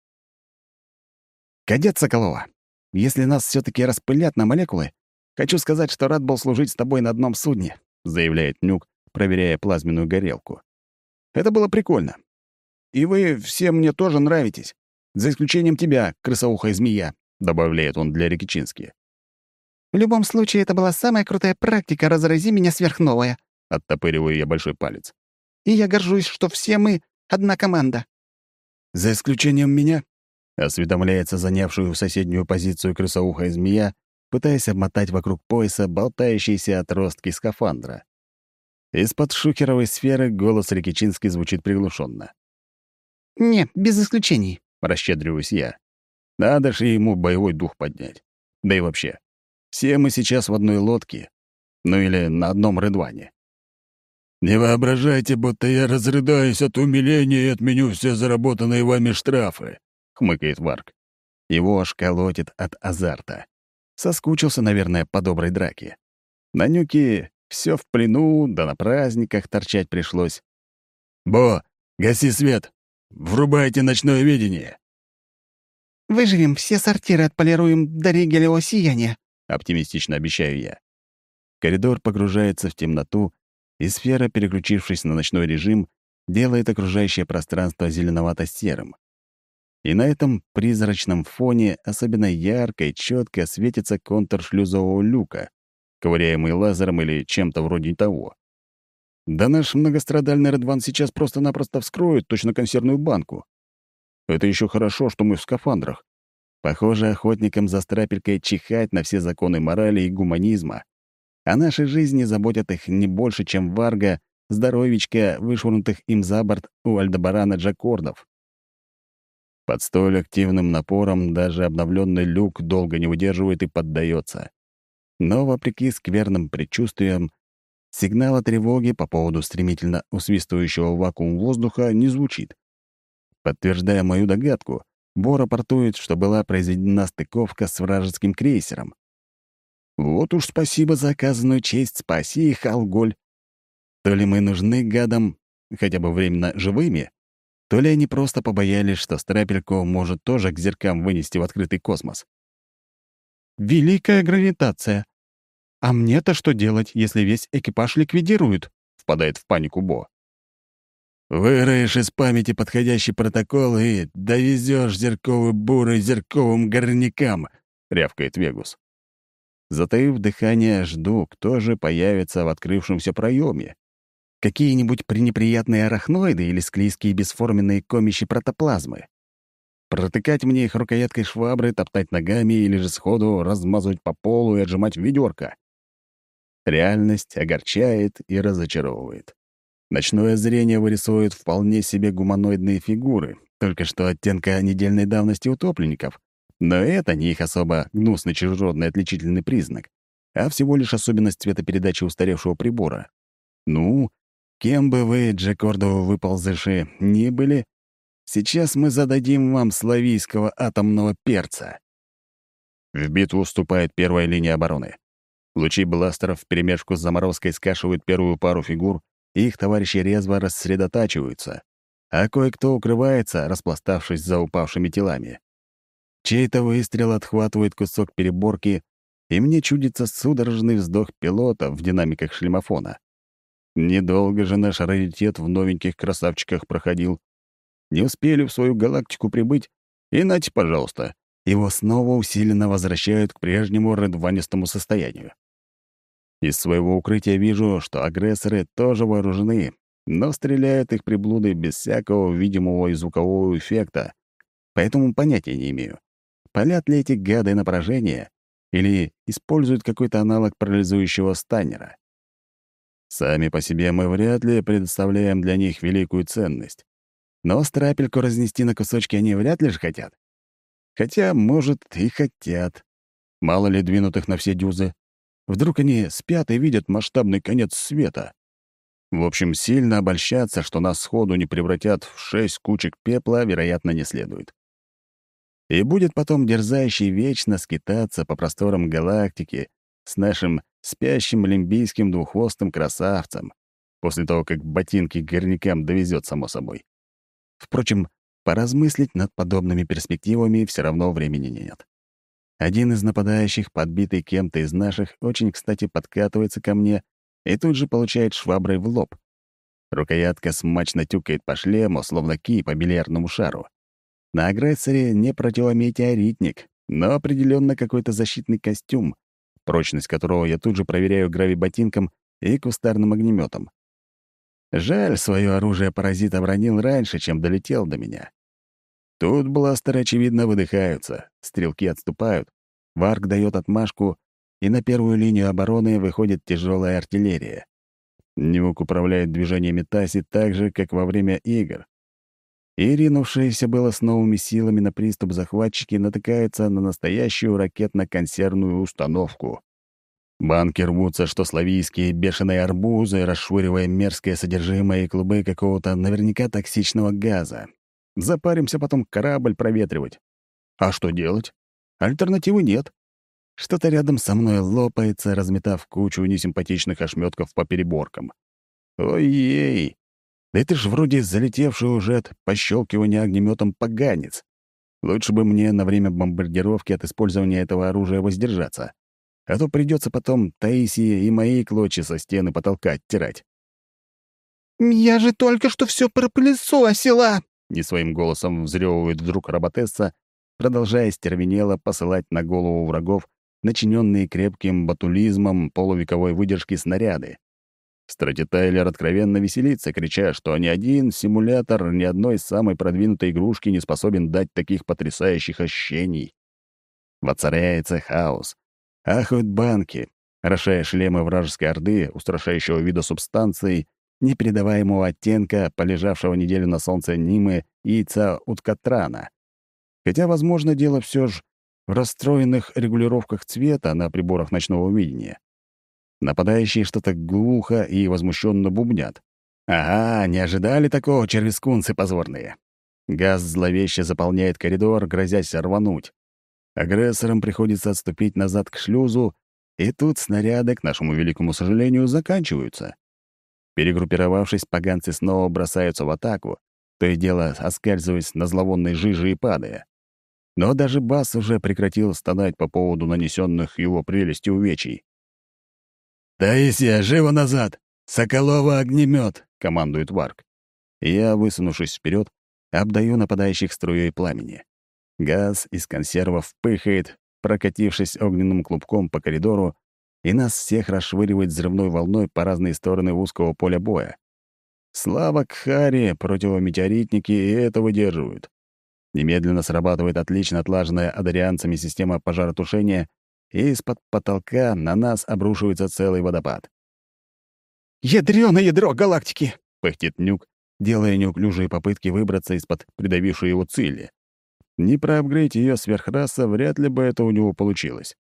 «Кадет Соколова, если нас все-таки распылят на молекулы, хочу сказать, что рад был служить с тобой на одном судне», заявляет Нюк, проверяя плазменную горелку. «Это было прикольно. И вы все мне тоже нравитесь, за исключением тебя, крысоухая змея», добавляет он для Рикичински. «В любом случае, это была самая крутая практика «разрази меня сверхновая», оттопыриваю я большой палец. «И я горжусь, что все мы — одна команда». «За исключением меня», — осведомляется занявшую соседнюю позицию крысоухая змея, пытаясь обмотать вокруг пояса болтающиеся отростки скафандра. Из-под шухеровой сферы голос Рикичински звучит приглушенно. «Не, без исключений», — расщедриваюсь я. Надо же ему боевой дух поднять. Да и вообще, все мы сейчас в одной лодке, ну или на одном рыдване. «Не воображайте, будто я разрыдаюсь от умиления и отменю все заработанные вами штрафы», — хмыкает Варк. Его аж колотит от азарта. Соскучился, наверное, по доброй драке. На нюке все в плену, да на праздниках торчать пришлось. «Бо, гаси свет! Врубайте ночное видение!» «Выживем, все сортиры отполируем до ригелевого сияния», — оптимистично обещаю я. Коридор погружается в темноту, и сфера, переключившись на ночной режим, делает окружающее пространство зеленовато-серым. И на этом призрачном фоне особенно ярко и четко светится контур шлюзового люка, ковыряемый лазером или чем-то вроде того. Да наш многострадальный Редван сейчас просто-напросто вскроет точно консервную банку. Это еще хорошо, что мы в скафандрах. Похоже, охотникам за страпелькой чихать на все законы морали и гуманизма. О нашей жизни заботят их не больше, чем варга, здоровичка, вышвырнутых им за борт у Альдебарана Джакордов. Под столь активным напором даже обновленный люк долго не выдерживает и поддается. Но, вопреки скверным предчувствиям, сигнала тревоги по поводу стремительно усвистывающего в вакуум воздуха не звучит. Подтверждая мою догадку, Бо рапортует, что была произведена стыковка с вражеским крейсером. Вот уж спасибо за оказанную честь, спаси их, Алголь. То ли мы нужны гадам, хотя бы временно живыми, то ли они просто побоялись, что страпельку может тоже к зеркам вынести в открытый космос. «Великая гравитация! А мне-то что делать, если весь экипаж ликвидируют?» — впадает в панику Бо. «Выроешь из памяти подходящий протокол и довезешь зерковый бурый зерковым горнякам», — рявкает Вегус. Затаив дыхание, жду, кто же появится в открывшемся проеме. Какие-нибудь пренеприятные арахноиды или склизкие бесформенные комищи протоплазмы. Протыкать мне их рукояткой швабры, топтать ногами или же сходу размазывать по полу и отжимать в ведерко. Реальность огорчает и разочаровывает. Ночное зрение вырисовывает вполне себе гуманоидные фигуры, только что оттенка недельной давности утопленников. Но это не их особо гнусный чужеродный отличительный признак, а всего лишь особенность цветопередачи устаревшего прибора. Ну, кем бы вы, Джекордовы выползыши, ни были, сейчас мы зададим вам славийского атомного перца. В битву вступает первая линия обороны. Лучи бластеров вперемешку с заморозкой скашивают первую пару фигур, и их товарищи резво рассредотачиваются, а кое-кто укрывается, распластавшись за упавшими телами. Чей-то выстрел отхватывает кусок переборки, и мне чудится судорожный вздох пилота в динамиках шлемофона. Недолго же наш раритет в новеньких красавчиках проходил. Не успели в свою галактику прибыть, и нате, пожалуйста, его снова усиленно возвращают к прежнему редванистому состоянию. Из своего укрытия вижу, что агрессоры тоже вооружены, но стреляют их приблуды без всякого видимого и звукового эффекта, поэтому понятия не имею, палят ли эти гады на поражение или используют какой-то аналог парализующего станнера. Сами по себе мы вряд ли предоставляем для них великую ценность, но страпельку разнести на кусочки они вряд ли же хотят. Хотя, может, и хотят. Мало ли двинутых на все дюзы. Вдруг они спят и видят масштабный конец света. В общем, сильно обольщаться, что нас сходу не превратят в шесть кучек пепла, вероятно, не следует. И будет потом дерзающий вечно скитаться по просторам галактики с нашим спящим лимбийским двуххвостым красавцем, после того, как ботинки к горнякам довезет, само собой. Впрочем, поразмыслить над подобными перспективами все равно времени нет. Один из нападающих, подбитый кем-то из наших, очень, кстати, подкатывается ко мне и тут же получает шваброй в лоб. Рукоятка смачно тюкает по шлему, словно кий по бильярдному шару. На агрессоре не противометеоритник, но определенно какой-то защитный костюм, прочность которого я тут же проверяю гравиботинком и кустарным огнеметом. Жаль, свое оружие паразит обронил раньше, чем долетел до меня. Тут бластеры, очевидно, выдыхаются, стрелки отступают, Варк дает отмашку, и на первую линию обороны выходит тяжелая артиллерия. Нюк управляет движениями Таси так же, как во время игр. И ринувшиеся было с новыми силами на приступ захватчики натыкаются на настоящую ракетно-консервную установку. Банки рвутся, что славийские бешеные арбузы, расшвыривая мерзкое содержимое и клубы какого-то наверняка токсичного газа. Запаримся потом корабль проветривать. А что делать? Альтернативы нет. Что-то рядом со мной лопается, разметав кучу несимпатичных ошметков по переборкам. Ой-ей! Да это ж вроде залетевший уже от пощелкивания огнеметом поганец. Лучше бы мне на время бомбардировки от использования этого оружия воздержаться. А то придется потом Таисии и мои клочья со стены потолка оттирать. «Я же только что все пропылесосила!» — не своим голосом взрёвывает вдруг роботесса, продолжая стервенело посылать на голову врагов начиненные крепким батулизмом полувековой выдержки снаряды. Стратитайлер откровенно веселится, крича, что ни один симулятор ни одной самой продвинутой игрушки не способен дать таких потрясающих ощущений. Воцаряется хаос. Ахают банки, орошая шлемы вражеской орды, устрашающего вида субстанции, непередаваемого оттенка, полежавшего неделю на солнце Нимы и яйца уткатрана. Хотя, возможно, дело все же в расстроенных регулировках цвета на приборах ночного видения. Нападающие что-то глухо и возмущенно бубнят. «Ага, не ожидали такого, червескунцы позорные!» Газ зловеще заполняет коридор, грозясь рвануть. Агрессорам приходится отступить назад к шлюзу, и тут снаряды, к нашему великому сожалению, заканчиваются. Перегруппировавшись, поганцы снова бросаются в атаку, то и дело оскальзываясь на зловонной жиже и падая. Но даже Бас уже прекратил стонать по поводу нанесенных его прелести увечий. «Таисия, живо назад! Соколова огнемет!» — командует Варк. Я, высунувшись вперед, обдаю нападающих струей пламени. Газ из консервов пыхает, прокатившись огненным клубком по коридору, и нас всех расшвыривает взрывной волной по разные стороны узкого поля боя. Слава Кхари, противометеоритники и это выдерживают. Немедленно срабатывает отлично отлаженная адарианцами система пожаротушения, и из-под потолка на нас обрушивается целый водопад. «Ядрёно ядро галактики!» — пыхтит Нюк, делая неуклюжие попытки выбраться из-под придавившей его цили. Не проапгрейдить ее сверхраса, вряд ли бы это у него получилось.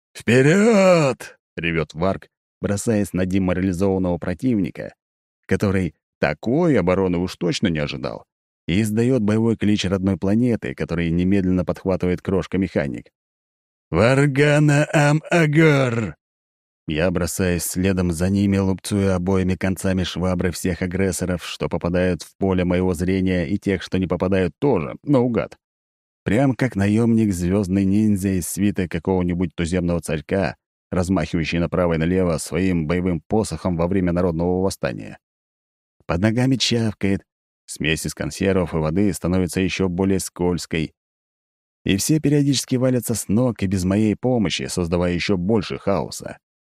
«Вперед!» — ревет Варк, бросаясь на деморализованного противника, который такой обороны уж точно не ожидал, и издает боевой клич родной планеты, который немедленно подхватывает крошка-механик. «Варгана Ам-Агор!» Я бросаюсь следом за ними, лупцуя обоими концами швабры всех агрессоров, что попадают в поле моего зрения, и тех, что не попадают тоже, наугад. Прям как наемник звездный ниндзя из свиты какого-нибудь туземного царька, размахивающий направо и налево своим боевым посохом во время народного восстания. Под ногами чавкает, смесь из консервов и воды становится еще более скользкой, и все периодически валятся с ног и без моей помощи, создавая еще больше хаоса.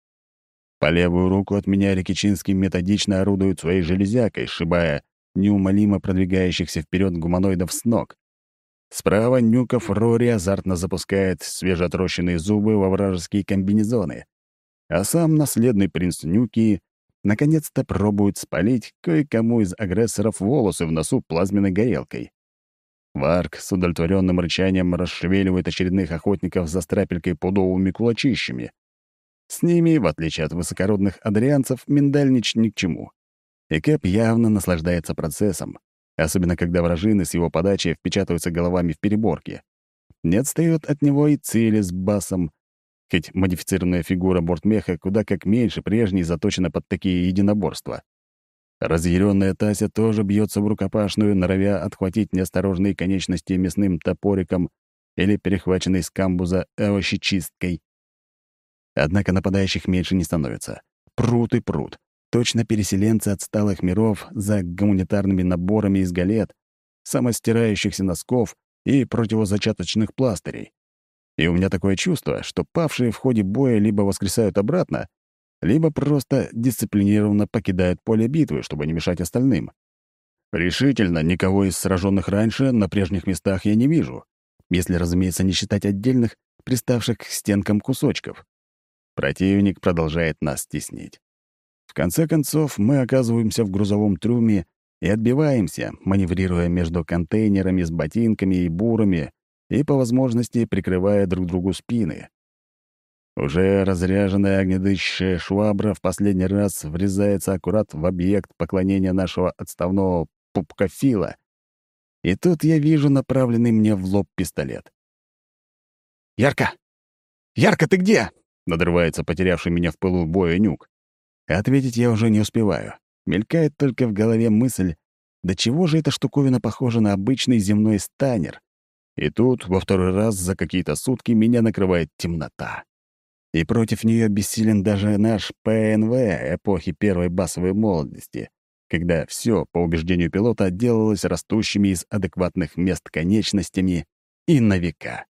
По левую руку от меня Рикичинский методично орудует своей железякой, сшибая неумолимо продвигающихся вперед гуманоидов с ног. Справа Нюков Рори азартно запускает свежеотрощенные зубы во вражеские комбинезоны, а сам наследный принц Нюки наконец-то пробует спалить кое-кому из агрессоров волосы в носу плазменной горелкой. Варк с удовлетворенным рычанием расшевеливает очередных охотников за страпелькой пудовыми кулачищами. С ними, в отличие от высокородных адрианцев, миндальнич ни к чему. И Кэп явно наслаждается процессом, особенно когда вражины с его подачи впечатываются головами в переборки. Не отстает от него и Цили с Басом, хоть модифицированная фигура бортмеха куда как меньше прежней заточена под такие единоборства. Разъяренная Тася тоже бьется в рукопашную, норовя отхватить неосторожные конечности мясным топориком или перехваченной с камбуза овощечисткой. Однако нападающих меньше не становится. Прут и прут. Точно переселенцы отсталых миров за гуманитарными наборами из галет, самостирающихся носков и противозачаточных пластырей. И у меня такое чувство, что павшие в ходе боя либо воскресают обратно, либо просто дисциплинированно покидают поле битвы, чтобы не мешать остальным. Решительно никого из сраженных раньше на прежних местах я не вижу, если, разумеется, не считать отдельных, приставших к стенкам кусочков. Противник продолжает нас теснить. В конце концов, мы оказываемся в грузовом трюме и отбиваемся, маневрируя между контейнерами с ботинками и бурами и, по возможности, прикрывая друг другу спины. Уже разряженная огнедышащая швабра в последний раз врезается аккурат в объект поклонения нашего отставного пупкофила, и тут я вижу направленный мне в лоб пистолет. «Ярко! Ярко, ты где?» — надрывается потерявший меня в пылу боя Нюк. Ответить я уже не успеваю. Мелькает только в голове мысль, да чего же эта штуковина похожа на обычный земной станер? И тут во второй раз за какие-то сутки меня накрывает темнота. И против нее бессилен даже наш ПНВ эпохи первой басовой молодости, когда все, по убеждению пилота, делалось растущими из адекватных мест конечностями и на века.